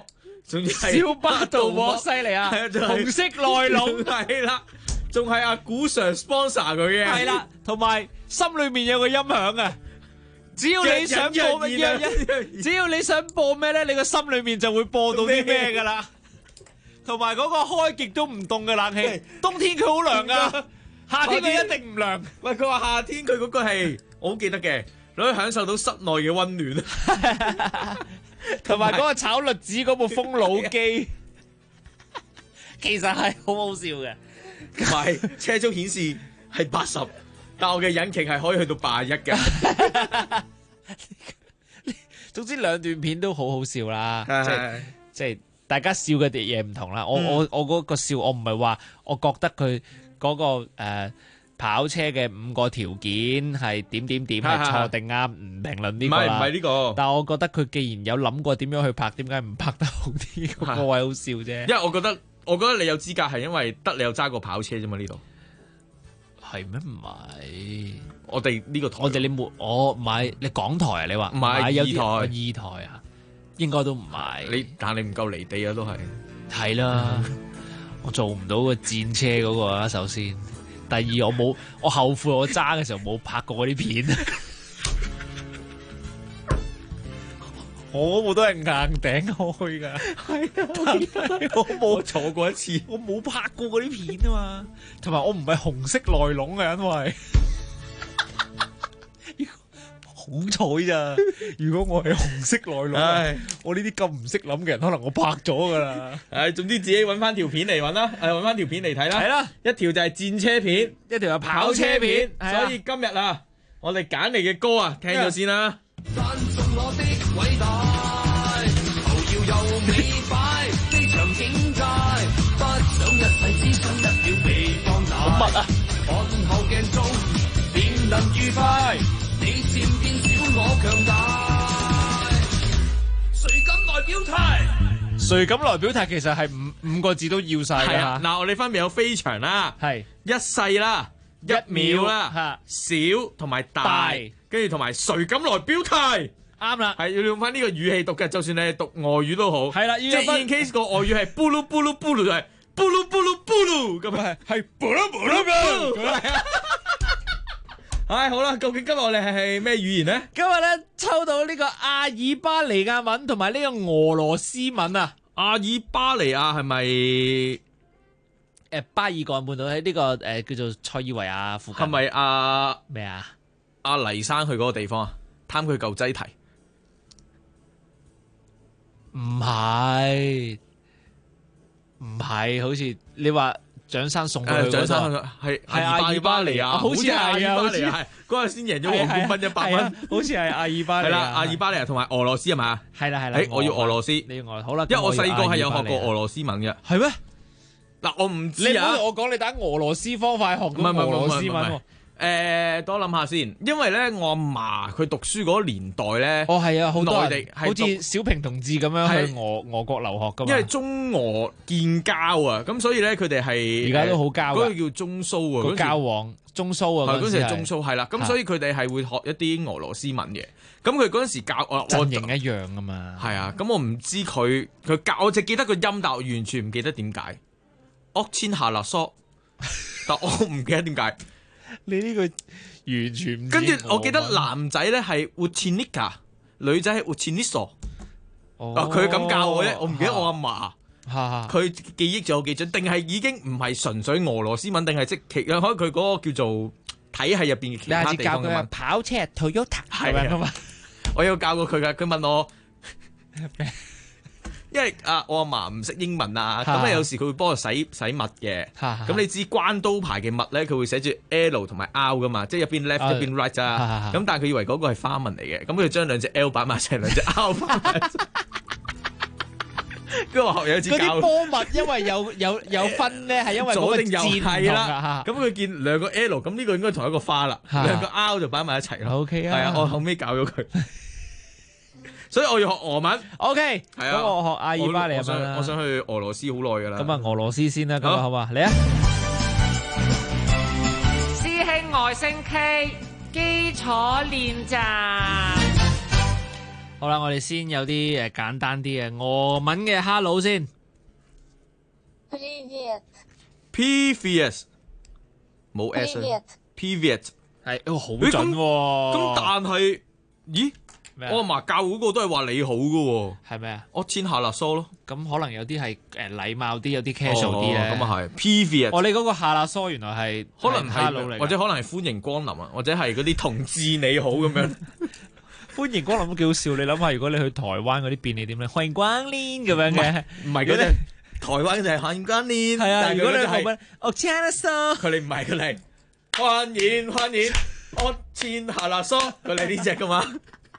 Speaker 9: 仲要係
Speaker 7: 小巴杜莫西利亞，
Speaker 9: 係啊，仲係
Speaker 7: 紅色內籠，
Speaker 9: 係啦，仲係阿古 Sir sponsor 佢嘅，
Speaker 7: 係啦，同埋心裏面有個音響啊！只要你想播乜嘢，只要你想播咩咧，你個心裏面就會播到啲咩噶啦。同埋嗰個開極都唔凍嘅冷氣，冬天佢好涼噶，夏天佢一定唔涼。
Speaker 9: 喂，佢話夏天佢嗰個係我好記得嘅，你可以享受到室內嘅溫暖。
Speaker 7: 同埋嗰個炒栗子嗰部風爐機，其實係好好笑嘅。
Speaker 9: 同埋車速顯示係80，但我嘅引擎係可以去到81嘅。
Speaker 7: 總之兩段片都好好笑啦，即係大家笑嘅嘢唔同啦。我嗰個笑，我唔係話我覺得佢嗰個跑車嘅5個條件係點係錯定啱，唔評論呢個啦。唔係呢個，但係我覺得佢既然有諗過點樣去拍，點解唔拍得好啲？嗰個位好笑啫。
Speaker 9: 因為我覺得你有資格係因為得你有揸過跑車啫嘛，呢度
Speaker 7: 係咩？唔係
Speaker 9: 我哋呢個台，
Speaker 7: 我哋你冇我唔係你港台啊？你話
Speaker 9: 唔係
Speaker 7: 有
Speaker 9: 二
Speaker 7: 台啊？應該都唔係。
Speaker 9: 但係你唔夠離地啊，都係
Speaker 7: 係啦。我做唔到個戰車嗰個啊，首先。第二，我後悔我揸嘅時候冇拍過嗰啲片。我嗰部都係硬頂開噶，係啊，我冇坐過一次，我冇拍過嗰啲片啊嘛。同埋我唔係紅色內籠嘅，因為好彩咋。如果我係紅色內籠，我呢啲咁唔識諗嘅人，可能我拍咗噶啦。
Speaker 9: 總之自己揾翻條片嚟揾啦，揾翻條片嚟睇啦。係啦，一條就係戰車片，
Speaker 7: 一條係跑車片。
Speaker 9: 所以今日啊，我哋揀嚟嘅歌啊，聽咗先啦。
Speaker 8: 讚頌我的偉大，頭搖又美擺，機場景界，不想一世只想一秒被放大。好密啊！看後鏡中便能愉快，你漸變小我強大。誰敢來表態？
Speaker 7: 誰敢來表態？其實係五個字都要晒㗎嚇。
Speaker 9: 嗱，我哋分別有飛翔啦，
Speaker 7: 係
Speaker 9: 一世啦，一秒啦，小同埋大。跟住同埋誰敢來表態？
Speaker 7: 啱啦，
Speaker 9: 係要用翻呢個語氣讀嘅，就算你係讀外語都好。係啦，即係 in case 個外語係布魯布魯布魯就係布魯布魯布魯咁啊，係布魯布魯布魯。唉，好啦，究竟今日我哋係咩語言呢？
Speaker 7: 今日咧抽到呢個阿爾巴尼亞文同埋呢個俄羅斯文啊。
Speaker 9: 阿爾巴尼亞係咪？
Speaker 7: 巴爾幹半島喺呢個叫做塞爾維亞附近。
Speaker 9: 係咪
Speaker 7: 咩啊？
Speaker 9: 阿黎生去嗰個地方啊，貪佢嚿擠提。
Speaker 7: 唔係，好似你話蔣生送佢去嗰度，
Speaker 9: 係阿爾巴尼亞，
Speaker 7: 好似係啊，好似係
Speaker 9: 嗰日先贏咗黃冠軍100蚊，
Speaker 7: 好似係阿爾巴尼亞。
Speaker 9: 係啦，阿爾巴尼亞同埋俄羅斯係嘛？
Speaker 7: 係啦。
Speaker 9: 我要俄羅斯，
Speaker 7: 你要好啦，
Speaker 9: 因為我細個係有學過俄羅斯文嘅。
Speaker 7: 係咩？
Speaker 9: 嗱，我唔知啊。
Speaker 7: 你唔好同我講你打俄羅斯方塊學到俄羅斯文。
Speaker 9: 多諗下先，因為咧我阿嫲佢讀書嗰年代咧，
Speaker 7: 係啊，好多人
Speaker 9: 好
Speaker 7: 似小平同志咁樣去俄國留學噶嘛。
Speaker 9: 因為中俄建交啊，咁所以咧佢哋係
Speaker 7: 而家都好交
Speaker 9: 嗰個叫中蘇啊，
Speaker 7: 個交往中蘇啊，
Speaker 9: 嗰陣時係中蘇係啦，咁所以佢哋係會學一啲俄羅斯文嘅。咁佢嗰陣時教我
Speaker 7: 陣營一樣噶嘛。
Speaker 9: 係啊，咁我唔知佢教，我淨記得個音，但我完全唔記得點解。屋千下勒索，但我唔記得點解。
Speaker 7: 你呢個完全唔知。
Speaker 9: 跟住我記得男仔咧係 Uchinika， 女仔係 Uchiniso。佢咁教我咧，我唔記得我阿嫲，佢記憶仲有幾準，定係已經唔係純粹俄羅斯文，定係即其可能佢嗰個叫做體系入邊嘅其他地方嘅文。
Speaker 7: 跑車 Toyota 係啊嘛，
Speaker 9: 我有教過佢噶，佢問我。因為我阿嫲唔識英文啊，咁咧有時佢會幫我洗襪嘅。咁你知關刀牌嘅襪咧，佢會寫住 L 同埋 R 噶嘛，即係一邊 left 一邊 right 啊。咁但係佢以為嗰個係花紋嚟嘅，咁佢將兩隻 L 擺埋一齊，兩隻 R 擺埋一齊。跟住我學有一次教
Speaker 7: 嗰啲波襪，因為有分咧，係因為
Speaker 9: 左定右係
Speaker 7: 啦。
Speaker 9: 咁佢見兩個 L，咁呢個應該同一個花啦，兩個 R 就擺埋一齊咯。
Speaker 7: OK 啊，
Speaker 9: 係啊，我後尾教咗佢。所以我要學俄文
Speaker 7: ，OK，
Speaker 9: 係啊，
Speaker 7: 咁我學阿爾巴尼亞文啦。
Speaker 9: 我想去俄羅斯好耐噶啦。
Speaker 7: 咁啊，俄羅斯先啦，咁啊，好嘛，嚟啊！師兄外星 K 基礎練習， 好啦，我哋先有啲簡單啲嘅俄文嘅 hello 先。
Speaker 9: Previous 冇 s。Previous
Speaker 7: 係好準喎。
Speaker 9: 咁但係，咦？我阿嫲教嗰個都係話你好㗎喎。
Speaker 7: 係咩啊？
Speaker 9: 我千下勒疏咯。
Speaker 7: 咁可能有啲係禮貌啲，有啲 casual 啲咧。
Speaker 9: 咁啊係。Previous
Speaker 7: 你嗰個下勒疏原來係
Speaker 9: 可能係
Speaker 7: hello 嚟，
Speaker 9: 或者可能係歡迎光臨啊，或者係嗰啲同志你好咁樣。
Speaker 7: 歡迎光臨都幾好笑，你諗下，如果你去台灣嗰啲便利店咧，歡迎光臨咁樣嘅，
Speaker 9: 唔係嗰啲台灣就係歡迎光臨。
Speaker 7: 係啊，如果你去問
Speaker 9: 我千下勒疏，佢哋唔係，佢哋歡迎我千下勒疏，佢哋呢隻噶嘛。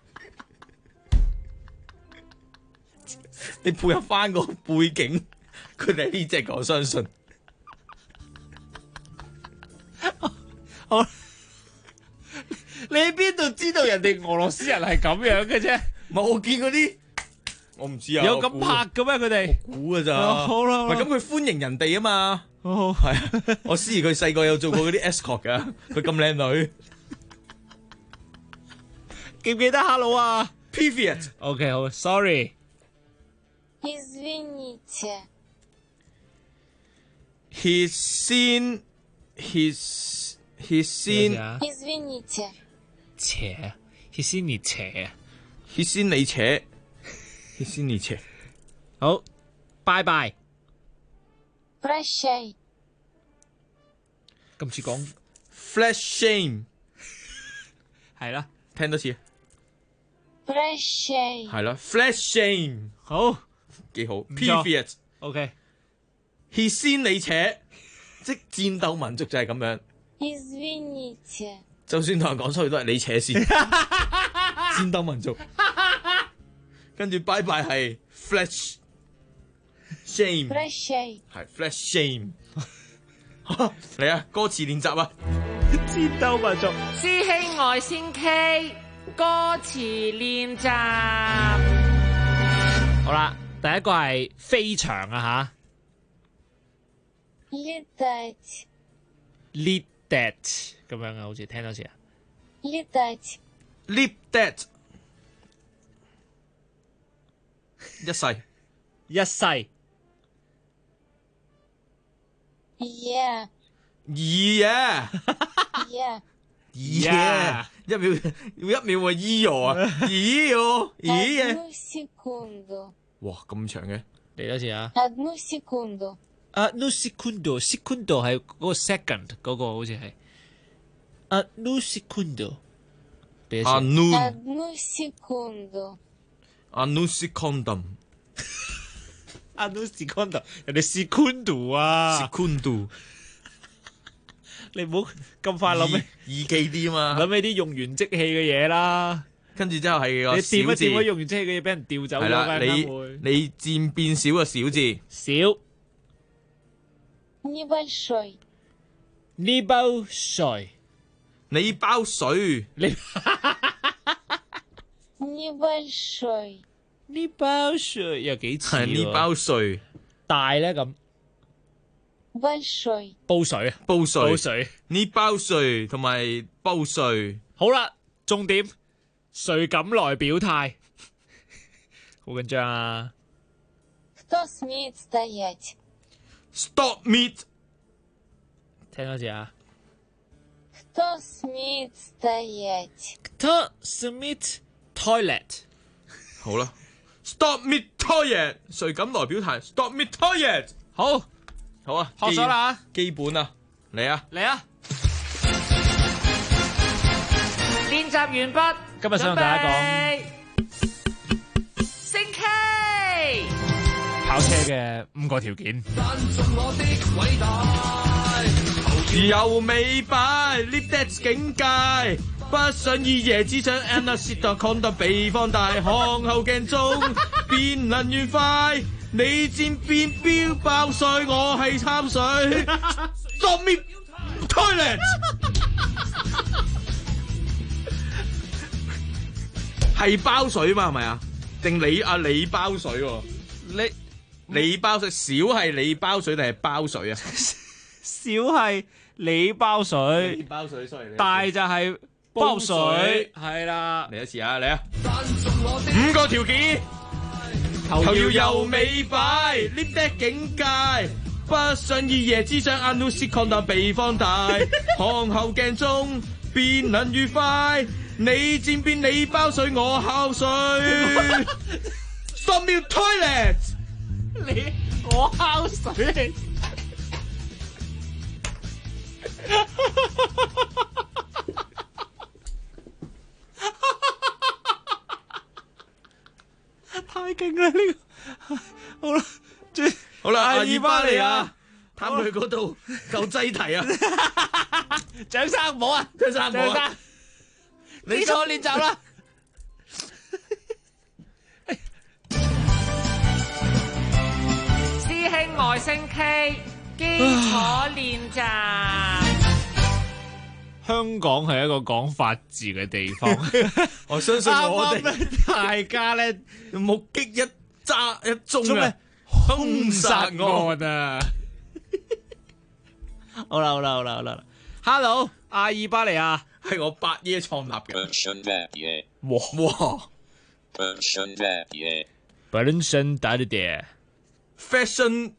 Speaker 9: 你配合翻個背景，佢哋呢隻我相信。
Speaker 7: 好。你喺邊度知道人哋俄羅斯人係咁樣嘅啫？
Speaker 9: 冇，我見嗰啲，我唔知啊。
Speaker 7: 有咁拍嘅咩？佢哋
Speaker 9: 估㗎咋？
Speaker 7: 好啦，
Speaker 9: 唔係咁佢歡迎人哋啊嘛。好係啊，我思怡佢細個有做過嗰啲 escort 噶，佢咁靚女，
Speaker 7: 記唔記得 hello 啊
Speaker 9: ？Previous
Speaker 7: OK 好 ，sorry。
Speaker 2: Извините.
Speaker 9: He's seen.
Speaker 2: Извините.
Speaker 7: 扯，佢先你扯，
Speaker 9: 佢先你扯，佢先你扯。
Speaker 7: 好，拜拜。
Speaker 2: Прощай.
Speaker 7: 今次講
Speaker 9: flash shame，
Speaker 7: 係啦，
Speaker 9: 聽多次。
Speaker 2: Прощай。
Speaker 9: 係啦 ，flash shame，
Speaker 7: 好，
Speaker 9: 幾好。Previous
Speaker 7: OK，
Speaker 9: 佢先你扯，即戰鬥民族就係咁樣。
Speaker 2: Извините。
Speaker 9: 就算同人講出去都係你扯先，戰鬥民族。跟住拜拜係 flash shame，
Speaker 2: Прощай。
Speaker 9: 係 flash shame。嚟啊，歌詞練習啊！
Speaker 7: 戰鬥民族，
Speaker 15: 師兄愛先 K 歌詞練習。
Speaker 7: 好啦，第一個係飛翔啊吓。
Speaker 2: Летать。
Speaker 7: 咁樣啊，好似聽多次啊。
Speaker 2: Летать。
Speaker 9: Lip-dat 一世。
Speaker 2: Yeah。
Speaker 9: Yeah。
Speaker 2: Yeah。
Speaker 9: Yeah。一秒啊，Eo 啊，Eo。
Speaker 2: Одну секунду。
Speaker 9: 哇，咁長嘅，
Speaker 7: 嚟多次啊。
Speaker 2: Одну секунду。
Speaker 7: no secundo係嗰個 second 嗰個好似係。no secundo。
Speaker 2: Одну секунду。
Speaker 9: Одну секунду。
Speaker 7: Одну секунду，人哋 secundo 啊。
Speaker 9: secundo。
Speaker 7: 你唔好咁快諗起
Speaker 9: 易記啲嘛，
Speaker 7: 諗起啲用完即棄嘅嘢啦。
Speaker 9: 跟住之後係個小字。
Speaker 7: 你掂一掂用完即棄嘅嘢，俾人調走咗。係啦，
Speaker 9: 你漸變少個小字。
Speaker 7: 少。
Speaker 2: Небольшой。
Speaker 7: 你包水。
Speaker 9: 你包水。
Speaker 2: Небольшой。
Speaker 7: 你包水有幾似？
Speaker 9: 係你包水。
Speaker 7: 大咧咁。
Speaker 2: Большой。
Speaker 7: 煲水啊！
Speaker 9: 煲水。
Speaker 7: 煲水。
Speaker 9: 你包水同埋煲水。
Speaker 7: 好啦，重點，誰敢來表態？好緊張啊
Speaker 2: Кто смеет стоять？
Speaker 9: Stop meet。
Speaker 7: 聽多次啊。
Speaker 2: Кто смеет стоять？
Speaker 7: Кто смеет toilet？
Speaker 9: 好啦 ，Stop meet toilet。誰敢來表態 ？Stop meet toilet。
Speaker 7: 好，
Speaker 9: 好啊，
Speaker 7: 學咗啦，
Speaker 9: 基本啊，嚟啊，
Speaker 7: 嚟啊！
Speaker 15: 練習完畢，
Speaker 7: 今日想同大家講
Speaker 15: 升 K
Speaker 7: 跑車嘅5個條件。
Speaker 9: 又美擺 ，lift that 境界，不想一夜，只想 Anna Sit 看得被放大，看後鏡中變能愉快，你漸變標爆水，我係參水 ，Stop me toilet。係包水嘛，係咪啊？定你包水喎？你包水，少係你包水定係包水啊？
Speaker 7: 少係你包水，
Speaker 9: 你包水，sorry。
Speaker 7: 大就係煲水係啦，
Speaker 9: 嚟一次啊，嚟啊！5個條件，頭要有尾擺 ，lift 的境界，不想以夜之上 anus 擴大被放大，看後鏡中便能愉快，你漸變你包水我烤水 ，Stop me toilet，
Speaker 7: 你我烤水。太勁啦！呢個好啦，
Speaker 9: 好啦，阿爾巴尼亞，探佢嗰度夠擠題啊！
Speaker 7: 蔣生唔好啊，
Speaker 9: 蔣生唔好啊，
Speaker 7: 基礎練習啦。
Speaker 15: 師兄外星 K 基礎練習。
Speaker 7: 香港係一個講法治嘅地方，
Speaker 9: 我相信我哋
Speaker 7: 大家咧
Speaker 9: 目擊一宗嘅兇殺案啊！
Speaker 7: 好啦 ，Hello， 阿爾巴尼亞
Speaker 9: 係我伯爺創立嘅。哇！
Speaker 7: 本身打啲嘢
Speaker 9: ，Fashion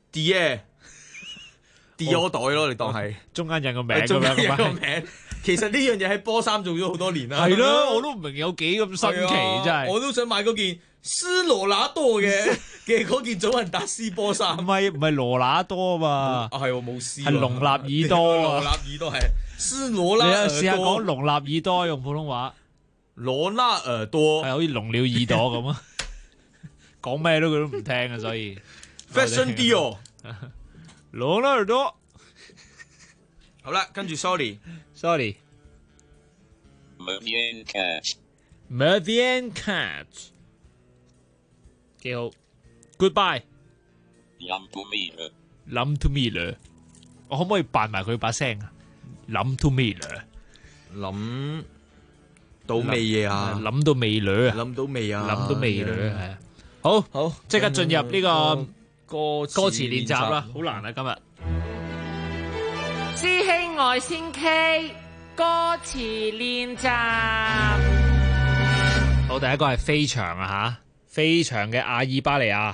Speaker 9: Dior 袋咯，你當係
Speaker 7: 中間印個名，
Speaker 9: 中間印個名。其實呢樣嘢喺波衫做咗好多年啦，
Speaker 7: 係咯，我都唔明有幾咁新奇，真係。
Speaker 9: 我都想買嗰件斯羅拿多嘅嗰件祖雲達斯波衫。
Speaker 7: 唔係羅拿多啊嘛，
Speaker 9: 係我冇斯，
Speaker 7: 係隆納爾多啊。
Speaker 9: 隆納爾多係斯羅拉爾多。
Speaker 7: 你試下講隆納爾多用普通話。
Speaker 9: 羅納爾多
Speaker 7: 係好似聾了耳朵咁啊，講咩都佢都唔聽啊，所以。
Speaker 9: Fashion Dior，
Speaker 7: 羅納爾多。
Speaker 9: 好啦，跟住 sorry。
Speaker 17: Mervian
Speaker 7: catch， 幾好。Goodbye。Lum to me 啦，我可唔可以扮埋佢把聲啊 ？Lum to me 啦，
Speaker 9: 諗到未嘢啊？
Speaker 7: 諗到未女啊？
Speaker 9: 諗到未啊？
Speaker 7: 諗到未女係啊！好，即刻進入呢個歌詞練習啦，好難啊今日。
Speaker 15: 師兄外星 K 歌詞練習。
Speaker 7: 好，第一個係飛翔啊吓，飛翔嘅阿爾巴尼亞。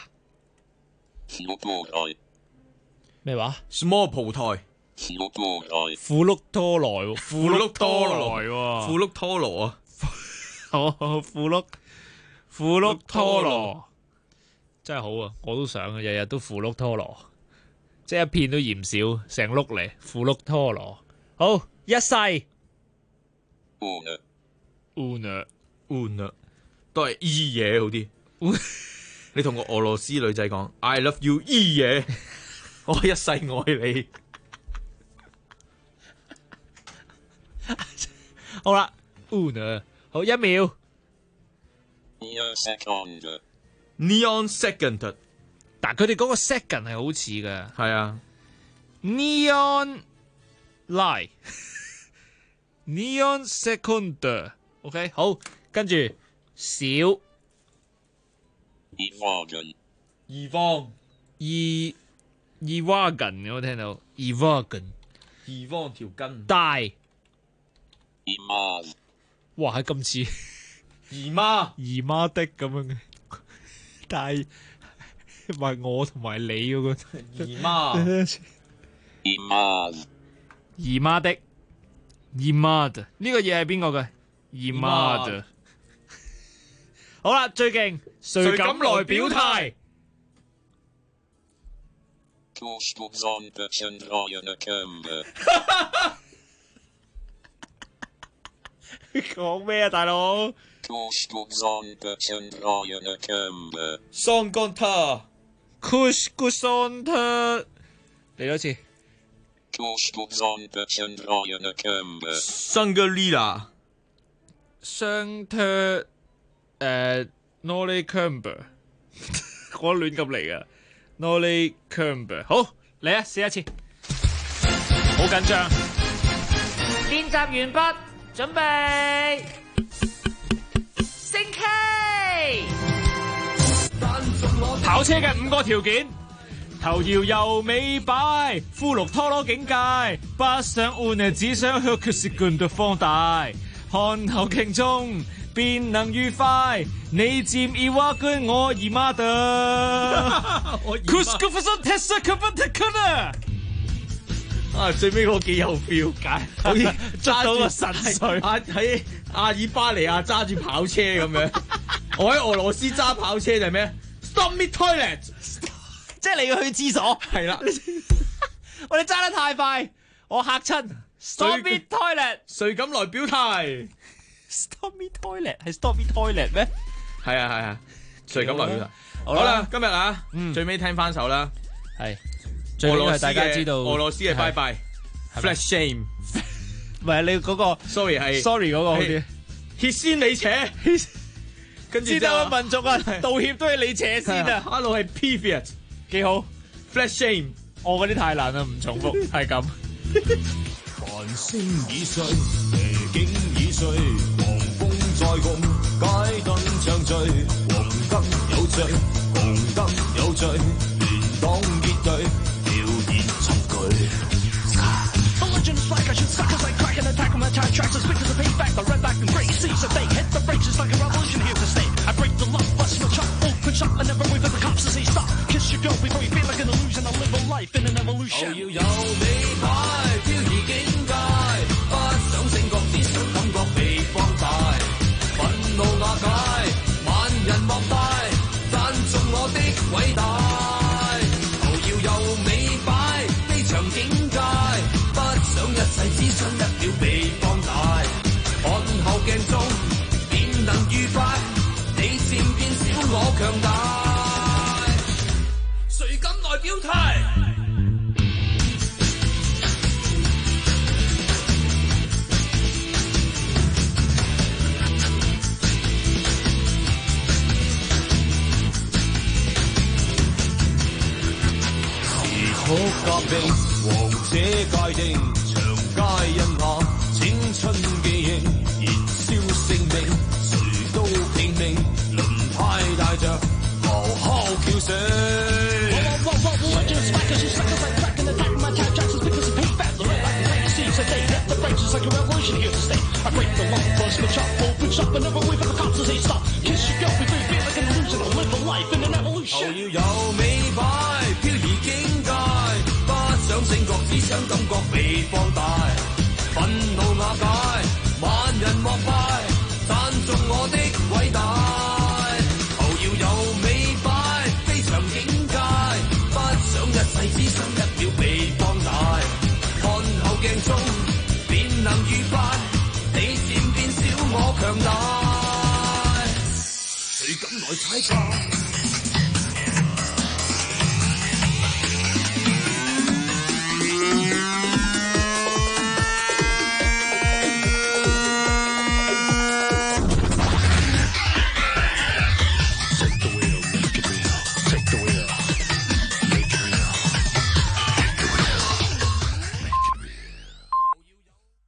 Speaker 7: 咩話
Speaker 9: ？Small 蒲台。
Speaker 7: 富碌拖來，富碌拖來喎，
Speaker 9: 富碌拖羅啊！
Speaker 7: 好，富碌拖羅，真係好啊！我都想啊，日日都富碌拖羅。即係一片都嫌少，成碌嚟，富碌拖羅。好，一世
Speaker 9: Una 都係 E 嘢好啲。你同個俄羅斯女仔講 I love you E 嘢，我一世愛你。
Speaker 7: 好啦 Una 好1秒。
Speaker 9: Neon second。
Speaker 7: 但佢哋嗰個 second 係好似嘅，
Speaker 9: 係啊
Speaker 7: ，neon light neon second，OK， 好，跟住小
Speaker 9: Evagan
Speaker 7: 我聽到 Evagan
Speaker 9: 條筋
Speaker 7: 大，哇係咁似姨媽的咁樣嘅，但係。唔係我同埋你嗰個
Speaker 9: 姨媽
Speaker 7: 的呢個嘢係邊個嘅？姨媽的。好啦，最勁，誰敢來表態？講咩啊，大佬？
Speaker 9: 桑干塔。
Speaker 7: Kush Kusanta， 嚟多次。
Speaker 9: Sangalila，
Speaker 7: Santa Nolly Camber， 我亂咁嚟噶。Nolly Camber， 好嚟啊，試一次。好緊張。
Speaker 15: 練習完畢，準備。升 K。
Speaker 7: 跑車嘅5個條件：頭搖又尾擺，富碌拖羅境界，不想換只想向決舌冠度放大， 看後鏡中便能愉快。你佔二瓦居，我二媽的。
Speaker 9: 啊，最尾嗰個幾有 feel，好似
Speaker 7: 捉到個神髓。
Speaker 9: 喺阿爾巴尼亞揸住跑車咁樣，我喺俄羅斯揸跑車就係咩 ？Stop me toilet，
Speaker 7: 即係你要去廁所。
Speaker 9: 係啦，
Speaker 7: 我哋揸得太快，我嚇親。Stop me toilet，
Speaker 9: 誰敢來表態
Speaker 7: ？Stop me toilet 係 Stop me toilet 咩？
Speaker 9: 係啊，誰敢來表態？好啦，今日啊，最尾聽翻首啦，
Speaker 7: 係。俄羅斯大家知道
Speaker 9: 俄羅斯嘅拜拜 ，Flash Shame，
Speaker 7: 唔係你嗰個
Speaker 9: sorry 係
Speaker 7: sorry 嗰個好啲，
Speaker 9: 血先你扯，跟住
Speaker 7: 知道個民族啊道歉都係你扯先啊
Speaker 9: ，Hello 係 Pivot，
Speaker 7: 幾好
Speaker 9: ，Flash Shame，
Speaker 7: 我嗰啲太難啦，唔重複係咁。
Speaker 8: 繁星已碎，夜景已碎，黃風再共，街燈暢醉，黃燈有醉，紅燈有醉，連黨結隊。The legend is like I should suck as I crack and attack on my time tracks as quick as a payback. The red back and gray seas that they hit the brakes just like a revolution here to stay. I break the lock, bust my chop, open shop, and never wait for the cops to say stop. Kiss your girl before you feel like an illusion. I live a life in an evolution. 我要有美牌，飄移境界，不想勝覺，只想感覺被放大。憤怒瓦解，萬人膜拜，讚頌我的偉大。一切只想一秒被放大，看後鏡中便能愉快，你漸變小我強大，誰敢來表態？時速革命，王者界定。街印下青春記憶，燃燒性命，誰都拼命，輪胎帶着咆哮叫聲。後要有美牌，飄移境界，不想勝覺，只想感覺被放大。憤怒瓦解，萬人膜拜，讚頌我的偉大。後要有美牌，飛翔境界，不想一世，只想一秒被放大。看後鏡中便能愉快，你漸變小我強大。誰敢來踩架？